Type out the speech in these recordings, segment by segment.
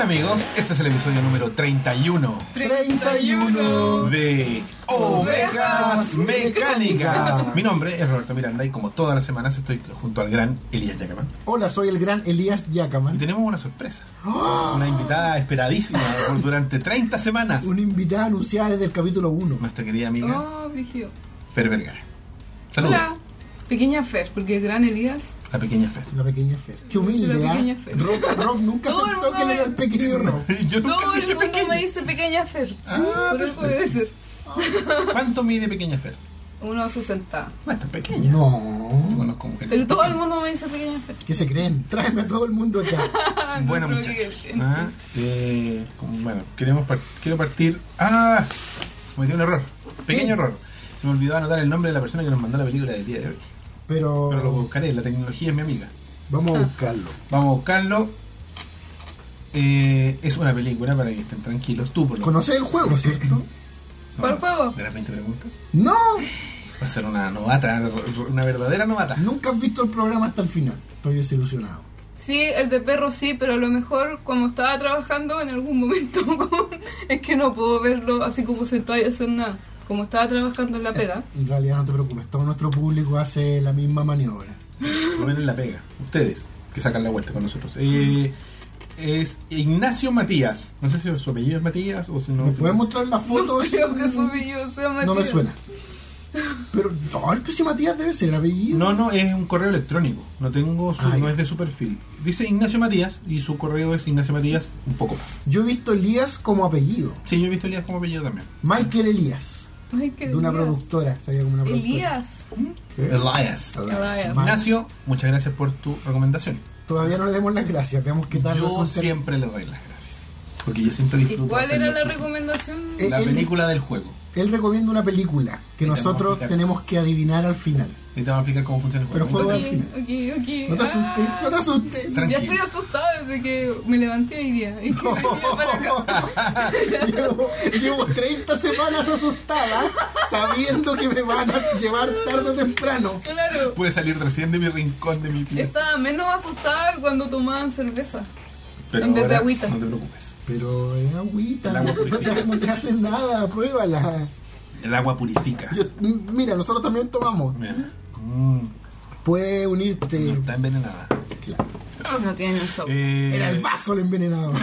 Hola amigos, este es el episodio número 31 de Ovejas Mecánicas. Mi nombre es Roberto Miranda y como todas las semanas estoy junto al gran Elías Yacaman. Hola, soy el gran Elías Yacaman. Y tenemos una sorpresa, una invitada esperadísima durante 30 semanas. Una invitada anunciada desde el capítulo 1. Nuestra querida amiga Vigio. Fer Vergara. Saludos. Hola, pequeña Fer, porque el gran Elías. La pequeña Fer. La pequeña Fer. Qué humilde, La pequeña Fer. Rob nunca Todo aceptó el que él mundo era el pequeño Rob. Yo nunca Todo dije el mundo pequeña. me dice pequeña Fer. Por eso debe ser. ¿Cuánto mide pequeña Fer? 1.60. No es tan pequeña. Yo No. conozco mujeres. Pero todo el mundo me dice pequeña Fer. ¿Qué se creen? Tráeme a todo el mundo acá. Bueno, No creo muchachos. que- Bueno, quiero partir. Cometí un error. Pequeño error. Se me olvidó anotar el nombre de la persona que nos mandó la película del día de hoy. Pero lo buscaré. La tecnología es mi amiga. Vamos a buscarlo. Vamos a buscarlo. Es una película para que estén tranquilos. Tú, por lo ¿Conoces el juego, cierto? ¿Cuál juego? ¿De las 20 preguntas? No. Va a ser una novata, una verdadera novata. Nunca has visto el programa hasta el final. Estoy desilusionado. Sí, el de perro sí, pero a lo mejor como estaba trabajando en algún momento es que no puedo verlo así como sentado y hacer nada. Como estaba trabajando en la pega. En realidad no te preocupes, todo nuestro público hace la misma maniobra. Por lo menos la pega. Ustedes, que sacan la vuelta con nosotros. Es Ignacio Matías. No sé si su apellido es Matías o si no. ¿Me puedes mostrar la No foto? creo que su apellido sea Matías. No me suena. Pero no, el que si Matías debe ser el apellido. No, es un correo electrónico. No tengo Ah, no ya. es de su perfil. Dice Ignacio Matías y su correo es Ignacio Matías un poco más. Yo he visto Elías como apellido. Sí, yo he visto Elías como apellido también. Michael Elías. Ay, qué De una Elías. productora. Sabía como una productora. Elías. Elias. Elias. Ignacio, muchas gracias por tu recomendación. Todavía no le demos las gracias. Veamos qué tal Yo resulta. siempre le doy las gracias. Porque yo siempre ¿Y disfruto cuál hacer era los la sushi. recomendación? La Él- película del juego. Él recomienda una película que Y te vamos a nosotros explicar. tenemos que adivinar al final. Y te vamos a explicar cómo funciona el Pero juego. juego- Ok, al final. ok. No te asustes, no te asustes. Tranquilo. Ya estoy asustada desde que me levanté hoy día. Y que me tiré para acá. Llevo 30 semanas asustada sabiendo que me van a llevar tarde o temprano. Claro. Pude salir recién de mi rincón de mi pieza. Estaba menos asustada cuando tomaban cerveza. Pero en vez de ahora agüita. no te preocupes. Pero es agüita, El agua no te, purifica. no te hace nada, pruébala. El agua purifica. Mira, nosotros también tomamos. Mira. Puede No unirte. está envenenada. Claro. No tiene un sabor. Era el vaso el envenenado.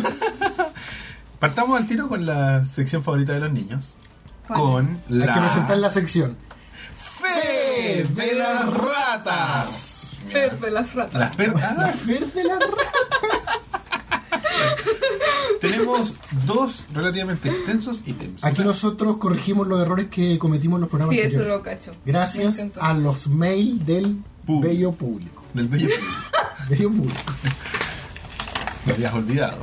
Partamos al tiro con la sección favorita de los niños. ¿Cuál Con Hay que presentar la sección. Fe de las ratas. Fer de las ratas. La Fer. La Fer de la rata. Tenemos dos relativamente extensos ítems. Aquí nosotros corregimos los errores que cometimos en los programas Sí, eso anteriores. lo cacho. Gracias Me encantó. a los mails del Público. bello público. Del bello público. Bello público. Me habías olvidado.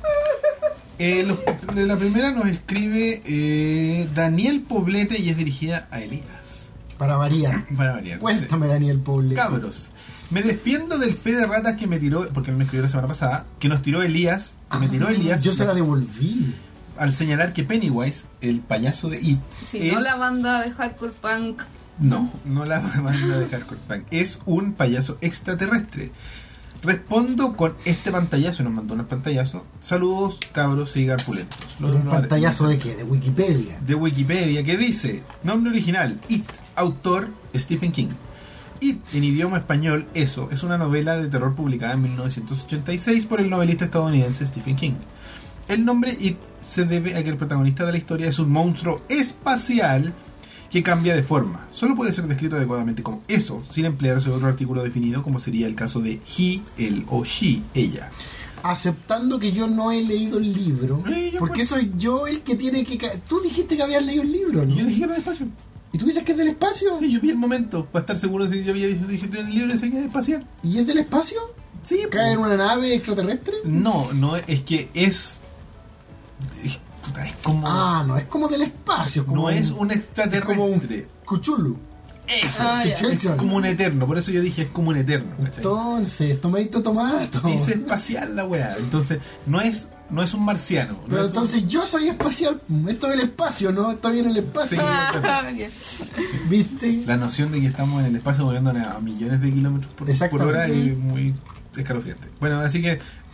La primera nos escribe Daniel Poblete y es dirigida a Elías. Para variar. Para variar. Cuéntame, Daniel Poble. Cabros, me defiendo del fe de ratas que me tiró, porque no me escribió la semana pasada, que nos tiró Elías, que me tiró Elías Yo se la devolví. al señalar que Pennywise, el payaso de It, Sí, es... no la banda de hardcore punk. No la banda de Hardcore Punk. Es un payaso extraterrestre. Respondo con este pantallazo, nos mandó un pantallazo. Saludos, cabros, sigan pulentos. ¿Pero un pantallazo de qué? De Wikipedia. De Wikipedia que dice: nombre original, It, autor Stephen King. It, en idioma español, Eso, es una novela de terror publicada en 1986 por el novelista estadounidense Stephen King. El nombre It se debe a que el protagonista de la historia es un monstruo espacial que cambia de forma. Solo puede ser descrito adecuadamente como eso, sin emplearse otro artículo definido, como sería el caso de he, él o she, ella. Aceptando que yo no he leído el libro, Yo ¿por qué pues- soy yo el que tiene que... Tú dijiste que habías leído el libro, ¿no? Yo dije que era espacio. ¿Y tú dices que es del espacio? Sí, yo vi el momento, para estar seguro de si yo había dije en el libro ese que es espacial. ¿Y es del espacio? Sí, ¿Cae en una nave extraterrestre? No, es que es puta, es como... No, es como del espacio. no es un extraterrestre. Como un Cuchulu. Eso, Ah, ya. es como un eterno, por eso yo dije es como un eterno, ¿cachai? Entonces, tomato. Dice espacial la weá, entonces no es un marciano. no Pero es entonces yo soy espacial. Esto es el espacio, ¿no? Está bien el espacio. Sí. Ah, ya. ¿Viste? La noción de que estamos en el espacio moviendo a millones de kilómetros por hora Exactamente. es muy escalofriante. Bueno, así que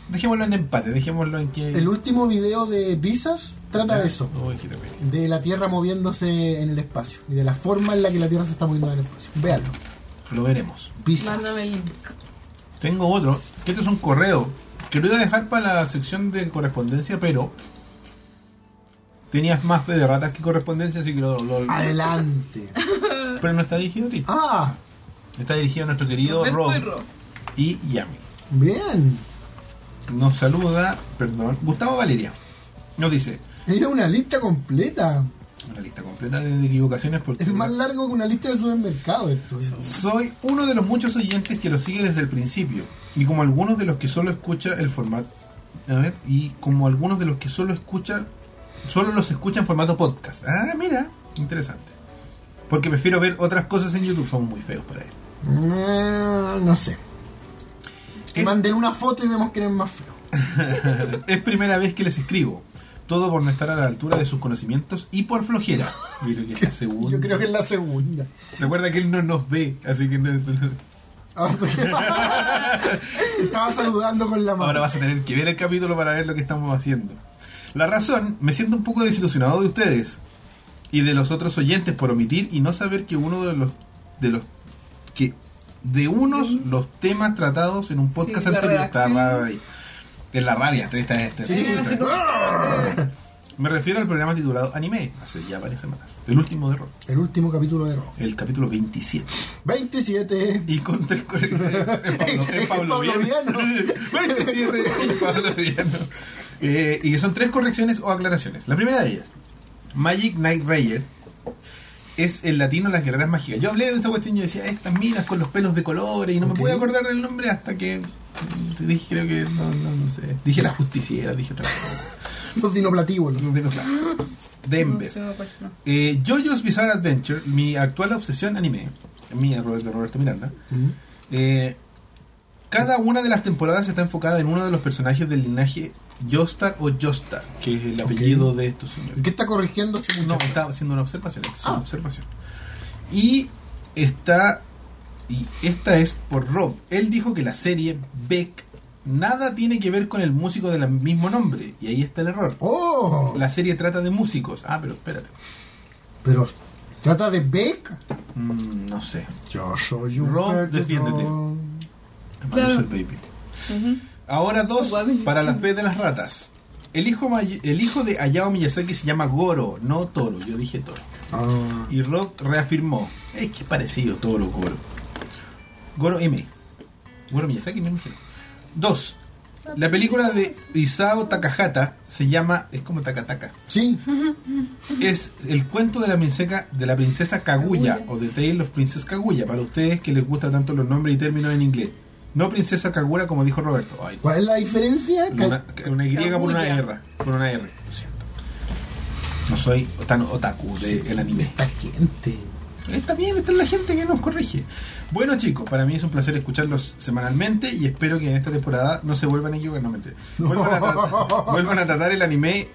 Dejémoslo en empate, dejémoslo en que... El último video de Visas trata de eso. Uy, qué terrible. De la Tierra moviéndose en el espacio. Y de la forma en la que la Tierra se está moviendo en el espacio. Véanlo. Lo veremos. Visas. Mándame el link. Tengo otro, que este es un correo, que lo iba a dejar para la sección de correspondencia, pero... Tenías más fe de ratas que correspondencia, así que lo... Adelante. Pero no está dirigido a ti. Ah, Está dirigido a nuestro querido Roberto y Rob Rob. y Yami. bien. Nos saluda, perdón, Gustavo Valeria. Nos dice, Es una lista completa. una lista completa de equivocaciones porque Es más largo que una lista de supermercado esto. soy uno de los muchos oyentes que lo sigue desde el principio. Y como algunos de los que solo escucha el formato... A ver, y como algunos de los que solo los escucha en formato podcast. Ah, mira, interesante. Porque prefiero ver otras cosas en YouTube, somos muy feos para él. No sé. Que Es- manden una foto y vemos que eres más feo. Es primera vez que les escribo. Todo por no estar a la altura de sus conocimientos y por flojera. Yo creo que es la segunda. Yo creo que es la segunda. Recuerda que él no nos ve, así que Ah, porque- Estaba saludando con la mano. ahora vas a tener que ver el capítulo para ver lo que estamos haciendo. La razón, me siento un poco desilusionado de ustedes y de los otros oyentes por omitir y no saber que uno los temas tratados en un podcast Sí, la anterior está redacción. rabia. Es la rabia, este. Sí, Así como- Me refiero al programa titulado Anime, hace ya varias semanas. El último de Rock, El último capítulo de Rojo. el capítulo 27. 27. Y con 3 correcciones. Es Pablo Pabloviano. 27 es Pabloviano. Y que son 3 correcciones o aclaraciones. La primera de ellas, Magic Knight Rayer es el latino las guerreras mágicas. Yo hablé de esa cuestión y yo decía, estas minas con los pelos de colores y no Ok. me pude acordar del nombre hasta que te dije, creo que no sé. Dije la justiciera, dije otra cosa. Los dinoplatíbulos. No tengo claro. Denver. No sé, pues, no. JoJo's Bizarre Adventure, mi actual obsesión anime, mía, Roberto Miranda. Cada una de las temporadas está enfocada en uno de los personajes del linaje Joestar o Joestar, que es el apellido de estos señores. ¿Qué está corrigiendo este No, muchacho? estaba haciendo una observación. Esto es una Ah. observación. Y esta es por Rob. Él dijo que la serie Beck nada tiene que ver con el músico del mismo nombre. Y ahí está el error. ¡Oh! La serie trata de músicos. Ah, pero espérate. Pero, ¿trata de Beck? No sé. Yo soy un Rob, perdedor. defiéndete. Claro. Amanecer Baby. Ujú. Ahora 2 Suave. para la fe de las ratas. El hijo de Hayao Miyazaki se llama Goro, no Toro. Yo dije Toro. Ah, Y Rob reafirmó. Es que es parecido Toro, Goro. Goro M. Goro Miyazaki, me imagino. 2. La película de Isao Takahata se llama... Es como Takataka. sí. Es el cuento de la princesa Kaguya o The Tale of Princess Kaguya, para ustedes que les gustan tanto los nombres y términos en inglés. No princesa Kagura como dijo Roberto. Ay, ¿Cuál es la diferencia? una Y por una Kaguya. R. Por una R, lo siento. No soy tan otaku del anime. Esta gente. Está bien, esta es la gente que nos corrige. Bueno, chicos, para mí es un placer escucharlos semanalmente y espero que en esta temporada no se vuelvan a equivocar. No, mentira. Vuelvan a tratar el anime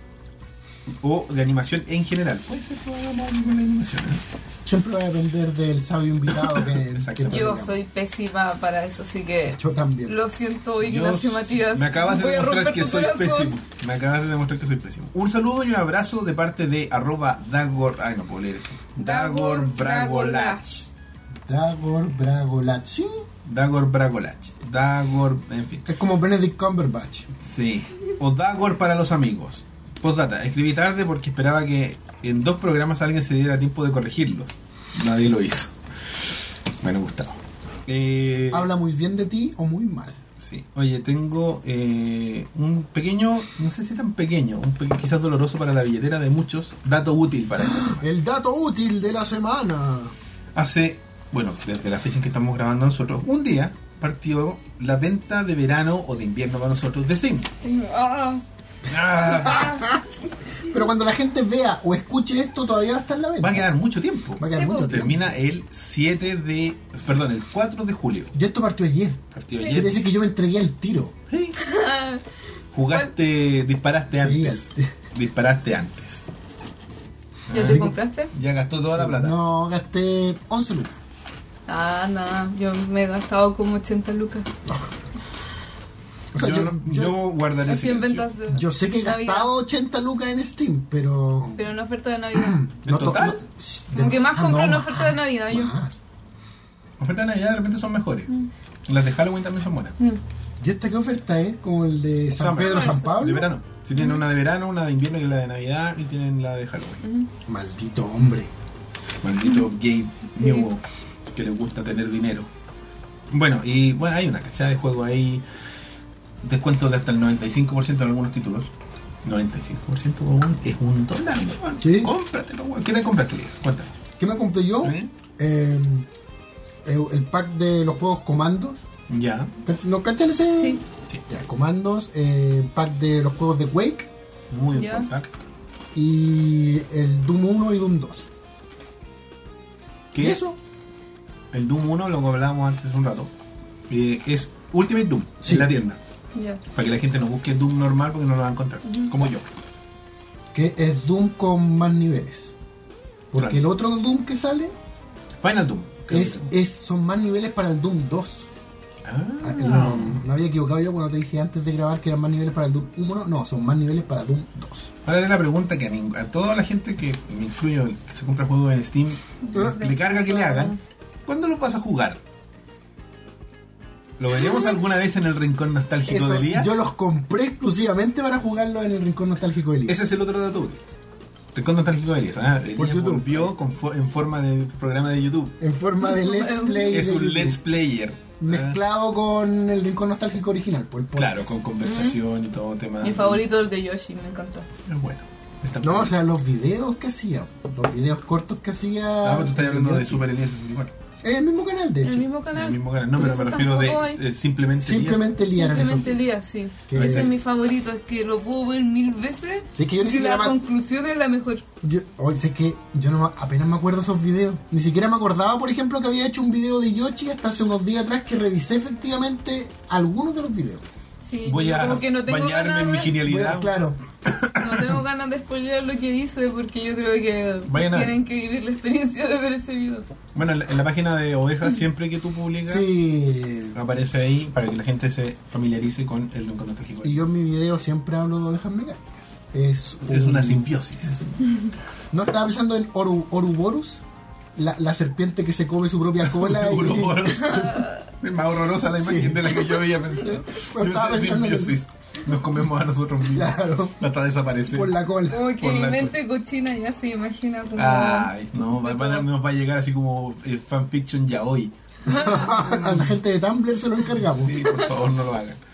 o de animación en general. Puede ser que hagamos algo con la animación, ¿eh? Siempre va a depender del sabio invitado que Exacto. Yo traigamos. soy pésima para eso, así que Yo también. lo siento, Ignacio Matías. Me acabas de Voy a demostrar romper que tu soy corazón. pésimo. Me acabas de demostrar que soy pésimo. Un saludo y un abrazo de parte de @Dagor. Ay, no puedo leer esto. Dagor Bragolach. Dagor Bragolach. Sí. Dagor Bragolach. Dagor, en fin. Es como Benedict Cumberbatch. Sí. O Dagor para los amigos. Postdata. Escribí tarde porque esperaba que en 2 programas alguien se diera tiempo de corregirlos. Nadie lo hizo. Bueno, Gustavo. ¿Habla muy bien de ti o muy mal? Sí. Oye, tengo un pequeño, no sé si tan pequeño, quizás doloroso para la billetera de muchos, dato útil para esta semana. El dato útil de la semana. Hace, bueno, desde la fecha en que estamos grabando nosotros, un día partió la venta de verano o de invierno para nosotros de Steam. Ah, Ah, Pero cuando la gente vea o escuche esto, todavía va a estar en la venta. va a quedar mucho tiempo. Va a quedar Sí, mucho pues. tiempo. Termina el 4 de julio. Y esto partió ayer. Partió Sí. Quiere ayer. decir que yo me entregué al tiro. Sí. Jugaste, disparaste antes. Sí. Disparaste antes. ¿Ya te compraste? Ya gastó toda la plata. No, gasté 11 lucas. Ah, nada, yo me he gastado como 80 lucas. O sea, yo guardaré Así en silencio. ventas de... yo sé que he Navidad. gastado 80 lucas en Steam, pero... Pero en oferta de Navidad. ¿En total? Como que más compro en no, oferta de Navidad, yo. más. Ofertas de Navidad de repente son mejores. Las de Halloween también son buenas. ¿Y esta qué oferta es? Como el de San Summer. Pedro, San Pablo. De verano. Si tienen una de verano, una de invierno que es la de Navidad y tienen la de Halloween. Maldito hombre. Maldito Gabe Newell que le gusta tener dinero. Bueno, y bueno, hay una cachada de juego ahí. Descuento de hasta el 95% en algunos títulos. 95% weón, es $1, weón. Sí. Cómpratelo, weón. ¿Qué te compraste, Liga? Cuéntame. ¿Qué me compré yo? El pack de los juegos Comandos. Ya. ¿No cachan ese? Sí. Sí. Ya, Comandos, pack de los juegos de Quake Muy Ya. importante. y el Doom 1 y Doom 2. ¿Qué ¿Y es? eso? El Doom 1, lo que hablábamos antes hace un rato, es Ultimate Doom Sí. en la tienda. Ya. Para que la gente no busque Doom normal porque no lo va a encontrar. Como yo. Que es Doom con más niveles. Porque Claro. el otro Doom que sale Final Doom. creo que son más niveles para el Doom 2. Ah, No, me había equivocado yo cuando te dije antes de grabar que eran más niveles para el Doom 1. No, son más niveles para Doom 2. Ahora era la pregunta que a toda la gente que me incluyo, que se compra juegos en Steam, le carga que le hagan. ¿Cuándo lo vas a jugar? ¿Lo veremos alguna vez en el rincón nostálgico Eso, de Elías? yo los compré exclusivamente para jugarlos en el rincón nostálgico de Elías. Ese es el otro dato. Rincón nostálgico de Elías. Por Elías YouTube. volvió en forma de programa de YouTube. En forma de Let's Play. Es de un YouTube. Let's Player. Mezclado con el rincón nostálgico original. Por el podcast. Claro, con conversación y todo tema. Mi favorito es el de Yoshi, me encanta. Es bueno. Está No, bueno. o sea, los videos que hacía. Los videos cortos que hacía. Pero tú estás hablando de Super Elías 64. Es el mismo canal, de El hecho. mismo En canal. el mismo canal. No, Por pero me eso refiero tampoco hay. de simplemente Elías. Simplemente Elías. Simplemente Elías, sí. Que Ese es- es mi favorito, es que lo puedo ver 1000 veces Sí, que yo ni y siquiera la me- conclusión es la mejor. Hoy sé que yo apenas me acuerdo esos videos. Ni siquiera me acordaba, por ejemplo, que había hecho un video de Yoshi hasta hace unos días atrás que revisé efectivamente algunos de los videos. Sí, Voy yo a como que no tengo bañarme ganas en mi de- genialidad. Bueno, claro. No tengo ganas de spoilear lo que hice porque yo creo que Vayan a ver. tienen que vivir la experiencia de ver ese video. Bueno, en la página de Ovejas, siempre que tú publicas, Sí. aparece ahí para que la gente se familiarice con el rincón nostálgico. Y yo en mi video siempre hablo de ovejas mecánicas. Es una simbiosis. No estaba pensando en Ouroboros, la serpiente que se come su propia cola. y- Ouroboros. Es más horrorosa la imagen Sí. de la que yo había pensado. Pero estaba Yo sé, pensando en simbiosis. Nos comemos a nosotros mismos. Claro. Hasta desaparece. Por la cola. Como que Por mi la mente cochina ya se imagina como... Ay, no, de nos va a llegar así como fanfiction ya hoy. A la gente de Tumblr se lo encargamos. Sí, por favor, no lo hagan.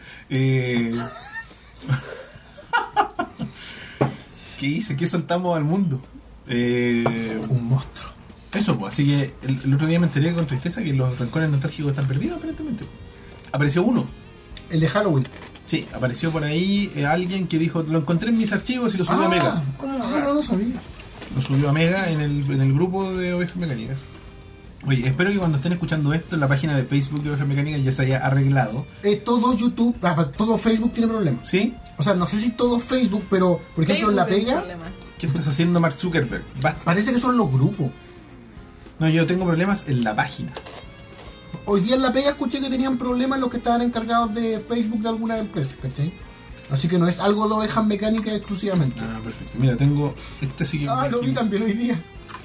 ¿Qué hice? ¿Qué soltamos al mundo? Un monstruo. Eso, pues, así que el otro día me enteré con tristeza que los rincones nostálgicos están perdidos, aparentemente. Apareció uno. El de Halloween. Sí, apareció por ahí alguien que dijo, lo encontré en mis archivos y lo subió a Mega. ¿Cómo? No lo sabía. Lo subió a Mega en el grupo de Ovejas Mecánicas. Oye, espero que cuando estén escuchando esto en la página de Facebook de Ovejas Mecánicas ya se haya arreglado. Todo YouTube, todo Facebook tiene problemas. ¿Sí? O sea, no sé si todo Facebook, pero por ejemplo en La Facebook es un Pega, problema. ¿Qué estás haciendo, Mark Zuckerberg? Basta. parece que son los grupos. No, yo tengo problemas en la página. Hoy día en La Pega escuché que tenían problemas los que estaban encargados de Facebook de algunas empresas, ¿cachai? Así que no es algo de ovejas mecánicas exclusivamente. Ah, perfecto. Mira, tengo este sí que... Lo vi también hoy día.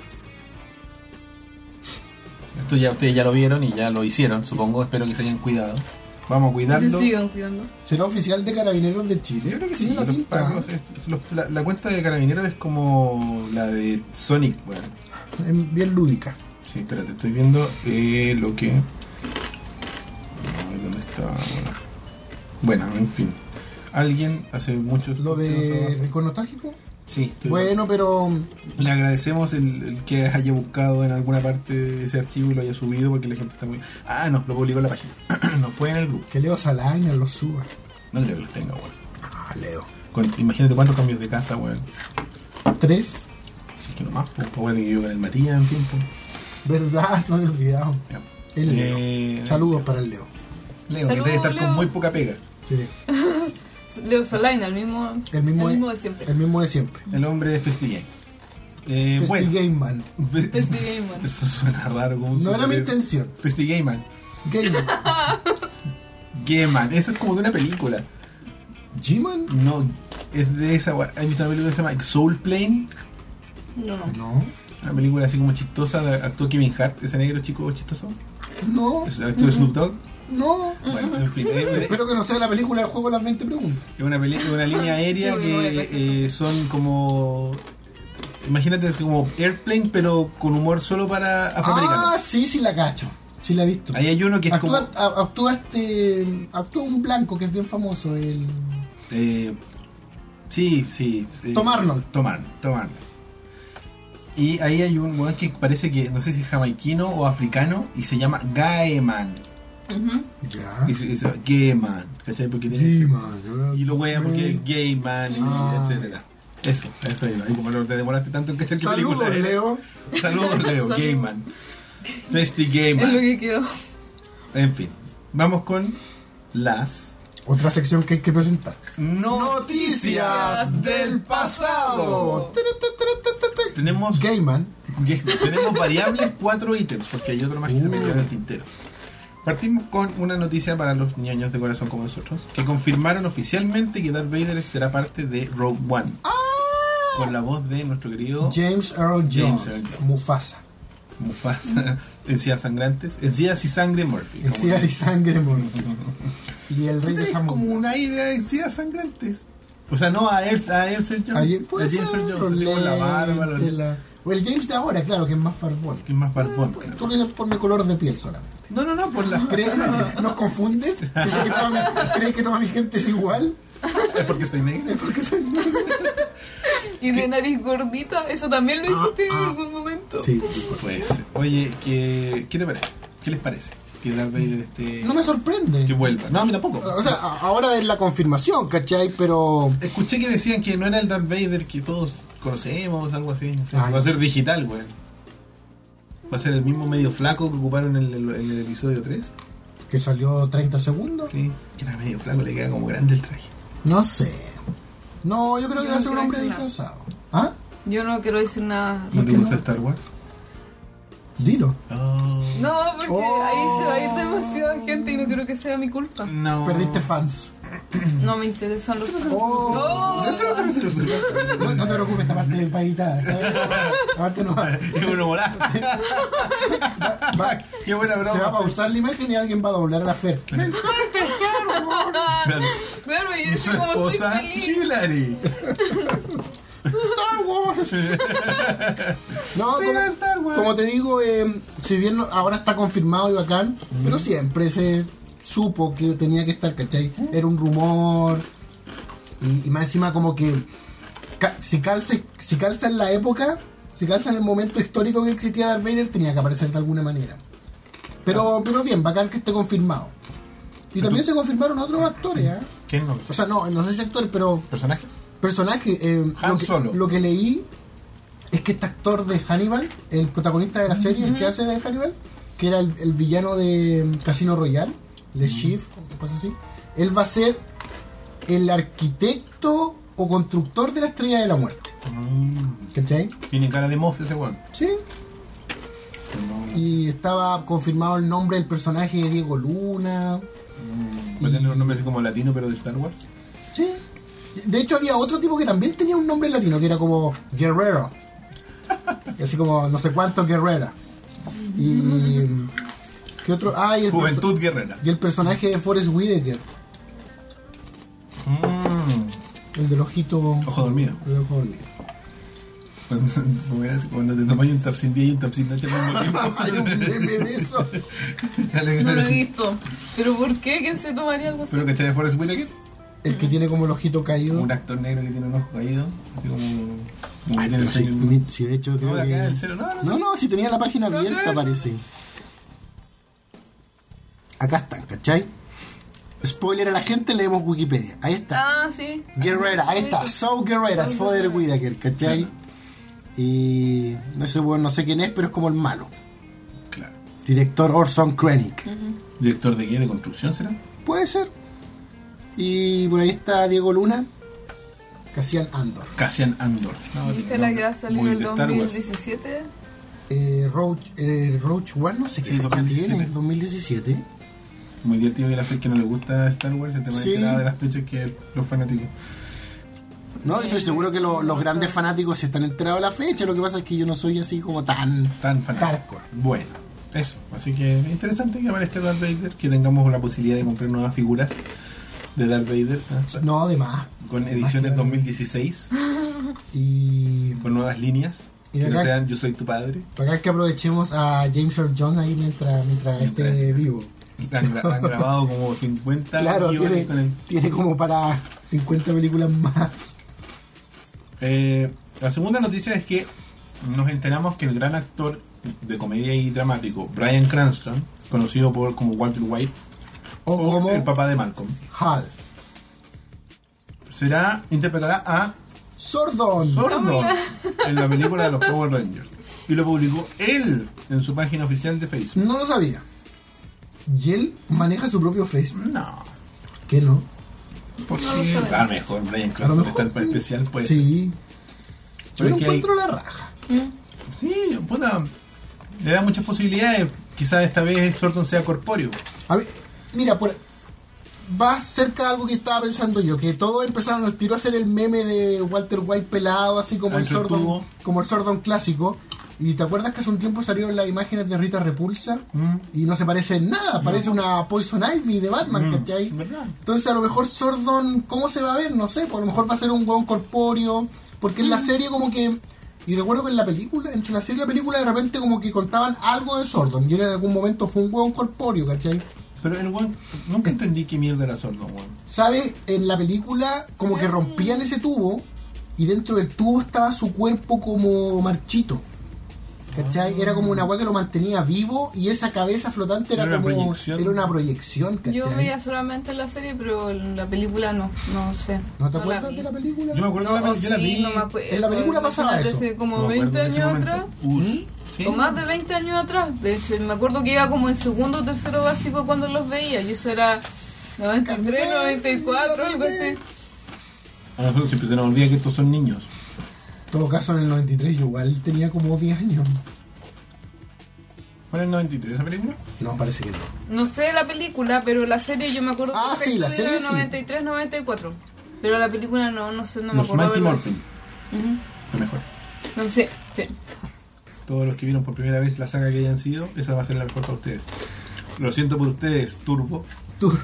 Esto ya ustedes ya lo vieron y ya lo hicieron, supongo. Espero que se hayan cuidado. Vamos a Que cuidarlo. se sigan cuidando. ¿Será oficial de Carabineros de Chile? Yo creo que sí. Tiene la los pinta. pagos, la cuenta de Carabineros es como la de Sonic. Bueno, Es bien lúdica. sí, espérate, estoy viendo lo que... ¿Dónde está? Bueno, en fin. Alguien hace muchos... Lo de Rincón Nostálgico. Sí, estoy Bueno, pero Le agradecemos el que haya buscado en alguna parte ese archivo y lo haya subido porque la gente está muy... Ah, no, lo publicó en la página. No fue en el grupo. que Leo Salaña lo suba. No creo que los tenga, weón. Ah, Leo. Imagínate cuántos cambios de casa, weón. 3. Si es que no más, pues, weón, que yo con el Matías en tiempo. ¿Verdad? Se me había olvidado. Ya. El Leo. Saludos para el Leo. Leo, Saludos, que debe estar Leo. con muy poca pega. Sí. Leo Salaina, el mismo de siempre. El mismo de siempre. El hombre de Festigame. Festy Game Man. Festigame, man. Eso suena raro como un No era mi superhéroe. intención. Festigame Man. Game. G-Man. Eso es como de una película. ¿G-Man? No, es de esa. ¿Has visto una película que se llama Soul Plane? No. Una película así como chistosa. Actuó Kevin Hart, ese negro chico chistoso. No. Actuó Snoop Dogg. No. Bueno, en fin. Espero que no sea la película del juego de las 20 preguntas. Es una línea aérea Sí, que son como. Imagínate, es como Airplane, pero con humor solo para afroamericanos. Ah, sí la cacho. Sí la he visto. Ahí hay uno que es Actúa como. un blanco que es bien famoso, el Sí. Tom Arnold. Tom Arnold. Y ahí hay un weón que parece que, no sé si es jamaiquino o africano, y se llama Gaeman. Ya. Y se dice Gayman, ¿cachai? Porque tiene G-Man, y lo wean porque es gay man, etcétera. Eso ahí. Y como no te demoraste tanto en que esta película. Saludos, Leo. Saludos, Leo, gay man. Festi gay Es lo man. que quedó. En fin, vamos con las Otra sección que hay que presentar. noticias del pasado. Tenemos Gayman. tenemos variables 4 ítems, porque hay otro más que se me quedó en el tintero. Partimos con una noticia para los ñoños de corazón como nosotros, que confirmaron oficialmente que Darth Vader será parte de Rogue One. Con la voz de nuestro querido James Earl Jones. Mufasa. Encías sangrantes. Encías y sangre Murphy. Encías y sangre Murphy. Y el rey de Es Jamón. como un aire de encías sangrantes. O sea, no a Earl Jones. Puede A ser, James Earl los Jones, así con la barba. lentes, o el James de ahora, claro, que es más barbón. Que es más barbón. Pues, tú lo dices por mi color de piel solamente. No, por la. ¿Nos confundes? ¿Crees que toda mi gente es igual? Es porque soy negro. Es porque soy negro. Y de nariz gordita, eso también lo dijiste en algún momento. Sí, Pues, oye, ¿qué te parece? ¿Qué les parece? Que Darth Vader no me sorprende. que vuelva. No, a mí tampoco. O sea, ahora es la confirmación, ¿cachai? Pero... Escuché que decían que no era el Darth Vader que todos conocemos, algo así. No sé. Ah, Va a ser no sé. digital, güey. Va a ser el mismo medio flaco que ocuparon en el episodio 3. Que salió 30 segundos. Sí, que era medio flaco, le queda como grande el traje. No sé. No, yo creo que Yo va a no ser un quiero hombre decir nada. disfrazado. ¿Ah? Yo no quiero decir nada. ¿No te qué gusta no? Star Wars? Dilo. No, porque Oh. ahí se va a ir demasiada gente y no quiero que sea mi culpa. No. Perdiste fans. No me interesan los fans. Oh. No te preocupes, esta parte va editada. Esta parte no va. Es uno morado. Qué buena broma. Se va a pausar la imagen y alguien va a doblar a la Fer. ¡Me encanta Star Wars! Claro, y Y eso su como soy esposa, feliz. Hillary. ¡Star Wars! No, Mira Star Wars. como te digo, si bien ahora está confirmado y bacán, pero siempre se supo que tenía que estar, ¿cachai? Era un rumor y más encima como que si calza en la época, si calza en el momento histórico que existía Darth Vader, tenía que aparecer de alguna manera. Pero bien, bacán que esté confirmado. Y también se confirmaron otros actores, ¿eh? ¿Quién no? O sea, no sé si actores, pero ¿Personajes? personaje. Han Solo. Lo que leí es que este actor de Hannibal, el protagonista de la serie, el que hace de Hannibal, que era el villano de Casino Royale, de Chief, o cosas así, él va a ser el arquitecto o constructor de la Estrella de la Muerte. ¿Cachai? Tiene cara de mof ese weón. Sí. Y estaba confirmado el nombre del personaje de Diego Luna. Va a tener un nombre así como latino, pero de Star Wars. Sí. De hecho había otro tipo que también tenía un nombre latino, que era como Guerrero. Así como no sé cuánto Guerrera. Y... ¿qué otro? Ah, y Juventud Guerrera. y el personaje de Forrest Whitaker, el del ojito... Ojo dormido. El ojo dormido. Cuando te tomas un tapsin día y un tapsin noche al mismo tiempo. Hay un meme de eso. No lo he visto. ¿Pero por qué? ¿Quién se tomaría algo así? ¿Pero cachai de Forrest Whitaker? El que tiene como el ojito caído. Un actor negro que tiene un ojo caído. Así como Ay, que tiene pero el sí, ceño- sí, de hecho No, creo de acá que... del cero. No. No, si tenía la página abierta aparece. Acá están, ¿cachai? Spoiler a la gente, leemos Wikipedia. Ahí está. Ah, sí. Guerrera, ahí está. So Guerrera, So Forrest Guerrera. Whitaker, ¿cachai? Y no sé, bueno, no sé quién es, pero es como el malo. Claro. Director Orson Krennic. ¿Director de qué? ¿De construcción será? Puede ser. Y por ahí está Diego Luna, Cassian Andor. Cassian Andor. No, ¿Viste tiene la que va a salir en muy el de Star Wars. 2017? Roach One, no sé qué Sí, fecha 2017. tiene, 2017. Muy divertido que la fe que no le gusta Star Wars, el tema Sí. de las fechas que los fanáticos. No, estoy seguro que los grandes fanáticos se están enterados de la fecha. Lo que pasa es que yo no soy así como tan Fanáticos. hardcore. Bueno, eso. Así que es interesante que aparezca Darth Vader, que tengamos la posibilidad de comprar nuevas figuras de Darth Vader. No, además. Con ediciones 2016, Y con nuevas líneas. Y Que no acá- sean Yo soy tu padre. acá es que aprovechemos a James Earl Jones ahí mientras esté vivo. Han grabado como 50 Claro, guiones con el... tiene como para 50 películas más. La segunda noticia es que nos enteramos que el gran actor de comedia y dramático Bryan Cranston, conocido como Walter White O o como el papá de Malcolm, Hal. interpretará a Sordon. Sordon en la película de los Power Rangers, y lo publicó él en su página oficial de Facebook. No lo sabía. ¿Y él maneja su propio Facebook? No, ¿Qué no? porque No lo sabemos. a lo mejor Bryan A lo Cranston mejor. está en especial, pues. Sí. Pero Yo es que hay- encuentro la raja. Sí, puta, le da muchas posibilidades. Quizás esta vez Sordon sea corpóreo. A ver, mira, va cerca de algo que estaba pensando yo, que todos empezaron al tiro a hacer el meme de Walter White pelado, así como el Entre el Sordon, tubo. como el Sordon clásico. Y te acuerdas que hace un tiempo salieron las imágenes de Rita Repulsa y no se parece en nada, parece una Poison Ivy de Batman, ¿cachai? ¿Verdad? Entonces a lo mejor Sordon, ¿cómo se va a ver? No sé, pues a lo mejor va a ser un hueón corpóreo, porque en la serie como que, y recuerdo que en la película, entre la serie y la película de repente como que contaban algo de Sordon, y en algún momento fue un hueón corpóreo, ¿cachai? Pero el weón, nunca entendí qué mierda era Sordon, weón. ¿Sabes? En la película como que rompían ese tubo y dentro del tubo estaba su cuerpo como marchito. ¿Cachai? Era como una weá que lo mantenía vivo y esa cabeza flotante era Era una como... proyección. Era una proyección, ¿cachai? Yo veía solamente la serie, pero en la película no sé. ¿No te la acuerdas vi. de la película? Yo me acuerdo No, de la o película, yo la sí, vi. no me acuerdo. En la película pasaba Imagínate, eso. hace como No me acuerdo 20 de ese años momento. atrás. Sí. O más de 20 años atrás. De hecho, me acuerdo que iba como en segundo o tercero básico cuando los veía. Y eso era 93, 94, algo así. A nosotros siempre se nos olvida que estos son niños. En todo caso, en el 93 yo igual tenía como 10 años. ¿Fue en el 93 esa película? No, parece que no. No sé la película, pero la serie yo me acuerdo Ah, sí, la perfecto de serie sí. 93, 94. Pero la película no sé, no me Los acuerdo. Mighty haberla Morphin. visto. Ujú. Lo mejor. No sé, sí. Todos los que vieron por primera vez la saga que hayan sido, esa va a ser la mejor para ustedes. Lo siento por ustedes, Turbo. Tú-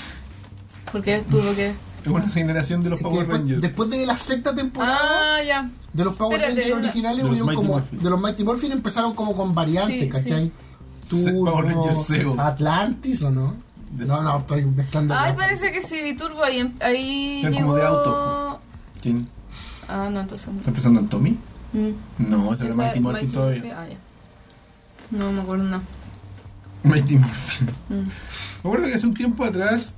¿Por qué? ¿Tú lo que? Es una generación de los es que Power después, Rangers. después de la sexta temporada Ah, ya. de los Power Espérate, Rangers una- originales, de los hubieron Mighty como... Morphin. De los Mighty Morphin empezaron como con variantes, Sí, ¿cachai? sí. Power Rangers Zeo. Atlantis, ¿o no? No, estoy mezclando. Ay, cosas. parece que sí, vi Turbo ahí Eran llegó... como de auto. ¿Quién? Ah, no, entonces no. ¿Está pensando en Tommy? Mm. No, ese era Esa- Mighty Morphin Mighty todavía. Morphin, ah, ya. No me acuerdo nada. Mighty Morphin. Mm. Me acuerdo que hace un tiempo atrás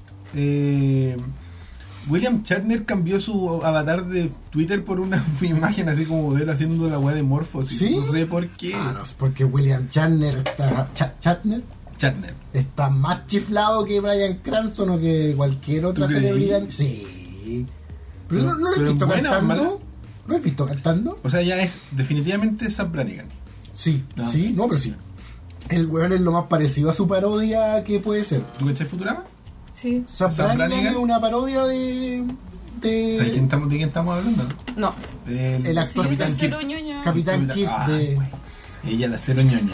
William Shatner cambió su avatar de Twitter por una imagen así como de él haciendo la weá de Morphosis. ¿Sí? No sé por qué. Ah, no, es porque William Shatner está, Shatner Shatner. está más chiflado que Bryan Cranston o que cualquier otra ¿Tú creí? celebridad. Sí. Pero no lo he pero visto buena o mala. cantando. ¿Lo has visto cantando? O sea, ya es definitivamente Sam Brannigan. Sí, No. sí, no, pero sí. El weón es lo más parecido a su parodia que puede ser. ¿Tú cachai Futurama? Sí. Sam Sam Brannigan Brannigan es una parodia de ¿Sabes de quién estamos hablando? No. El actor Sí, yo Capitán soy Kirk. cero ñoña. Capitán Kirk Ah, de... güey. Ella, la cero ñoña.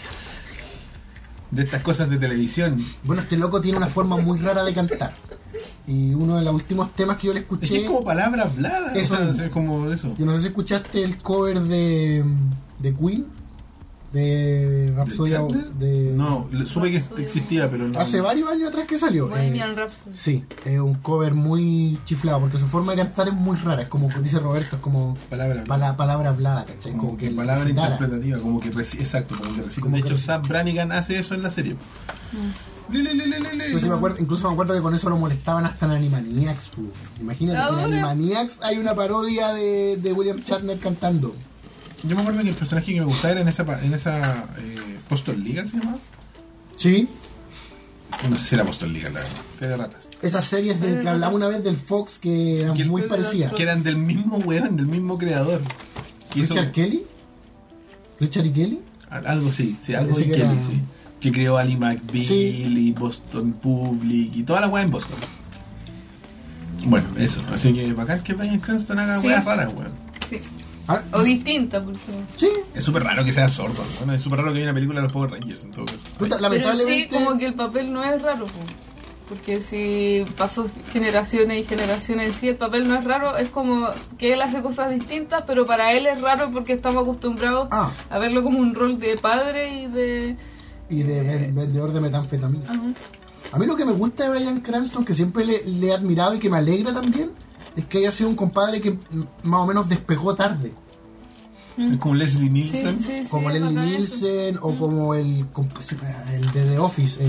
De estas cosas de televisión. Bueno, este loco tiene una forma muy rara de cantar. Y uno de los últimos temas que yo le Es escuché... que es como palabra hablada. Eso O sea, mismo. es como eso. Yo no sé si escuchaste el cover de Queen, de Rhapsody. Shatner? No, supe que Rhapsody. existía, pero no. Hace varios años atrás que salió. Bohemian Rhapsody. Sí, es un cover muy chiflado porque su forma de cantar es muy rara. Es como dice Roberto, es como Palabra hablada. palabra hablada, ¿cachai? Como que palabra recitara. interpretativa, como que exacto, como que recita. Como De que hecho, recita. Sam Brannigan hace eso en la serie. Incluso me acuerdo que con eso lo molestaban hasta en Animaniacs. Pu. Imagínate, que en Ahora. Animaniacs hay una parodia de William Shatner cantando. Yo me acuerdo que el personaje que me gustaba era en esa Postal Legal, ¿se llamaba? Sí, No sé si era Postal Legal, la verdad. Fe de ratas. esas series del que hablamos una vez del Fox que eran Que- muy parecidas. Que eran del mismo weón, del mismo creador. Y eso- Richard Kelly. Richard y Kelly. algo sí, algo Parece de que Kelly, era- sí. que creó Ali McBeal Sí. y Boston Public y toda la weá en Boston. Bueno, eso. Así que bacán que Bryan Cranston haga Sí. weas raras, weón. Sí. Ah, O distinta, porque... sí, Es súper raro que sea sordo, ¿no? Es súper raro que haya una película de los Power Rangers en todo caso. puta, Pero sí, lamentablemente. como que el papel no es raro, po. Porque si pasó generaciones y generaciones en sí, el papel no es raro, es como que él hace cosas distintas, pero para él es raro porque estamos acostumbrados Ah. a verlo como un rol de padre y de... Y de vendedor de metanfetamina. Ajá. A mí lo que me gusta de Bryan Cranston, que siempre le he admirado y que me alegra también, es que haya sido un compadre que más o menos despegó tarde. Es como Leslie Sí, Nielsen. sí, sí, Como es Leslie bacán Nielsen o como el de The Office,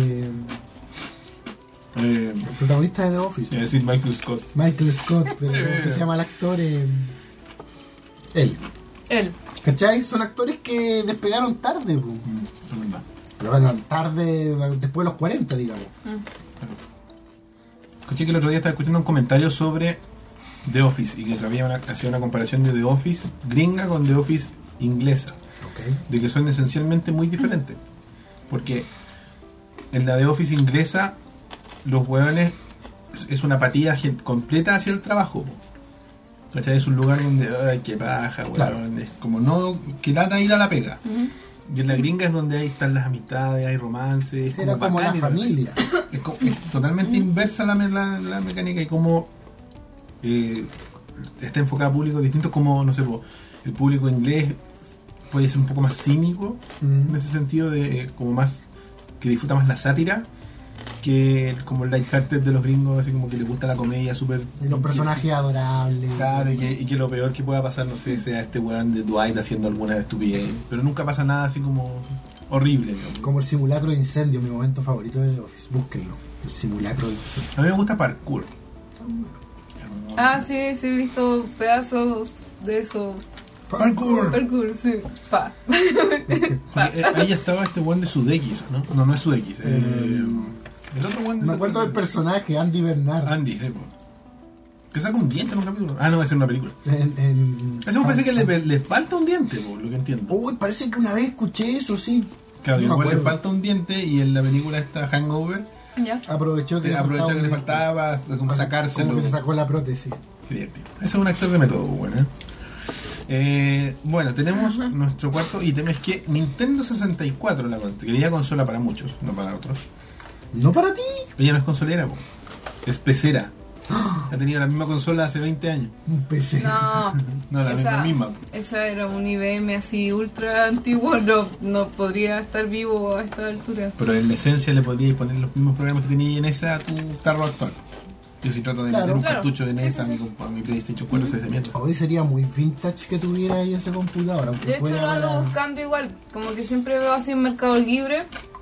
el protagonista de The Office. Iba a decir Michael Scott. Michael Scott, pero ¿cómo que se llama el actor? Él. eso. Él. ¿Cachai? Son actores que despegaron tarde, po. Es verdad. Pero bueno, tarde, después de los 40, digamos. Escuché que el otro día estaba escuchando un comentario sobre The Office y que hacía una comparación de The Office gringa con The Office inglesa, Ok. de que son esencialmente muy diferentes. Porque en la The Office inglesa los hueones es una apatía completa hacia el trabajo, po. ¿Cachai? Es un lugar donde, ay, qué paja, weón. Claro. Es como no, que lata ir a la pega. Y en la gringa es donde ahí están las amistades, hay romances. Era como la bacán ir a pega. familia. Es totalmente inversa la mecánica y como está enfocada a públicos distintos, como, no sé, el público inglés puede ser un poco más cínico en ese sentido, de como más que disfruta más la sátira que como el lighthearted de los gringos, así como que les gusta la comedia súper... Y los personajes adorables. Claro, y que lo peor que pueda pasar, no sé, sea este weón de Dwight haciendo alguna estupidez, pero nunca pasa nada así como horrible, digamos. Como el simulacro de incendio, mi momento favorito de The Office. Búsquenlo. El simulacro de incendio. A mí me gusta parkour. Ah, sí, sí, he visto pedazos de eso. Parkour. Parkour, sí. Pa. Porque, ahí estaba este weón de Sudeikis, ¿no? No es Sudeikis. El otro weón de Me acuerdo del personaje, Andy Bernard. Andy, sí, po. Que saca un diente en un capítulo. Ah, no, es en una película. Eso me parece que le falta un diente, por lo que entiendo. Uy, parece que una vez escuché eso, sí. Claro, que No me igual le acuerdo. falta un diente y en la película esta Hangover Ya. Aprovechó que aprovecha que le un diente. faltaba como sacárselo. Como que se sacó la prótesis. Qué divertido. Ese es un actor de método, bueno, bueno, tenemos nuestro cuarto ítem, es que Nintendo 64, la querida consola para muchos, no para otros. No para ti. Ella no es consolera, po. Es pecera. Ha tenido la misma consola hace 20 años. Un PC. No, No, la misma. esa era un IBM así ultra antiguo, no podría estar vivo a esta altura. Pero en la esencia le podíais poner los mismos programas que tenías en esa a tu tarro actual. Yo si trato de Claro. meter un Claro. cartucho de Sí, NES sí, a sí. mi PlayStation 4 se mierda. Hoy sería muy vintage que tuviera ahí ese computador. Aunque De hecho fuera lo ando para... buscando igual, como que siempre veo así en Mercado Libre,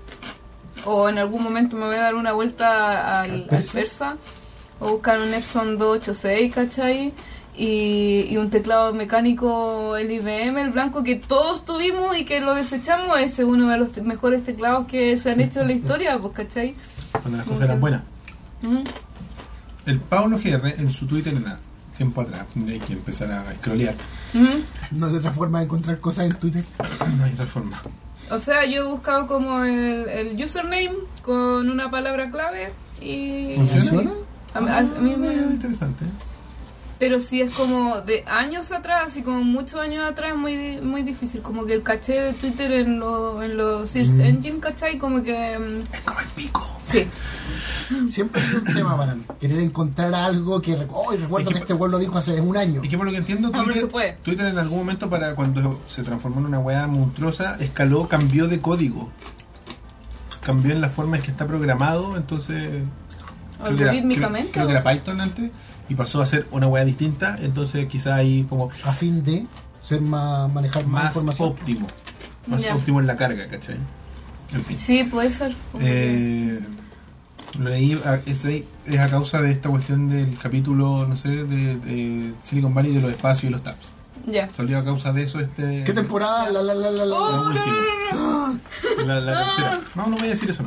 o en algún momento me voy a dar una vuelta al Persa, o buscar un Epson 286, ¿cachai? Y un teclado mecánico, el IBM, el blanco que todos tuvimos y que lo desechamos, ese es uno de los mejores teclados que se han hecho en la historia, pues, ¿cachai? Cuando las cosas eran buenas. Ujú. El Paulo GR en su Twitter en tiempo atrás, hay que empezar a scrollear. Ujú. No hay otra forma de encontrar cosas en Twitter. No hay otra forma. O sea, yo he buscado como el username con una palabra clave y... ¿Funciona? A mí me... Interesante. Pero si es como de años atrás, así como muchos años atrás, muy muy difícil. Como que el caché de Twitter en los Search Engine, ¿cachai? Como que... Es como el pico. sí. Siempre es un tema para mí. Querer encontrar algo que... recuerdo que este weón lo dijo hace un año. Y que por lo que entiendo, Ah, pero se puede. Twitter en algún momento, para cuando se transformó en una weá monstruosa, escaló, cambió de código. Cambió en la forma en que está programado, entonces... Algorítmicamente. Creo que era Python antes, y pasó a ser una weá distinta, entonces quizá ahí como A fin de ser manejar más más información. óptimo. Más Ya. óptimo en la carga, ¿cachai? En fin. Sí, puede ser. Como que- Lo leí, es a causa de esta cuestión del capítulo, no sé, de Silicon Valley, de los espacios y los tabs. Ya. Salió a causa de eso ¿Qué temporada? La. La Oh, última. La tercera. No voy a decir eso, no.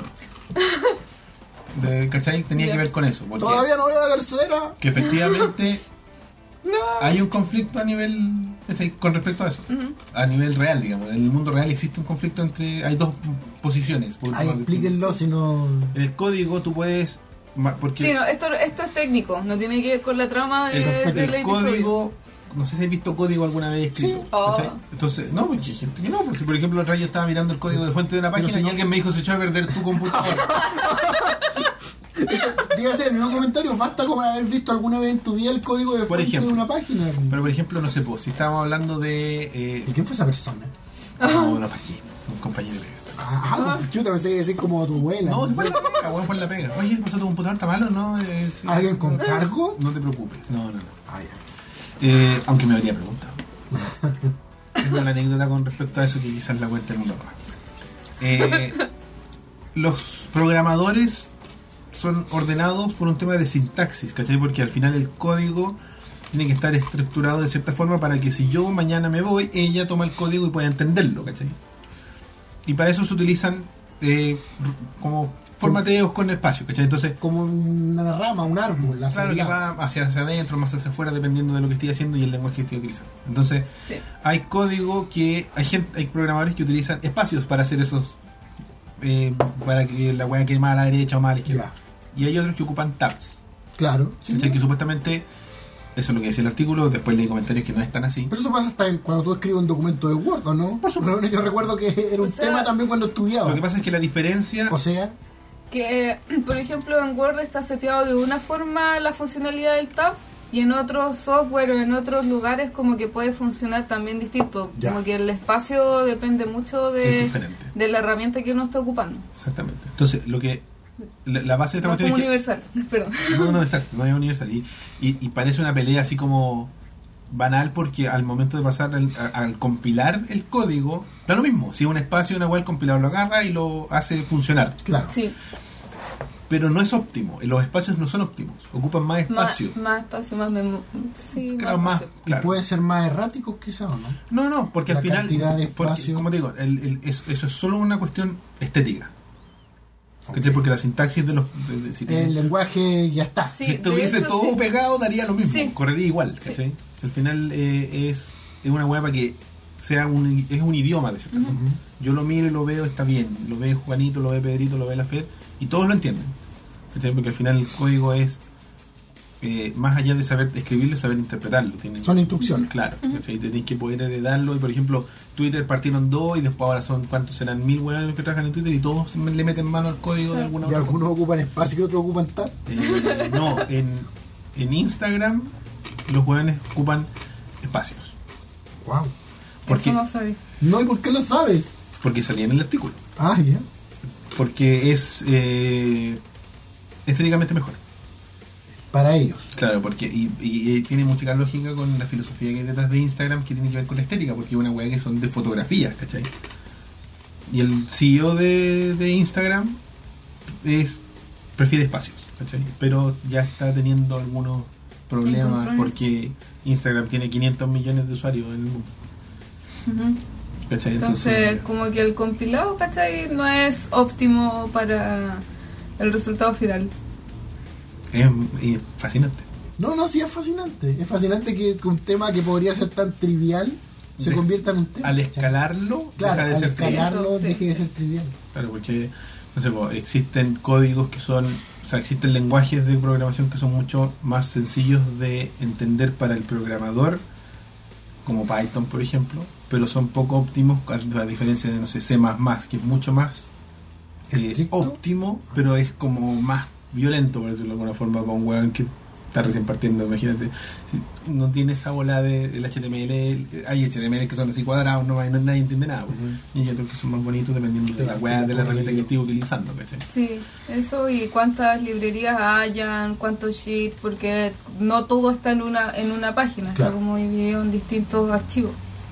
¿Cachai? Tenía Ya. que ver con eso. Porque Todavía no voy a la tercera. que efectivamente No. hay un conflicto a nivel Con respecto a eso, Ujú. a nivel real, digamos, en el mundo real existe un conflicto hay dos posiciones. Ahí explíquenlo, si no... En el código tú puedes, porque Sí, no, esto es técnico, no tiene que ver con la trama del el episodio. código, no sé si has visto código alguna vez escrito. Sí. ¿cachai? Oh. Entonces, no, porque hay gente que no, porque por ejemplo el rayo estaba mirando el código de fuente de una página si y no- alguien me dijo se echó a perder tu computador. Te iba a hacer el mismo comentario, basta con haber visto alguna vez en tu vida el código de Por fuente ejemplo. de una página. Pero por ejemplo, no sé, pues, si estábamos hablando de... ¿Y quién fue esa persona? no, no, ¿para qué? Es un compañero de pega. Ah, yo te pensé que decir como tu abuela. No, fue en la pega, bueno, fue en la pega. Oye, ¿qué pasó? ¿Tu computador está malo? No, sí. ¿Alguien con cargo? No te preocupes, no. Ah, ya. Aunque me habría preguntado. Tengo una anécdota con respecto a eso que quizás la cuente el mundo más. Los programadores son ordenados por un tema de sintaxis, ¿cachai? Porque al final el código tiene que estar estructurado de cierta forma para que si yo mañana me voy, ella toma el código y pueda entenderlo, ¿cachai? Y para eso se utilizan como formateos con espacio, ¿cachai? Entonces, Como una rama, un árbol. La claro que va hacia adentro, más hacia afuera, dependiendo de lo que estoy haciendo y el lenguaje que estoy utilizando. Entonces, Sí. hay código que hay programadores que utilizan espacios para hacer esos, para que la hueá quede más a la derecha o más a la izquierda. Y hay otros que ocupan tabs, Claro. Sí, ¿cachai? Que supuestamente, eso es lo que decía el artículo, después leí comentarios que no es tan así. Pero eso pasa hasta cuando tú escribes un documento de Word, ¿o no? Por supuesto. Yo recuerdo que era un O sea, tema también cuando estudiaba. Lo que pasa es que la diferencia... O sea, Que, por ejemplo, en Word está seteado de una forma la funcionalidad del tab y en otros software o en otros lugares como que puede funcionar también distinto. Ya. Como que el espacio depende mucho Es diferente. de la herramienta que uno está ocupando. Exactamente. Entonces, lo que... La base de esta No es cuestión como es que... universal, perdón. No, exacto, no es universal. Y parece una pelea así como banal porque al momento de pasar al compilar el código, da lo mismo. Si es un espacio, una web, el compilador lo agarra y lo hace funcionar. claro. Sí, Pero no es óptimo. Los espacios no son óptimos. Ocupan más espacio. más espacio, más sí, Claro, más. espacio. Claro. Pueden ser más erráticos quizás, ¿o no? No, porque La al final, cantidad de porque, espacio. como te digo, eso es solo una cuestión estética. ¿Cachai? Ok. Porque la sintaxis de los... si El tiene- lenguaje ya está. Sí, si de estuviese hecho, todo sí. pegado daría lo mismo, Sí. correría igual, Sí. ¿cachai? Al final es una hueá para que sea es un idioma de cierta forma. Yo lo miro y lo veo, está bien, lo ve Juanito, lo ve Pedrito, lo ve la Fer y todos lo entienden, ¿cachai? Porque al final el código es más allá de saber escribirlo, saber interpretarlo. Son instrucciones. Claro, ¿cachai? Tenés que poder heredarlo y por ejemplo Twitter partieron 2 y después ahora son, ¿cuántos serán? 1000 hueones que trabajan en Twitter y todos le meten mano al código de alguna Y otra algunos ocupan espacio y otros ocupan tab. no, en Instagram los hueones ocupan espacios. Wow. Porque, Eso no sabía. No, ¿y por qué lo sabes? porque salía en el artículo. Ah, ya. Porque es estéticamente mejor. Para ellos. Claro, porque y tiene mucha lógica con la filosofía que hay detrás de Instagram que tiene que ver con la estética, porque es una hueá que son de fotografías, ¿cachai? Y el CEO de Instagram prefiere espacios, ¿cachai? Pero ya está teniendo algunos problemas Encontrones. porque Instagram tiene 500 millones de usuarios en el mundo. Ujú. ¿Cachai? Entonces, como que el compilado, ¿cachai? No es óptimo para el resultado final. es fascinante. No, sí es fascinante. Es fascinante que un tema que podría ser tan trivial se De- convierta en un tema. Al ¿cachai? escalarlo, Claro, deja de al ser trivial. escalarlo Eso, sí. deje de ser trivial. Claro, porque no sé, pues, existen códigos que son, o sea, existen lenguajes de programación que son mucho más sencillos de entender para el programador, como Python, por ejemplo, pero son poco óptimos, a diferencia de, no sé, C++, que es mucho más ¿Estricto? óptimo, pero es como más violento, por decirlo de alguna forma, para un weón que está recién partiendo. Imagínate, si no tiene esa bola del HTML, hay HTML que son así cuadrados, nadie entiende nada, pues. Y hay otros que son más bonitos dependiendo de la weá, de la herramienta que esté utilizando, ¿cachai? Sí, eso y cuántas librerías hayan, cuántos sheets, porque no todo está en una página, Claro. está como dividido en distintos archivos.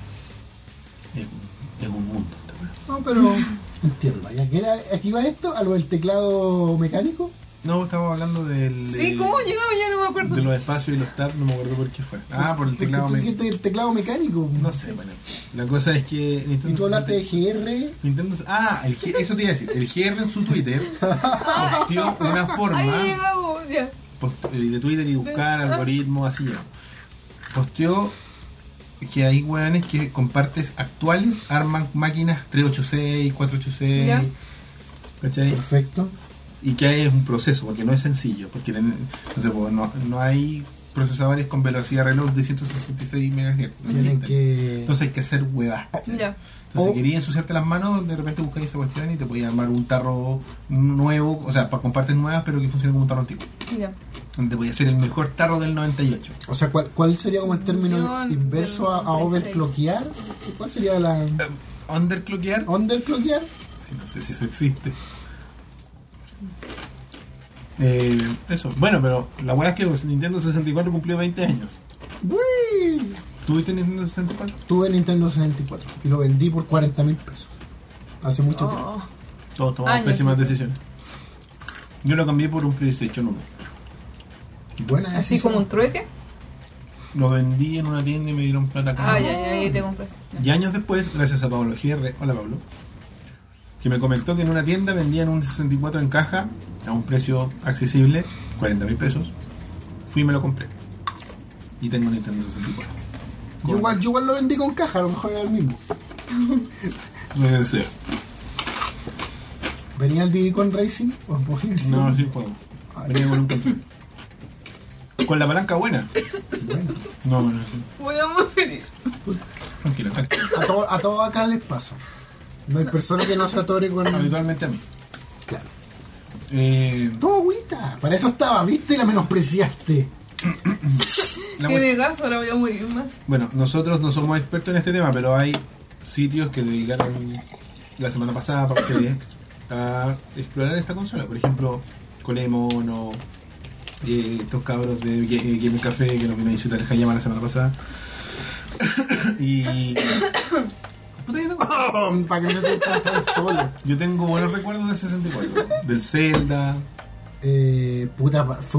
Es un mundo esta weá. No, pero entiendo. ¿Y aquí va esto? ¿A lo del teclado mecánico? No, estamos hablando Sí, ¿cómo llegamos? Ya no me acuerdo. de los espacios y los tabs, no me acuerdo por qué fue. Por el teclado Porque tú mecánico. dijiste el teclado mecánico. No sé, bueno. La cosa es que Y Nintendo... tú hablaste de GR. Nintendo... eso te iba a decir. El GR en su Twitter posteó una forma... Ahí llegamos, ya. De Twitter y buscar algoritmos así. Posteó que hay weones que con partes actuales arman máquinas 386, 486, Ya. ¿cachai? Perfecto. Y que es un proceso, porque no es sencillo, porque no sé, pues, no hay procesadores con velocidad reloj de 166 MHz, no Tienen existen. que... Entonces hay que hacer huevas. Ya. Entonces, O- si querías ensuciarte las manos, de repente buscáis esa cuestión y te podías armar un tarro nuevo, o sea, con partes nuevas, pero que funcione como un tarro antiguo. Ya. Donde podía ser el mejor tarro del 98. O sea, ¿cuál sería como el término Yo, inverso a del 96. overclockear? ¿Cuál sería la... Underclockear, underclockear? sí, no sé si eso existe. Eso, bueno, pero la weá es que Nintendo 64 cumplió 20 años. ¡Uy! ¿Tuviste Nintendo 64? Tuve Nintendo 64 y lo vendí por 40.000 pesos. Hace mucho tiempo. Oh. Todos tomamos Años, pésimas sí. decisiones. Yo lo cambié por un PlayStation 1. Buena Así decisión. como un trueque. Lo vendí en una tienda y me dieron plata. Ah, ya, ahí te compré. Y años después, gracias a Pablo GR, hola Pablo, que me comentó que en una tienda vendían un 64 en caja a un precio accesible, 40.000 pesos. Fui y me lo compré. Y tengo un Nintendo 64. Yo igual lo vendí con caja, a lo mejor era el mismo. Debe ser. ¿Venía el Diddy con Racing? ¿O podría ser? No, sí puedo. Venía con un control. Con la palanca buena. Bueno, No, bueno, sí. Voy a morir. Tranquilo, tranquilo. a todos acá les pasa. No hay persona que no se atore con... Habitualmente a mí. Claro. Toma Agüita. Para eso estaba, ¿viste? Y la menospreciaste. la Tiene gas, ahora voy a morir más. Bueno, nosotros no somos expertos en este tema, pero hay sitios que dedicaron la semana pasada para ustedes a explorar esta consola. Por ejemplo, Colemon o estos cabros de Game Café que nos vino a visitar el Hayama la semana pasada. Y... Puta, Para que no se sientan tan solo. yo tengo buenos recuerdos del 64, del Zelda. Puta, fue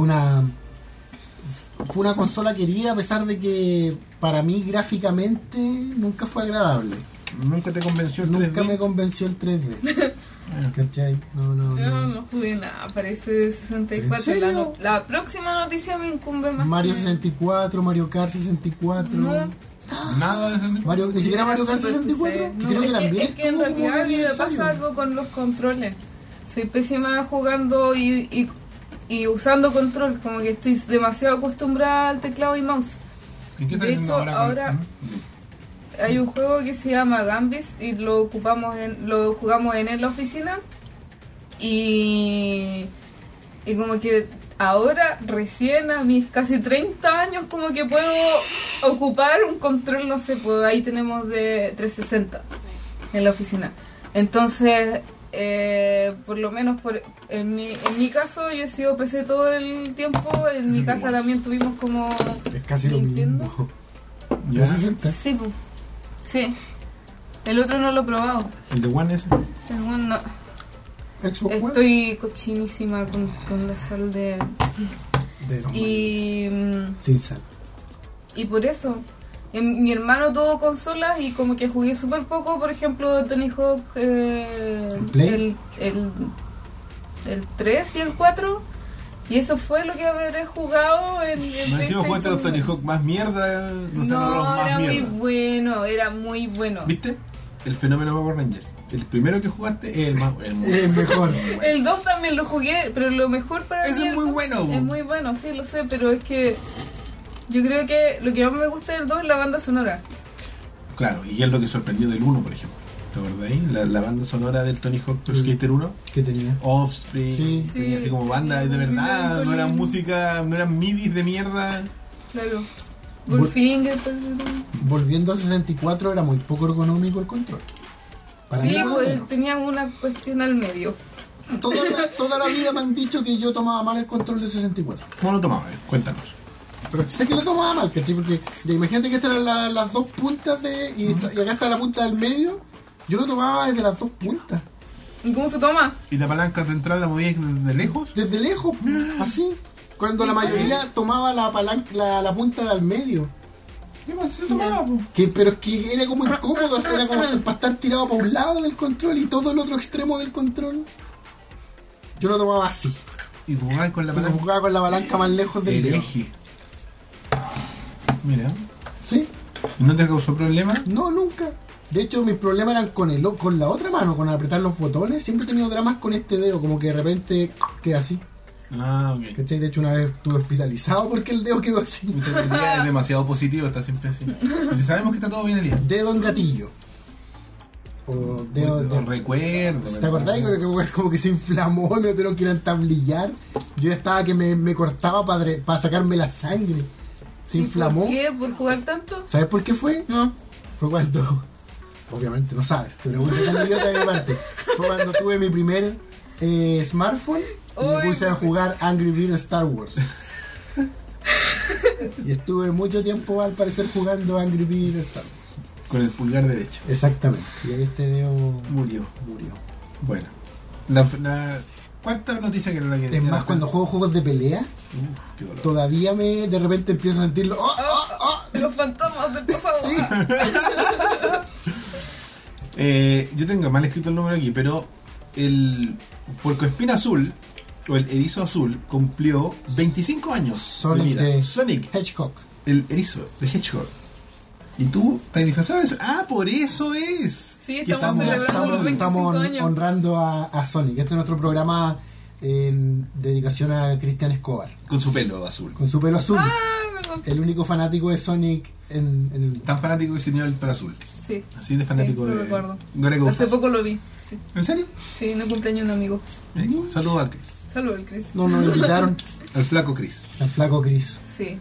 una consola querida, a pesar de que para mí gráficamente nunca fue agradable. Nunca te convenció el Nunca 3D. me convenció el 3D. ¿Cachai? No. Yo no jugué nada, parece 64. ¿En serio? La próxima noticia me incumbe más. Mario que- 64, Mario Kart 64. No. Nada de 64. Mario, ni siquiera Mario Kart Súper 64. PC. Que No, creo que es también es que en estuvo como realidad a mí me aniversario. pasa algo con los controles. Soy pésima jugando y usando control. Como que estoy demasiado acostumbrada al teclado y mouse. ¿Y qué estás De haciendo hecho, con- ahora- Hay un juego que se llama Gambis y lo jugamos en la oficina y como que ahora recién a mis casi 30 años como que puedo ocupar un control, no sé, pues ahí tenemos de 360 en la oficina. Entonces, por lo menos en mi caso yo he sido PC todo el tiempo, en mi casa también tuvimos como Es casi lo Nintendo. mismo. Ya. ¿Ya 60? Sí, pues. Sí. El otro no lo he probado. ¿El de One ese? El bueno, no. Xbox One. Estoy cochinísima con la sal de... De los Y, sin sal. y por eso. Mi hermano tuvo consolas y como que jugué súper poco, por ejemplo, Tony Hawk, Play? el 3 y el 4. Y eso fue lo que habré jugado en Me encima jugaste a los Tony Hawk más mierda. No, sé, los No, más era muy mierda. bueno, era muy bueno. ¿Viste? El fenómeno Power Rangers. El primero que jugaste es el más Es mejor. El 2 también lo jugué, pero lo mejor para Ese mí... es el muy 2 bueno. Es muy bueno, sí, lo sé, pero es que... Yo creo que lo que más me gusta del 2 es la banda sonora. Claro, y es lo que sorprendió del 1, por ejemplo. ¿Te acuerdas ahí? La banda sonora del Tony Hawk Pro Skater 1. ¿Qué tenía? Offspring. Sí. Tenía así como banda de verdad. No eran música, no eran midis de mierda. Claro. Goldfinger, por ejemplo. Volviendo al 64 era muy poco ergonómico el control. Para Sí, mí, por lo pues menos. tenía una cuestión al medio. Toda la vida me han dicho que yo tomaba mal el control del 64. ¿Cómo lo tomabas? Cuéntanos. Pero sé que lo tomaba mal, ¿cachai? Porque imagínate que estas eran las dos puntas y acá está la punta del medio. Yo lo tomaba desde las dos puntas. ¿Y cómo se toma? ¿Y la palanca central la movías desde lejos? Desde lejos, así. Cuando la mayoría tomaba la punta del medio. ¿Qué más se tomaba? Po? Pero es que era como incómodo, era como para estar tirado para un lado del control y todo el otro extremo del control. Yo lo tomaba así. Y jugabas con la Y lo palanca jugaba con la palanca más lejos del del dedo. eje. Mira. ¿Sí? ¿Y no te causó problema? No, nunca. De hecho, mis problemas eran con la otra mano, con apretar los botones. Siempre he tenido dramas con este dedo, como que de repente queda así. Ah, ok. ¿Cachai? De hecho, una vez estuve hospitalizado porque el dedo quedó así. El día es demasiado positivo, está siempre así. Si sabemos que está todo bien el día. Dedo en gatillo. O dedo No recuerdo. ¿Te acordás? Como que se inflamó, no te lo quieran tablillar. Yo ya estaba que me cortaba para sacarme la sangre. Se inflamó. ¿Por qué? ¿Por jugar tanto? ¿Sabes por qué fue? No. Fue cuando... Obviamente no sabes, te pregunto como idiota de mi parte. Fue cuando tuve mi primer smartphone y me puse a jugar Angry Birds Star Wars. Y estuve mucho tiempo al parecer jugando Angry Birds Star Wars. Con el pulgar derecho. Exactamente. Y ahí este dedo Murió. Bueno. La cuarta noticia que no la quería Es decir. más, cuando juego juegos de pelea, Qué dolor. todavía de repente empiezo a sentirlo. Los fantasmas del pasado. Sí. Yo tengo mal escrito el número aquí, pero el puercoespín azul, o el erizo azul, cumplió 25 años. Sonic de vida. de Sonic, Hedgehog. el erizo de Hedgehog. ¿Y tú estás disfrazado de eso? Ah, por eso es. Sí, Que estamos celebrando los 25 años. honrando a Sonic. Este es nuestro programa en dedicación a Cristian Escobar. Con su pelo azul. Con su pelo azul. Ah, perdón. El único fanático de Sonic en el mundo. Tan fanático que se dio el pelo azul. Sí. Así de fanático Sí, de lo recuerdo. Grego Hace Fast. poco lo vi. Sí, ¿En serio? sí, en el cumpleaños de un amigo. Saludos al Chris. Saludos, Chris. No nos invitaron Al flaco Chris. al flaco Chris. Sí.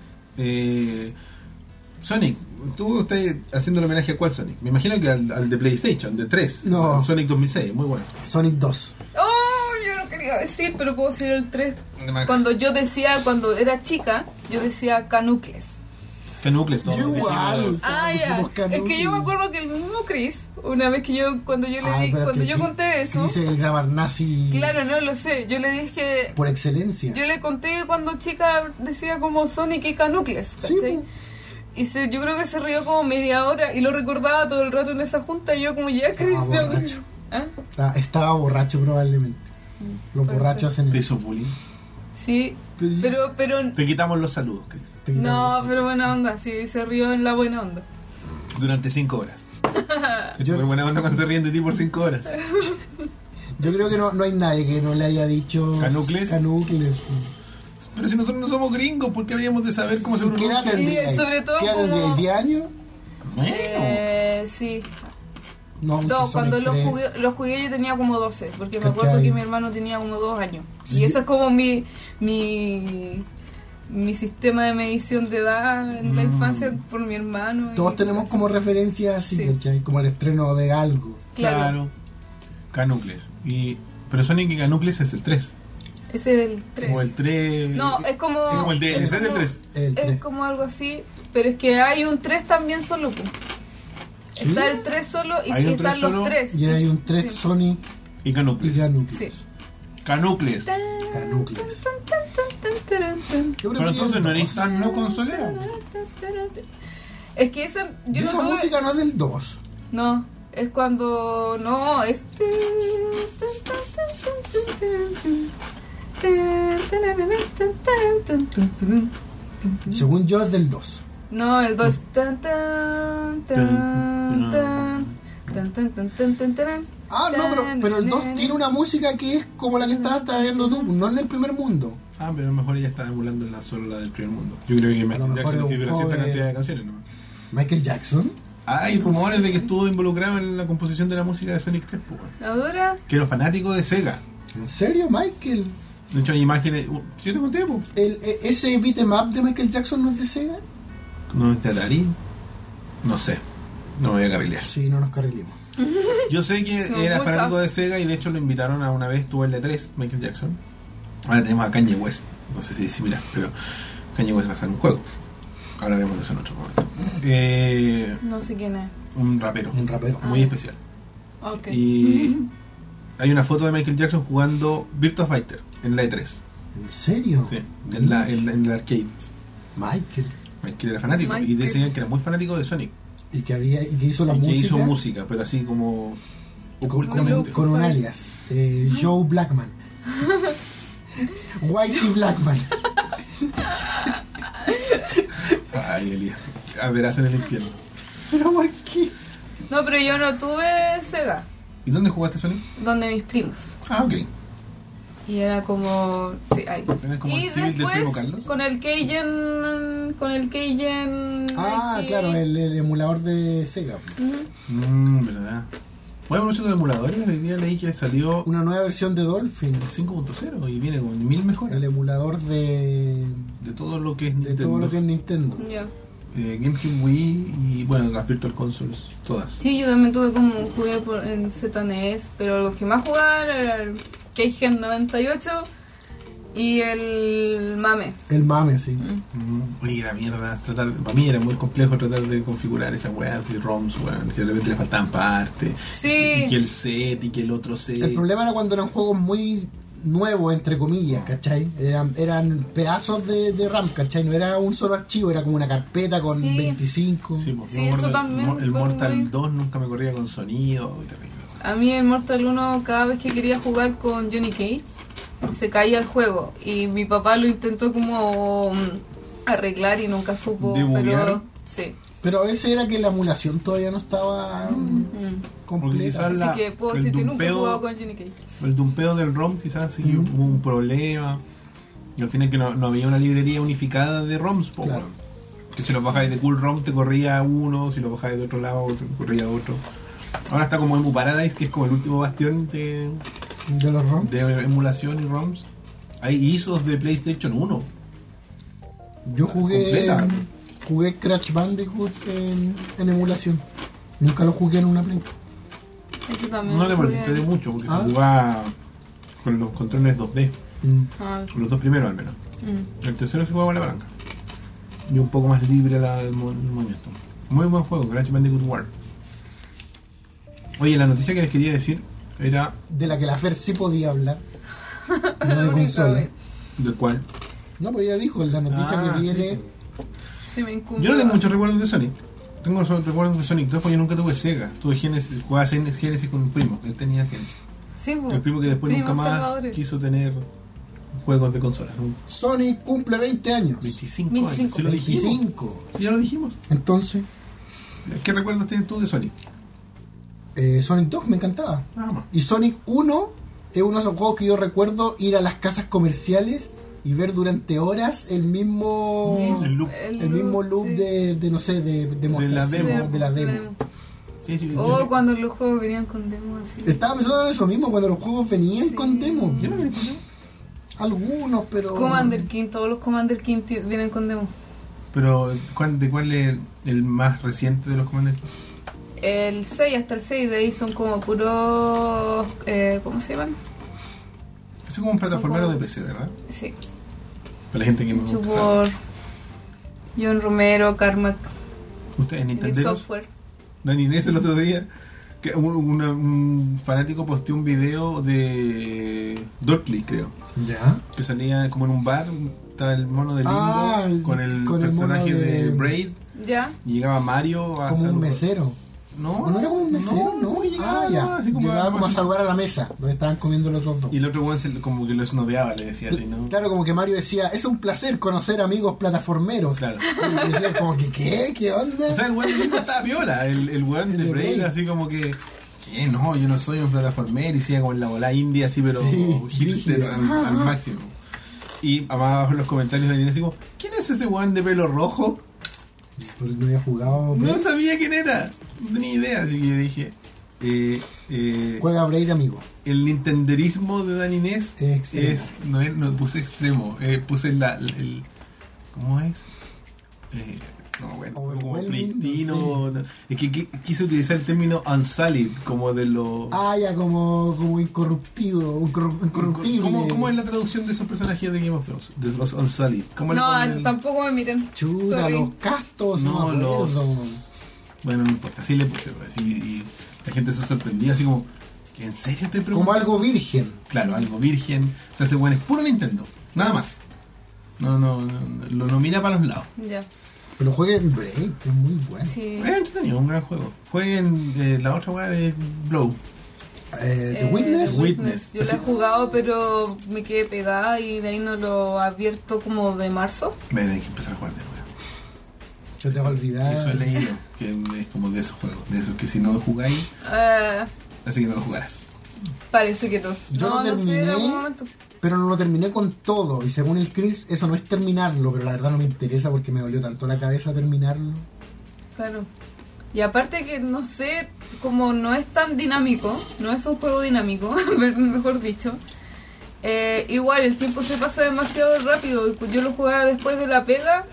Sonic, ¿tú estás haciendo el homenaje a cuál Sonic? Me imagino que al de PlayStation, de 3. No. Sonic 2006, muy bueno. Sonic 2. Oh, yo no quería decir, pero puedo decir el 3. No me- Cuando cuando era chica, yo decía Canucles. Canucles, todo. Yo igual. Ah, ya. Dijimos Es que yo me Canucles. acuerdo que el mismo Chris, una vez que cuando yo le Ay, di, pero cuando que yo conté eso, Chris es el grabar nazi claro, no lo sé, yo le dije, por excelencia. yo le conté que cuando chica decía como Sonic y Canucles, Sí, ¿cachai? po. Y yo creo que se rió como media hora y lo recordaba todo el rato en esa junta y yo como ya Chris, Estaba borracho. ¿Ah? Estaba borracho probablemente. Los puede borrachos hacen ¿Te eso. hizo bullying? Sí, Pero- pero Te quitamos los saludos, Chris. Te quitamos no, eso. pero buena onda, sí, se rió en la buena onda. Durante 5 horas. Es Yo- muy buena onda cuando se ríen de ti por 5 horas. Yo creo que no hay nadie que no le haya dicho ¿Canucles? Canucles. Pero si nosotros no somos gringos, ¿por qué habríamos de saber cómo se ¿Qué edad pronuncia? tendría? Y sobre todo ¿Qué edad como- tendría? ¿10 años? Bueno. Sí. No, No, si cuando Sonic 3. lo jugué yo tenía como 12, porque me ¿Cachai? acuerdo que mi hermano tenía como 2 años. Sí. Y eso es como mi sistema de medición de edad en la infancia por mi hermano. y- Todos tenemos como referencia así, Sí. ¿cachai? Como el estreno de algo. Claro, Canucles. Pero Sonic y Canucles es el 3. ese es el 3. Como el 3. No, es como... Es como el DLC del 3. El 3. Es como algo así, pero es que hay un 3 también solo. Pues. ¿Sí? Está el 3 solo y ¿Hay un están 3 los solo? 3. Y hay un 3 Sí. Sonic Y y Canucles. Canucles. Sí. Canucles. Canucles. Yo Pero prefería entonces el no 2. eres tan no consolero. Es que esa... Y Yo no esa tuve... música no es del 2. No, es cuando... No, Según yo es del 2. No, el 2 tan tan tan tan tan tan tan tan tan tan. Ah, no, pero el 2 tiene una música que es como la que estabas trayendo tú, no en el primer mundo. Ah, pero a lo mejor ella está emulando solo la del primer mundo. Yo creo que A lo Michael mejor Jackson es un escribió cierta cover. cantidad de canciones, ¿no? Michael Jackson. Hay rumores de que estuvo involucrado en la composición de la música de Sonic 3, pues, bueno. Adora. Que era fanático de Sega. ¿En serio, Michael? De hecho, hay imágenes. Yo te conté, pues. ¿Ese beat'em up de Michael Jackson no es de Sega? ¿No es de Atari? No sé. No me voy a carrilear. Sí, no nos carrilemos. Yo sé que Son era muchas. fanático de Sega y de hecho lo invitaron a una vez, tuvo el E3, Michael Jackson. Ahora tenemos a Kanye West. No sé si es similar, pero Kanye West va a hacer un juego. Hablaremos de eso en otro momento. No sé quién es. Un rapero. Un rapero. Muy especial. Ok. Y hay una foto de Michael Jackson jugando Virtua Fighter en la E3. ¿En serio? Sí, en el arcade. Michael. Michael era fanático y Michael. decían que era muy fanático de Sonic. Y que hizo la Y que música. hizo música, pero así como con, ocultamente. con un alias. Joe Blackman. Whitey Blackman. Ay, Elías. Arderás en el infierno. ¿Pero por qué? No, pero yo no tuve Sega, ¿Y dónde jugaste Sonic? donde mis primos. Ah, ok. Y era como... Sí, ahí. ¿Eres como Y el civil del primo después, Carlos? con el Cajun... Con el Cajun... Ah, 98. claro, el emulador de Sega. Ujú. Verdad. Bueno, por de emuladores, hoy día leí que salió Una nueva versión de Dolphin. el 5.0 y viene con 1000 mejoras El emulador de todo lo que es de Nintendo. todo lo que es Nintendo. Ya. GameCube, Wii y bueno, las Virtual Consoles, todas. Sí, yo también tuve como jugué en ZNES, pero lo que más jugaba era el Cajun 98 y el Mame. El mame, sí. Oye, la mierda, para mí era muy complejo tratar de configurar esa weá de ROMs, weón, que de repente le faltaban partes. Sí. Y que el set y que el otro set. El problema era cuando eran juegos muy nuevos, entre comillas, ¿cachai? Eran pedazos de RAM, ¿cachai? No era un solo archivo, era como una carpeta con Sí. 25. Sí, pues, Sí, yo me acuerdo eso también el fue Mortal muy- 2 nunca me corría con sonido. Y terrible. A mí el Mortal 1 cada vez que quería jugar con Johnny Cage se caía el juego y mi papá lo intentó como arreglar y nunca supo, ¿Debuguear? pero sí. Pero a veces era que la emulación todavía no estaba Porque completa. quizás Así que puedo decir que nunca he jugado con Johnny Cage. el dumpeo del ROM quizás sí hubo un problema. Y al final que no había una librería unificada de ROMs, po, Claro. weón. Que si lo bajabas de Cool ROM te corría uno, si lo bajabas de otro lado te corría otro. Ahora está como Emu Paradise, que es como el último bastión de los ROMs. emulación y ROMs. Hay ISOs de PlayStation 1. Yo Completa. jugué Crash Bandicoot en emulación. Nunca lo jugué en una Play. Eso también. No le jugué. molesté de mucho porque Ah. se jugaba con los controles 2D. Ah, Los dos primeros al menos. El tercero se jugaba con la palanca. Y un poco más libre el movimiento. Muy buen juego, Crash Bandicoot War. Oye, la noticia que les quería decir era De la que la Fer sí podía hablar. No de La única consola. vez. del cual. No, pues ya dijo, la noticia Ah, que viene. sí. Se me incumbe. Yo no tengo muchos recuerdos de Sonic. Tengo recuerdos de Sonic 2 porque yo nunca tuve Sega. Tuve Genesis, jugaba Genesis con un primo. Él tenía Genesis. Sí, pues. El primo que después Primos nunca más salvadores. quiso tener juegos de consolas. ¿No? Sonic cumple 20 años. 25 25. años. ¿Sí lo dijimos? 25. Sí, ya lo dijimos. Entonces, ¿Qué recuerdos tienes tú de Sonic? Sonic 2 me encantaba. Nada más. Y Sonic 1 es uno de esos juegos que yo recuerdo ir a las casas comerciales y ver durante horas el mismo El loop. el mismo loop sí. de no sé, de la demostración, demo. de la demo. Sí, sí, Oh, cuando los juegos venían con demo así. Estaba pensando en eso mismo cuando los juegos venían Sí. con demo. yo no me acuerdo. Algunos, pero Commander King, todos los Commander King vienen con demo. Pero, ¿de cuál es el más reciente de los comandantes? El 6 hasta el 6 de ahí son como puros... ¿cómo se llaman? Es como un plataformero como- de PC, ¿verdad? Sí. Para la gente que no Hecho sabe. por John Romero, Carmack, Ustedes, Elite Nintenderos. Software. Dani Inés el otro día, que un fanático posteó un video de Dorkly, creo. ya. Que salía como en un bar, estaba el mono de Limbo Ah, con el con el personaje mono de de- Braid. ¿Ya? Y llegaba Mario a Como un saludar. mesero. No, No era como un mesero, ¿no? llegaba, Ah, ya. así como Llegaba como a saludar a la mesa donde estaban comiendo los otros dos. Y el otro weón como que lo esnobeaba, le decía así, ¿no? Claro, como que Mario decía, es un placer conocer amigos plataformeros. Claro. Y decía como que, ¿qué? ¿Qué onda? O sea, el weón de Limbo estaba viola. El weón El de de Braid, Braid. así como que. ¿Qué? No, yo no soy un plataformero. Y sigue como en la bola india, así, pero Sí, hipster brígido. al máximo. Y abajo en los comentarios de Nina, así como, ¿quién es ese weón de pelo rojo? Porque no había jugado. No sabía quién era. No tenía idea. Así que yo dije. Juega Braid, amigo. El nintenderismo de Dan Inés Extremo. no puse extremo, puse ¿cómo es? No, bueno, como Overwhelming, pleistino, no. Es que quise utilizar el término unsullied, como de lo... Ah, ya, como incorruptido, incorruptible. ¿Cómo es la traducción de esos personajes de Game of Thrones? De los unsullied. ¿Cómo le No, ponen el- tampoco me miren. Chuta, Sorry. los castos, No, no, me acuerdo. Bueno, no importa, así le puse, pues, y la gente se sorprendía, así como, ¿que en serio te pregunto? Como algo virgen. Claro, algo virgen. O sea, ese weón es puro Nintendo, nada más. No, lo nomina para los lados. Ya. Pero jueguen Braid, que es muy bueno. Sí. Es entretenido, un gran juego. Jueguen la otra weá de Blow. The Witness. The Witness. Yo lo he jugado, pero me quedé pegada y de ahí no lo he abierto como de marzo. Me tenés que empezar a jugar de nuevo. Se te va a olvidar. Eso he leído, que es como de esos juegos, de esos que si no lo jugáis, así que no lo jugarás. Parece que no. Yo lo sé, en terminé, algún momento. pero no lo terminé con todo. Y según el Chris, eso no es terminarlo, pero la verdad no me interesa porque me dolió tanto la cabeza terminarlo. Claro. Y aparte que, no sé, como no es tan dinámico, no es un juego dinámico, mejor dicho, igual el tiempo se pasa demasiado rápido. Yo lo jugaba después de la pega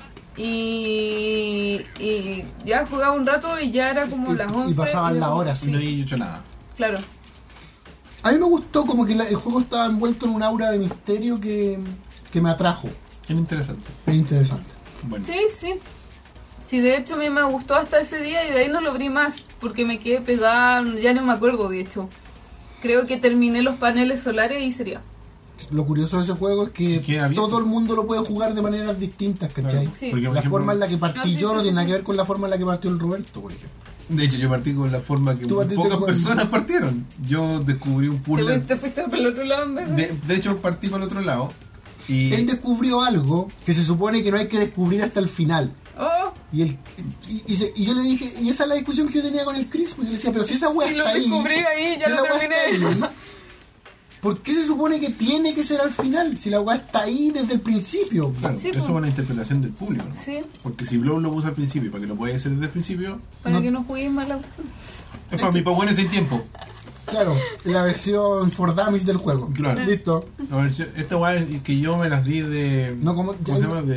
y ya jugaba un rato y ya era como las 11. Y pasaban las horas, Y sí. no he hecho nada. Claro. A mí me gustó como que el juego estaba envuelto en un aura de misterio que me atrajo. Es interesante. Es interesante. Bueno, Sí, sí. Sí, de hecho a mí me gustó hasta ese día y de ahí no lo abrí más porque me quedé pegada, ya no me acuerdo de hecho. Creo que terminé los paneles solares y sería. Lo curioso de ese juego es que Que abierto. todo el mundo lo puede jugar de maneras distintas, ¿cachai? claro. Sí. Porque, por La ejemplo, forma en la que partí Ah, sí, yo sí, no sí, tiene nada sí. que ver con la forma en la que partió el Roberto, por ejemplo. de hecho, yo partí con la forma que Tú partiste pocas con- personas partieron. Yo descubrí un puzzle. Te fuiste por el otro lado en vez de... De hecho, partí para el otro lado. Y Él descubrió algo que se supone que no hay que descubrir hasta el final. Oh, Y yo le dije, y esa es la discusión que yo tenía con el Chris, porque yo le decía, pero si esa weá si está lo ahí, descubrí ahí, ya si lo esa weá terminé. está ahí, ¿por qué se supone que tiene que ser al final? Si la weá está ahí desde el principio. claro, Sí, eso pues. es una interpretación del público, ¿no? Sí, Porque si Blow lo puso al principio, para que lo pueda hacer desde el principio, para No. que no juegues mal la cuestión. es para mí, para buenos sin tiempo. Claro, la versión for dummies del juego. Claro. Listo. No, esta weá es que yo me las di de. No, como- ¿Cómo se llama?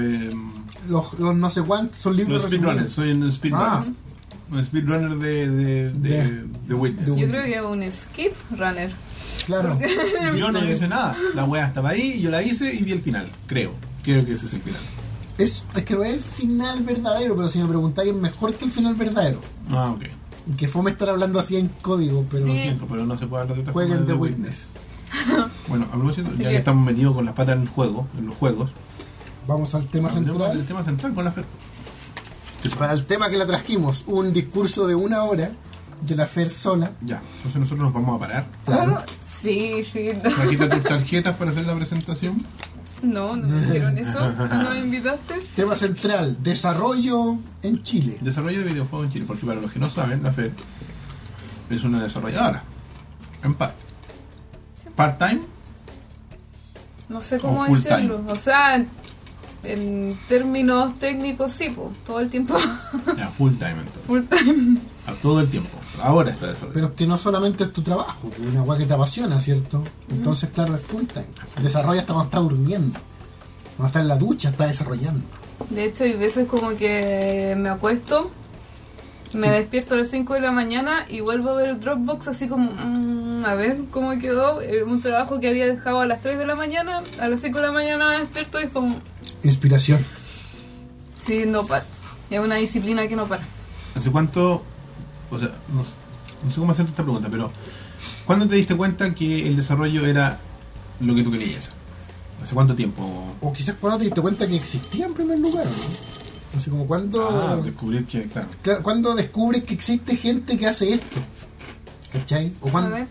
Los no sé cuántos son libros Los speedrunners. Soy un speedrunner. Ah. Un speedrunner de Witness. De- Yo creo que es un skip runner. Claro. Yo no hice nada. La weá estaba ahí, yo la hice y vi el final. Creo que ese es el final. Es que no es el final verdadero, pero si me preguntáis, es mejor que el final verdadero. Ah, ok. Y que fome estar hablando así en código, pero Lo Sí. siento, pero no se puede hablar de otra jueguen forma The de Witness. Bueno, a propósito, Así ya que- que estamos metidos con las patas en el juego, en los juegos, Vamos al tema hablemos central. del tema central con la Fer. Para el tema que la trajimos, un discurso de 1 hora de la Fer sola. Ya, entonces nosotros nos vamos a parar. Claro. Sí, sí. Trajiste tus tarjetas para hacer la presentación. No, no me dijeron eso. ¿No me invitaste? Tema central, desarrollo en Chile. Desarrollo de videojuegos en Chile, porque para los que no saben, la Fer es una desarrolladora. En parte. Part-time, No sé cómo O full decirlo. O sea, en términos técnicos sí, pues, todo el tiempo. ya, full-time entonces. Full time. A todo el tiempo. Ahora está desarrollando. Pero es que no solamente es tu trabajo, es una weá que te apasiona, ¿cierto? Entonces, claro, es full time. Desarrolla hasta cuando está durmiendo. Cuando está en la ducha, está desarrollando. De hecho, hay veces como que me acuesto, me despierto a las 5 de la mañana y vuelvo a ver el Dropbox así como, a ver cómo quedó. Un trabajo que había dejado a las 3 de la mañana, a las 5 de la mañana me despierto y es como, Inspiración. sí, no para. Es una disciplina que no para. ¿Hace cuánto? O sea, no sé cómo hacerte esta pregunta, pero ¿cuándo te diste cuenta que el desarrollo era lo que tú querías? ¿Hace cuánto tiempo? O quizás cuando te diste cuenta que existía en primer lugar, ¿no? Así como cuando... Descubrir que, claro. Claro, cuando descubres que existe gente que hace esto. ¿Cachai? O A cuando... ver.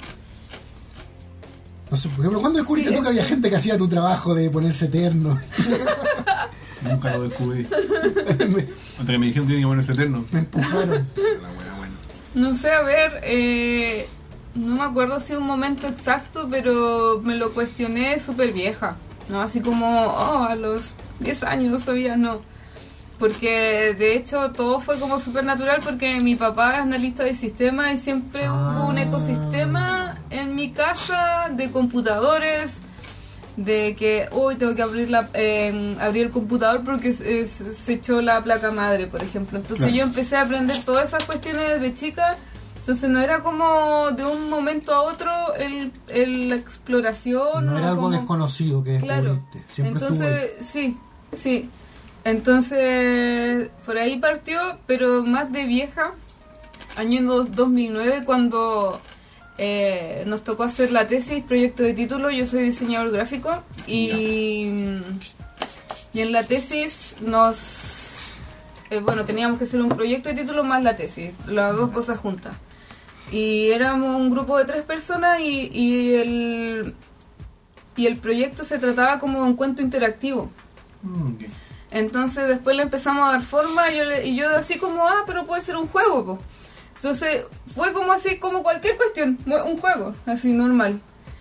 No sé, por ejemplo, ¿cuándo descubriste Sí. tú que había gente que hacía tu trabajo de ponerse eterno? Nunca lo descubrí. me, Hasta que me dijeron que tiene que ponerse eterno. me empujaron. La buena, buena. No sé, a ver, no me acuerdo si un momento exacto, pero me lo cuestioné súper vieja, ¿no? Así como, a los 10 años todavía no. Porque de hecho todo fue como súper natural porque mi papá es analista de sistemas y siempre hubo un ecosistema en mi casa de computadores, de que hoy tengo que abrir abrir el computador porque se echó la placa madre, por ejemplo. Entonces Claro. yo empecé a aprender todas esas cuestiones desde chica. Entonces no era como de un momento a otro la exploración. No era algo como... desconocido que Claro. descubriste. Siempre estuvo ahí. Entonces, sí. Entonces, por ahí partió, pero más de vieja, año 2009, cuando nos tocó hacer la tesis, proyecto de título. Yo soy diseñador gráfico y en la tesis teníamos que hacer un proyecto de título más la tesis, las dos cosas juntas. Y éramos un grupo de 3 personas y el proyecto se trataba como un cuento interactivo. Ok. Entonces después le empezamos a dar forma y yo así como, pero puede ser un juego, po. Entonces fue como así, como cualquier cuestión, un juego, así normal.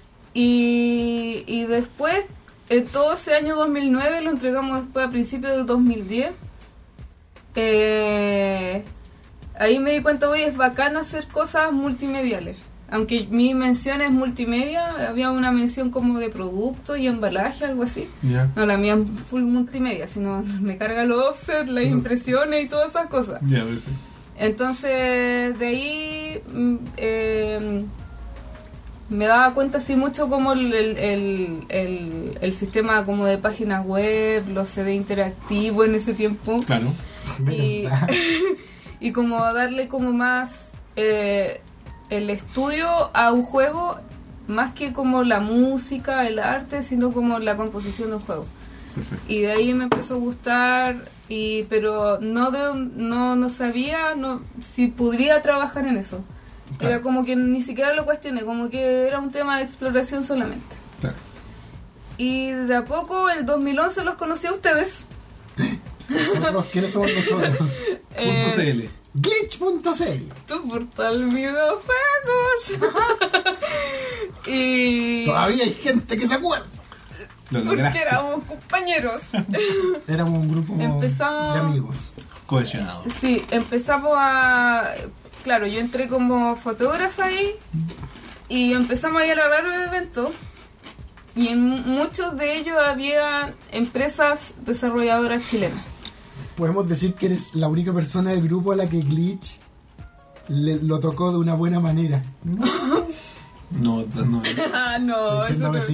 Y después, todo ese año 2009, lo entregamos después a principios del 2010. Ahí me di cuenta, oye, es bacán hacer cosas multimediales. Aunque mi mención es multimedia, había una mención como de producto y embalaje, algo así. Yeah. No, la mía es full multimedia, sino me carga los offsets, las impresiones y todas esas cosas. Yeah, entonces, de ahí me daba cuenta así mucho como el sistema como de páginas web, los CD interactivos en ese tiempo. Claro. Y como darle como más el estudio a un juego, más que como la música, el arte, sino como la composición de un juego. Perfecto. Y de ahí me empezó a gustar, pero no sabía si podría trabajar en eso. Claro. Era como que ni siquiera lo cuestioné, como que era un tema de exploración solamente. Claro. Y de a poco, el 2011 los conocí a ustedes. ¿Quiénes somos nosotros? .cl Glitch.cl, tu portal videojuegos. Y todavía hay gente que se acuerda. Porque éramos compañeros. Éramos un grupo de amigos cohesionados. Sí, empezamos a... Claro, yo entré como fotógrafa ahí y empezamos a ir a varios eventos. Y en muchos de ellos había empresas desarrolladoras chilenas. Podemos decir que eres la única persona del grupo a la que Glitch lo tocó de una buena manera. No. No, eso no.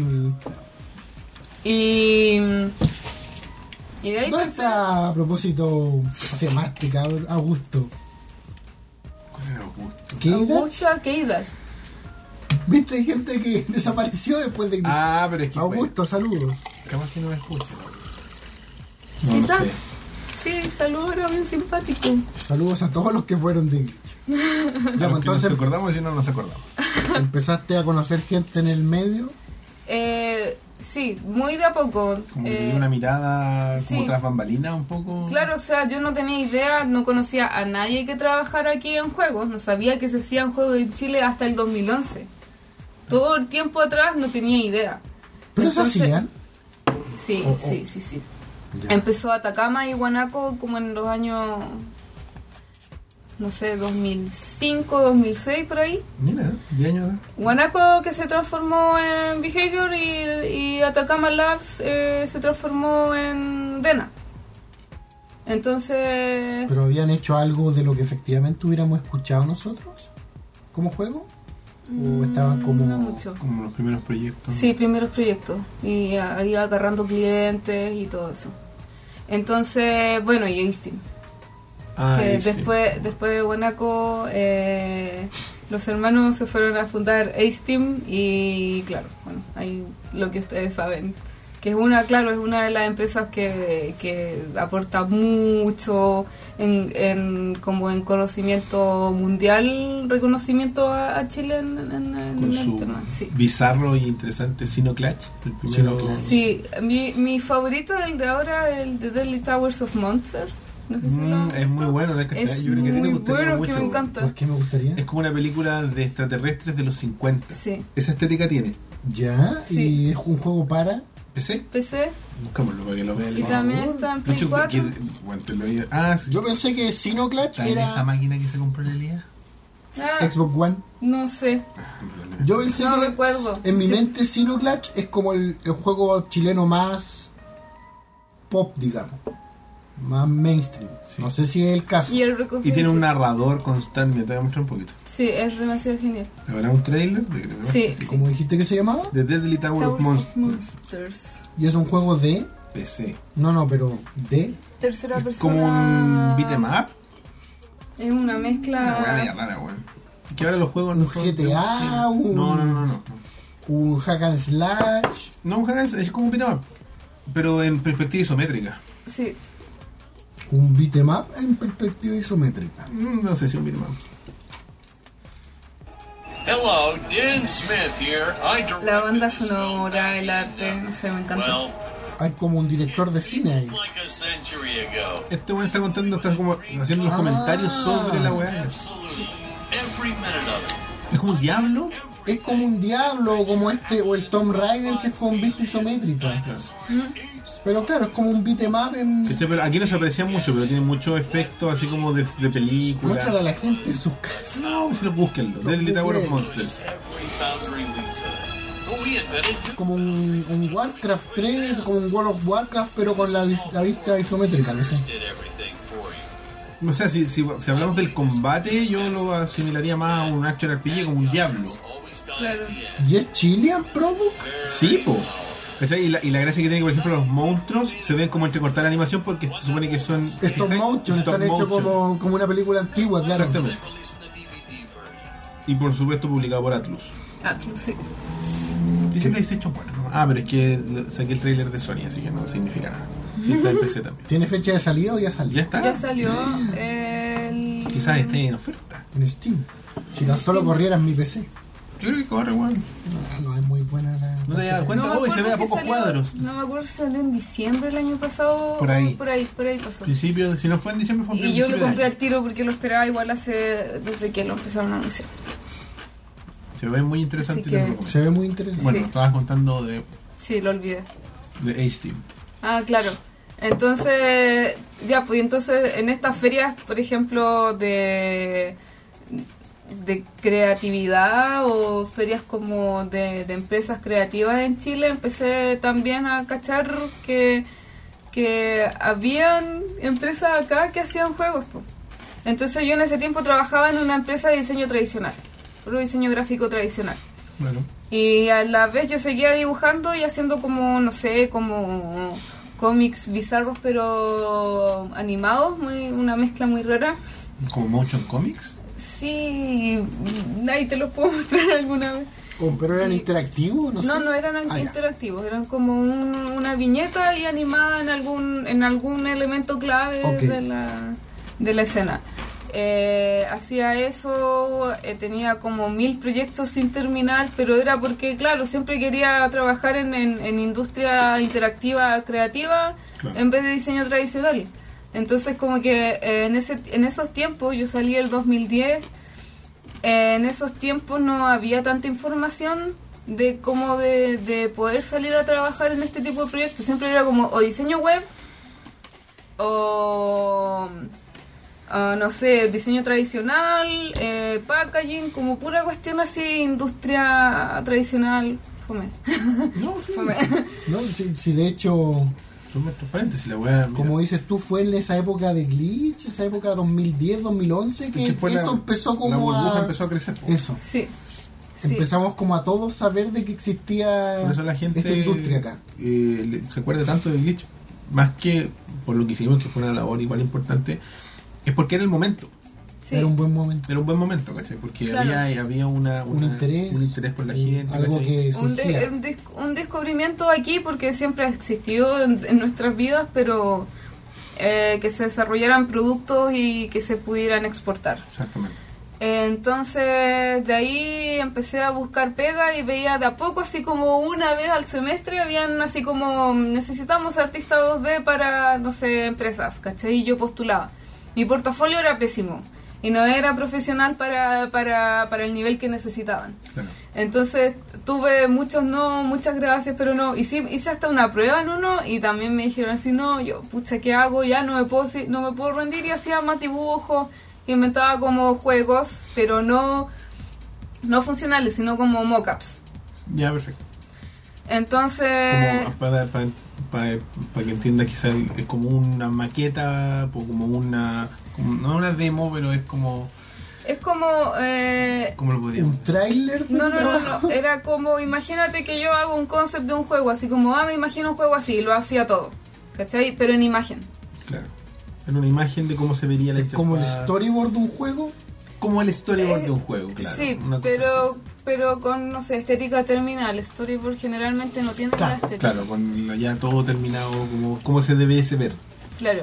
Y de ahí ¿dónde está, a propósito, se llamaste, cabrón? Augusto. ¿Cuál era Augusto? Augusto Keidas. ¿Viste? Hay gente que desapareció después de Glitch. Pero es que... Augusto, saludos. Capaz que no me escucha. Quizás. No sé. Sí, saludos, era bien simpático. Saludos a todos los que fueron de Glitch. Ya, pues, entonces nos acordamos y si no nos acordamos. ¿Empezaste a conocer gente en el medio? Sí, muy de a poco. Como que tenía una mirada sí, como tras bambalinas un poco. Claro, o sea, yo no tenía idea, no conocía a nadie que trabajara aquí en juegos, no sabía que se hacían juegos en Chile hasta el 2011. Todo el tiempo atrás no tenía idea. ¿Pero entonces, se hacían? Sí. Ya. Empezó Atacama y Guanaco como en los años, no sé, 2005, 2006, por ahí. Mira, 10 años. Guanaco que se transformó en Behavior y Atacama Labs se transformó en Dena. Entonces... ¿Pero habían hecho algo de lo que efectivamente hubiéramos escuchado nosotros como juego? ¿O estaban como... No mucho. Como los primeros proyectos? Sí, primeros proyectos. Y ahí agarrando clientes y todo eso. Entonces, bueno, y A-Steam. Después de Guanaco, los hermanos se fueron a fundar A-Steam y claro, bueno, ahí lo que ustedes saben. Que es una de las empresas que aporta mucho como en conocimiento mundial, reconocimiento a Chile en el tema. Sí. Bizarro y interesante Sinoclash. Sí, mi favorito es el de ahora, el de Deadly Towers of Monster. No sé si es muy bueno, ¿no? Es yo creo que muy te gustaría bueno, mucho. que me encanta. ¿Por qué me gustaría? Es como una película de extraterrestres de los 50. Sí. Esa estética tiene. Ya, sí. Y es un juego para... PC. Buscámoslo para que lo vean. Y también está en Play 4. Sí. Yo pensé que Sinoclash era... esa máquina que se compró en Elías? Xbox One. No sé. Yo pensé no que recuerdo. En mi mente Sinoclash es como el juego chileno más pop, digamos. Más mainstream. Sí. No sé si es el caso. Y tiene un narrador constante. Me te voy a mostrar un poquito. Sí, es demasiado genial. ¿Habrá un trailer? Sí. ¿Cómo dijiste que se llamaba? The Deadly Tower of Monsters. Y es un juego de... PC. No, pero de... Tercera persona. Como un beat'em up. Es una mezcla... Una media rara, weón. Que ahora los juegos no son... GTA, No. Un hack and slash... No, un hack and slash, es como un beat'em up. Pero en perspectiva isométrica. Sí. Un beat'em up en perspectiva isométrica. No sé si un beat'em up. Hello, Dan Smith here. La banda sonora, el arte, no sé, me encanta. Well, Hay como un director de cine ahí. Este weón está contando, está como haciendo los comentarios sobre la weá. Es como un diablo. Es como un diablo, como este, o el Tomb Raider, que es con vista isométrica. Pero claro, es como un beat'em up en... Pero aquí no se aprecia mucho, pero tiene muchos efectos así como de película. Muéstrale a la gente en sus casas. No, si lo búsquenlo. Deadly Tower of Monsters. Como un Warcraft 3, como un World of Warcraft, pero con la vista isométrica, no sé. O sea, si hablamos del combate, yo lo asimilaría más a un action RPG como un diablo. Claro. ¿Y es Chilean Product? Sí, po. ¿Cachai? Y la gracia que tiene, por ejemplo, los monstruos se ven como entrecortar la animación porque se supone que son Stop motion, están hechos como una película antigua, claro. Exactamente. Y por supuesto publicado por Atlus. Atlus, sí. Dice PlayStation, bueno, no. Pero es que saqué el trailer de Sony, así que no significa nada. Sí, está en PC también. ¿Tiene fecha de salida o ya salió? ¿Ya está? Ya salió el... Quizás esté en oferta. En Steam. Si tan solo corriera en mi PC. Yo creo que corre, weón. No es muy buena la... ¿No te das cuenta? me Hoy se ve a acuerdo si pocos salió- cuadros. No me acuerdo si salió en diciembre el año pasado. Por ahí. Por ahí pasó. Principio, si no fue en diciembre, fue en Y yo lo principio de compré año. al tiro porque lo esperaba igual desde que lo empezaron a anunciar. Se ve muy interesante. Así y te lo que- recomiendo. Se ve muy interesante. Bueno, Sí. estabas contando de Sí, lo olvidé. H-Team. Ah, claro. Entonces, ya, pues entonces en estas ferias, por ejemplo, de creatividad o ferias como de empresas creativas en Chile, empecé también a cachar que habían empresas acá que hacían juegos, po. Entonces yo en ese tiempo trabajaba en una empresa de diseño tradicional, puro diseño gráfico tradicional. Bueno, Y a la vez yo seguía dibujando y haciendo como, no sé, como cómics bizarros pero animados, una mezcla muy rara. como Motion Comics. Sí, ahí te los puedo mostrar alguna vez. Oh, ¿pero eran interactivos? No, sé. No eran Ah, ya. interactivos, eran como una viñeta y animada en algún elemento clave Ok. de la escena. Hacía eso, tenía como 1000 proyectos sin terminar, pero era porque, claro, siempre quería trabajar en industria interactiva creativa, Claro. en vez de diseño tradicional. Entonces como que en esos tiempos, yo salí el 2010, en esos tiempos no había tanta información de cómo de poder salir a trabajar en este tipo de proyectos. Siempre era como o diseño web o no sé, diseño tradicional, packaging, como pura cuestión así, industria tradicional. Fome. No, sí. Fome. No, si de hecho, Son estos paréntesis, la weá. mira. como dices tú, fue en esa época de Glitch, esa época 2010, 2011, que Es que fue esto la- empezó la como burbuja a... empezó a crecer. po. Eso. Sí. Sí. Empezamos como a todos saber de que existía Por eso la gente esta industria acá. se acuerda tanto de Glitch, más que por lo que hicimos, que fue una labor igual importante, es porque era el momento. Sí. Era un buen momento. Era un buen momento, ¿cachai? Porque Claro. había Un interés por la gente. algo ¿cachai? que Un, surgía. un descubrimiento aquí porque siempre ha existido en nuestras vidas, pero que se desarrollaran productos y que se pudieran exportar. Exactamente. Entonces de ahí empecé a buscar pega y veía de a poco, así como una vez al semestre habían así como necesitamos artistas 2D para, no sé, empresas, ¿cachai? Y yo postulaba. Mi portafolio era pésimo y no era profesional para el nivel que necesitaban. Claro. Entonces tuve muchos no, muchas gracias, pero no. Hice hasta una prueba en uno y también me dijeron así, no, yo, pucha, ¿qué hago? Ya no me puedo rendir, y hacía más dibujos, inventaba como juegos, pero no funcionales, sino como mockups. Ya, perfecto. Entonces, Como para que entienda, quizás es como una maqueta, como no una demo, pero es como... es como... ¿Cómo lo podríamos Un tráiler del No, trabajo. era como, imagínate que yo hago un concept de un juego, así como, me imagino un juego así, y lo hacía todo, ¿cachai? Pero en imagen. Claro. En una imagen de cómo se vería la Es como el interfaz. storyboard de un juego. Como el storyboard de un juego, claro. Sí, una cosa pero con, no sé, estética terminal. Storyboard generalmente no tiene Claro, la así. estética. Claro, con ya todo terminado, como se debiese ver. Claro.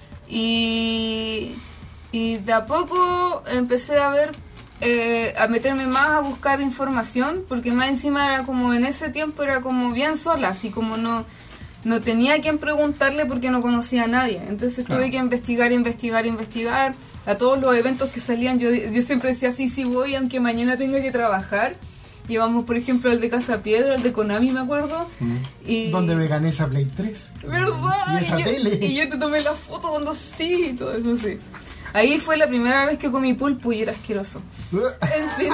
Y de a poco empecé a ver, a meterme más a buscar información, porque más encima era como, en ese tiempo era como bien sola, así como no no tenía a quien preguntarle porque no conocía a nadie. Entonces tuve que investigar a todos los eventos que salían. Yo siempre decía, sí voy, aunque mañana tenga que trabajar. Llevamos, por ejemplo, el de Casa Piedra, el de Konami, me acuerdo. Y donde me gané esa Play 3. ¿Verdad? Y esa tele. Y yo te tomé la foto cuando sí, y todo eso, sí. Ahí fue la primera vez que comí pulpo y era asqueroso. En fin.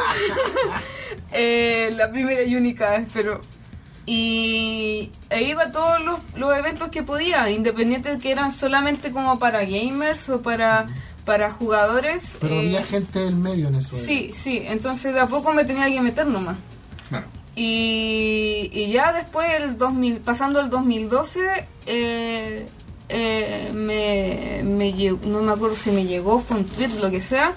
La primera y única vez, pero... Y ahí iba a todos los eventos que podía, independientes que eran solamente como para gamers o para jugadores. Pero había gente del medio en eso. Sí, entonces de a poco me tenía que meter nomás. Claro. Y ya después, pasando el 2012, me llegó, no me acuerdo si me llegó, fue un tweet, lo que sea,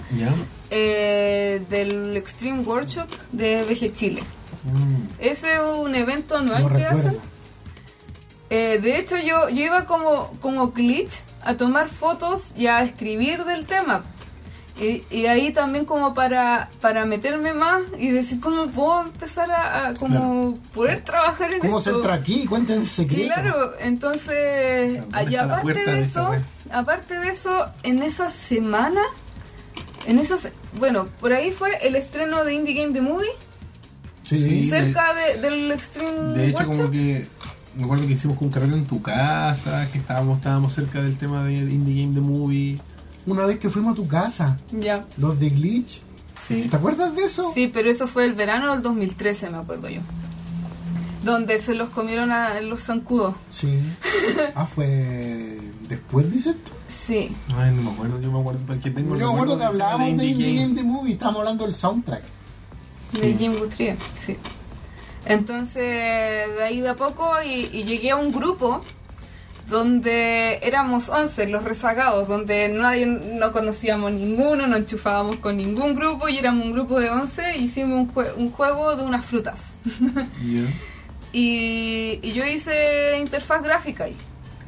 del Extreme Workshop de VG Chile. Ese es un evento anual que hacen. De hecho, yo iba como glitch a tomar fotos y a escribir del tema. Y ahí también como para meterme más y decir cómo puedo empezar a poder trabajar en ¿Cómo esto. se entra aquí? Cuéntanos el secreto. Claro, entonces, y aparte de eso, en esa semana, bueno, por ahí fue el estreno de Indie Game The Movie. Sí, cerca del Extreme de hecho, Workshop. como que me acuerdo que hicimos con un carrete en tu casa, que estábamos cerca del tema de Indie Game The Movie. Una vez que fuimos a tu casa, Ya. los de Glitch, Sí. ¿te acuerdas de eso? Sí, pero eso fue el verano del 2013, me acuerdo yo. Donde se los comieron a los zancudos. Sí. Fue después, dices tú. Sí. Ay, no me acuerdo, yo me acuerdo porque tengo... Yo me acuerdo que hablábamos de Indie Game The Movie, estábamos hablando del soundtrack. De Jim Guthrie, sí. Entonces, de ahí de a poco y llegué a un grupo donde éramos 11, los rezagados, donde no conocíamos ninguno, no enchufábamos con ningún grupo y éramos un grupo de 11 y hicimos un juego de unas frutas. Yeah. Y yo hice interfaz gráfica ahí.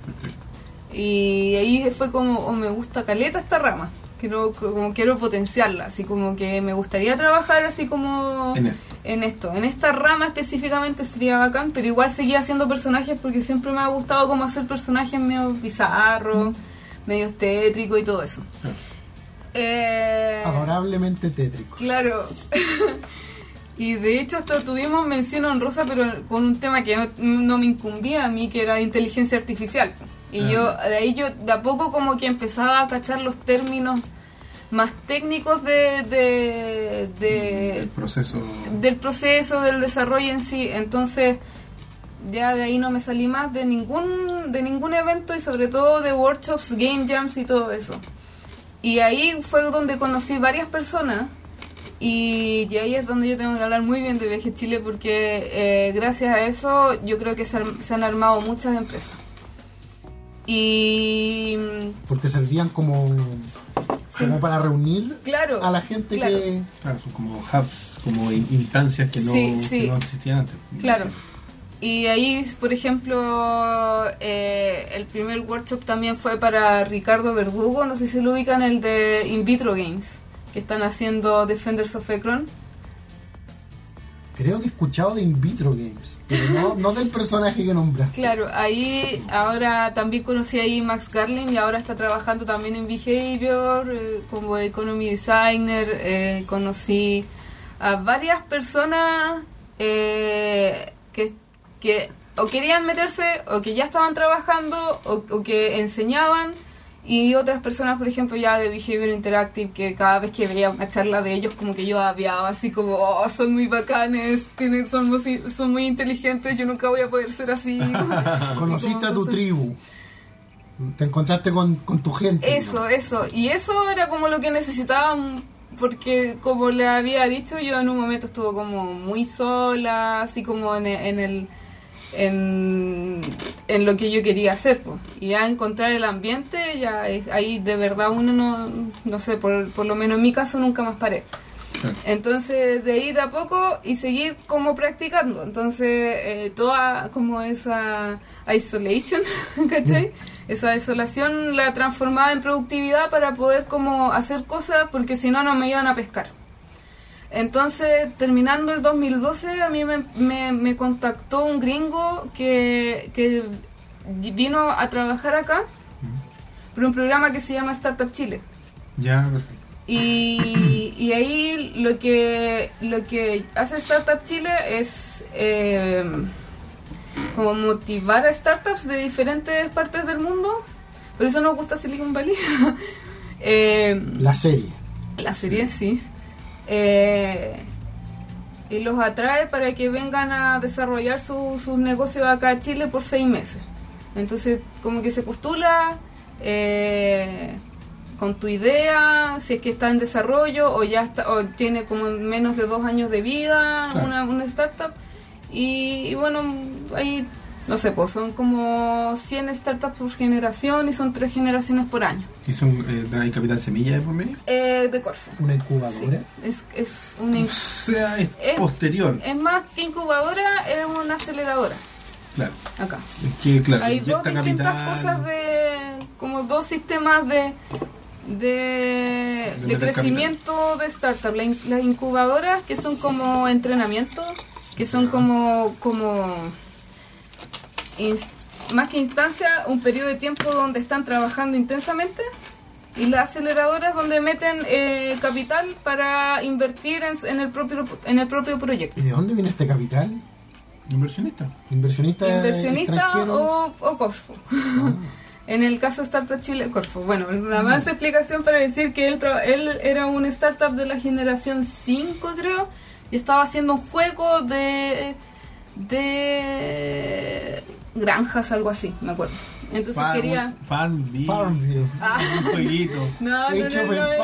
Y ahí fue como, me gusta caleta esta rama. Quiero potenciarla, así como que me gustaría trabajar así como en esto. En esta rama específicamente sería bacán, pero igual seguía haciendo personajes porque siempre me ha gustado como hacer personajes medio bizarros, medio tétricos y todo eso. Adorablemente tétricos. Claro. Y de hecho esto tuvimos mención honrosa, pero con un tema que no me incumbía a mí, que era inteligencia artificial. Y yo de a poco como que empezaba a cachar los términos más técnicos del proceso del desarrollo en sí. Entonces ya de ahí no me salí más de ningún evento y sobre todo de workshops, game jams y todo eso. Y ahí fue donde conocí varias personas. Y ahí es donde yo tengo que hablar muy bien de VG Chile porque gracias a eso yo creo que se han armado muchas empresas. Y porque servían como para reunir a la gente que... Claro, son como hubs, como instancias que no existían antes. Claro. Y ahí, por ejemplo, el primer workshop también fue para Ricardo Verdugo, no sé si lo ubican, el de In Vitro Games, que están haciendo Defenders of Ekron. Creo que he escuchado de In Vitro Games, pero no del personaje que nombraste. Claro, ahí ahora también conocí ahí Max Garling y ahora está trabajando también en Behavior como Economy Designer. Conocí a varias personas que o querían meterse o que ya estaban trabajando o que enseñaban. Y otras personas, por ejemplo, ya de Behavior Interactive, que cada vez que veía una charla de ellos, como que yo aviaba así como, son muy bacanes, son muy inteligentes, yo nunca voy a poder ser así. Conociste a tu tribu, te encontraste con tu gente. Eso. Y eso era como lo que necesitaban, porque como le había dicho, yo en un momento estuve como muy sola, así como en lo que yo quería hacer, pues. Y ya encontrar el ambiente, ya ahí de verdad uno no sé, por lo menos en mi caso nunca más paré. Entonces de ir a poco y seguir como practicando. Entonces toda como esa isolation, ¿cachai? Esa desolación la transformaba en productividad para poder como hacer cosas, porque si no me iban a pescar. Entonces, terminando el 2012, a mí me contactó un gringo que vino a trabajar acá por un programa que se llama Startup Chile. Ya, Y ahí lo que hace Startup Chile es como motivar a startups de diferentes partes del mundo. Por eso nos gusta Silicon Valley. La serie. La serie, sí. Y los atrae para que vengan a desarrollar sus negocios acá a Chile por 6 meses. Entonces, como que se postula con tu idea, si es que está en desarrollo o ya está, o tiene como menos de 2 años de vida, claro, una startup. Y bueno, ahí, no sé, pues son como 100 startups por generación y son 3 generaciones por año. ¿Y son de capital semilla de por medio? De Corfo. ¿Una incubadora? Sí, es una o sea, es posterior. Es más que incubadora, es una aceleradora. Claro. Acá. Es que, claro, hay 2 distintas capital, cosas como 2 sistemas de crecimiento de startup. Las incubadoras, que son como entrenamiento, que son como más que instancia, un periodo de tiempo donde están trabajando intensamente, y las aceleradoras donde meten capital para invertir en el propio proyecto. ¿Y de dónde viene este capital? Inversionista o Corfo. En el caso Startup Chile, Corfo. Bueno, una más explicación para decir que él era un startup de la generación 5, creo, y estaba haciendo un juego de granjas, un juego, entonces quería... Farmville. Un jueguito. No, ese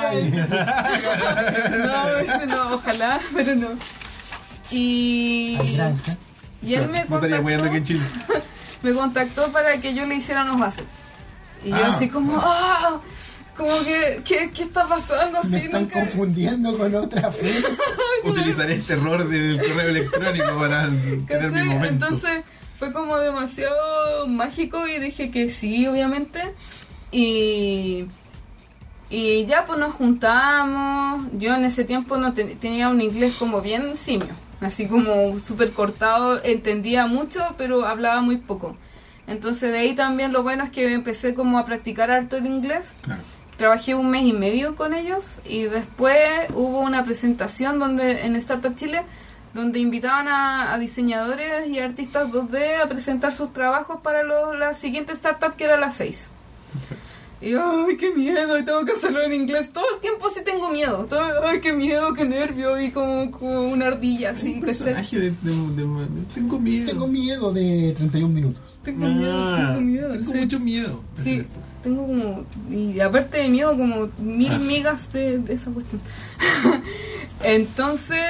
no, ojalá, pero no. Y él me contactó, aquí en Chile. me contactó para que yo le hiciera unos assets. Y yo así como, como que, ¿qué está pasando? Así, me están confundiendo con otra fe. Utilizaré este error del correo electrónico para tener mi momento. Entonces fue como demasiado mágico y dije que sí, obviamente. Y ya pues nos juntamos. Yo en ese tiempo no tenía un inglés como bien simio, así como súper cortado, entendía mucho pero hablaba muy poco. Entonces de ahí también lo bueno es que empecé como a practicar harto el inglés. Claro. Trabajé 1 mes y medio con ellos y después hubo una presentación en Startup Chile donde invitaban a diseñadores y artistas 2D a presentar sus trabajos para la siguiente startup, que era la 6. Perfecto. Y yo, ¡ay, qué miedo! Y tengo que hacerlo en inglés. Todo el tiempo sí tengo miedo. ¡Ay, qué miedo, qué nervio! Y como una ardilla así. Un personaje tengo miedo. Tengo miedo de 31 minutos. Tengo miedo. Tengo sí. mucho miedo. Sí, tengo como... Y aparte de miedo, como 1000 migas de esa cuestión. Entonces...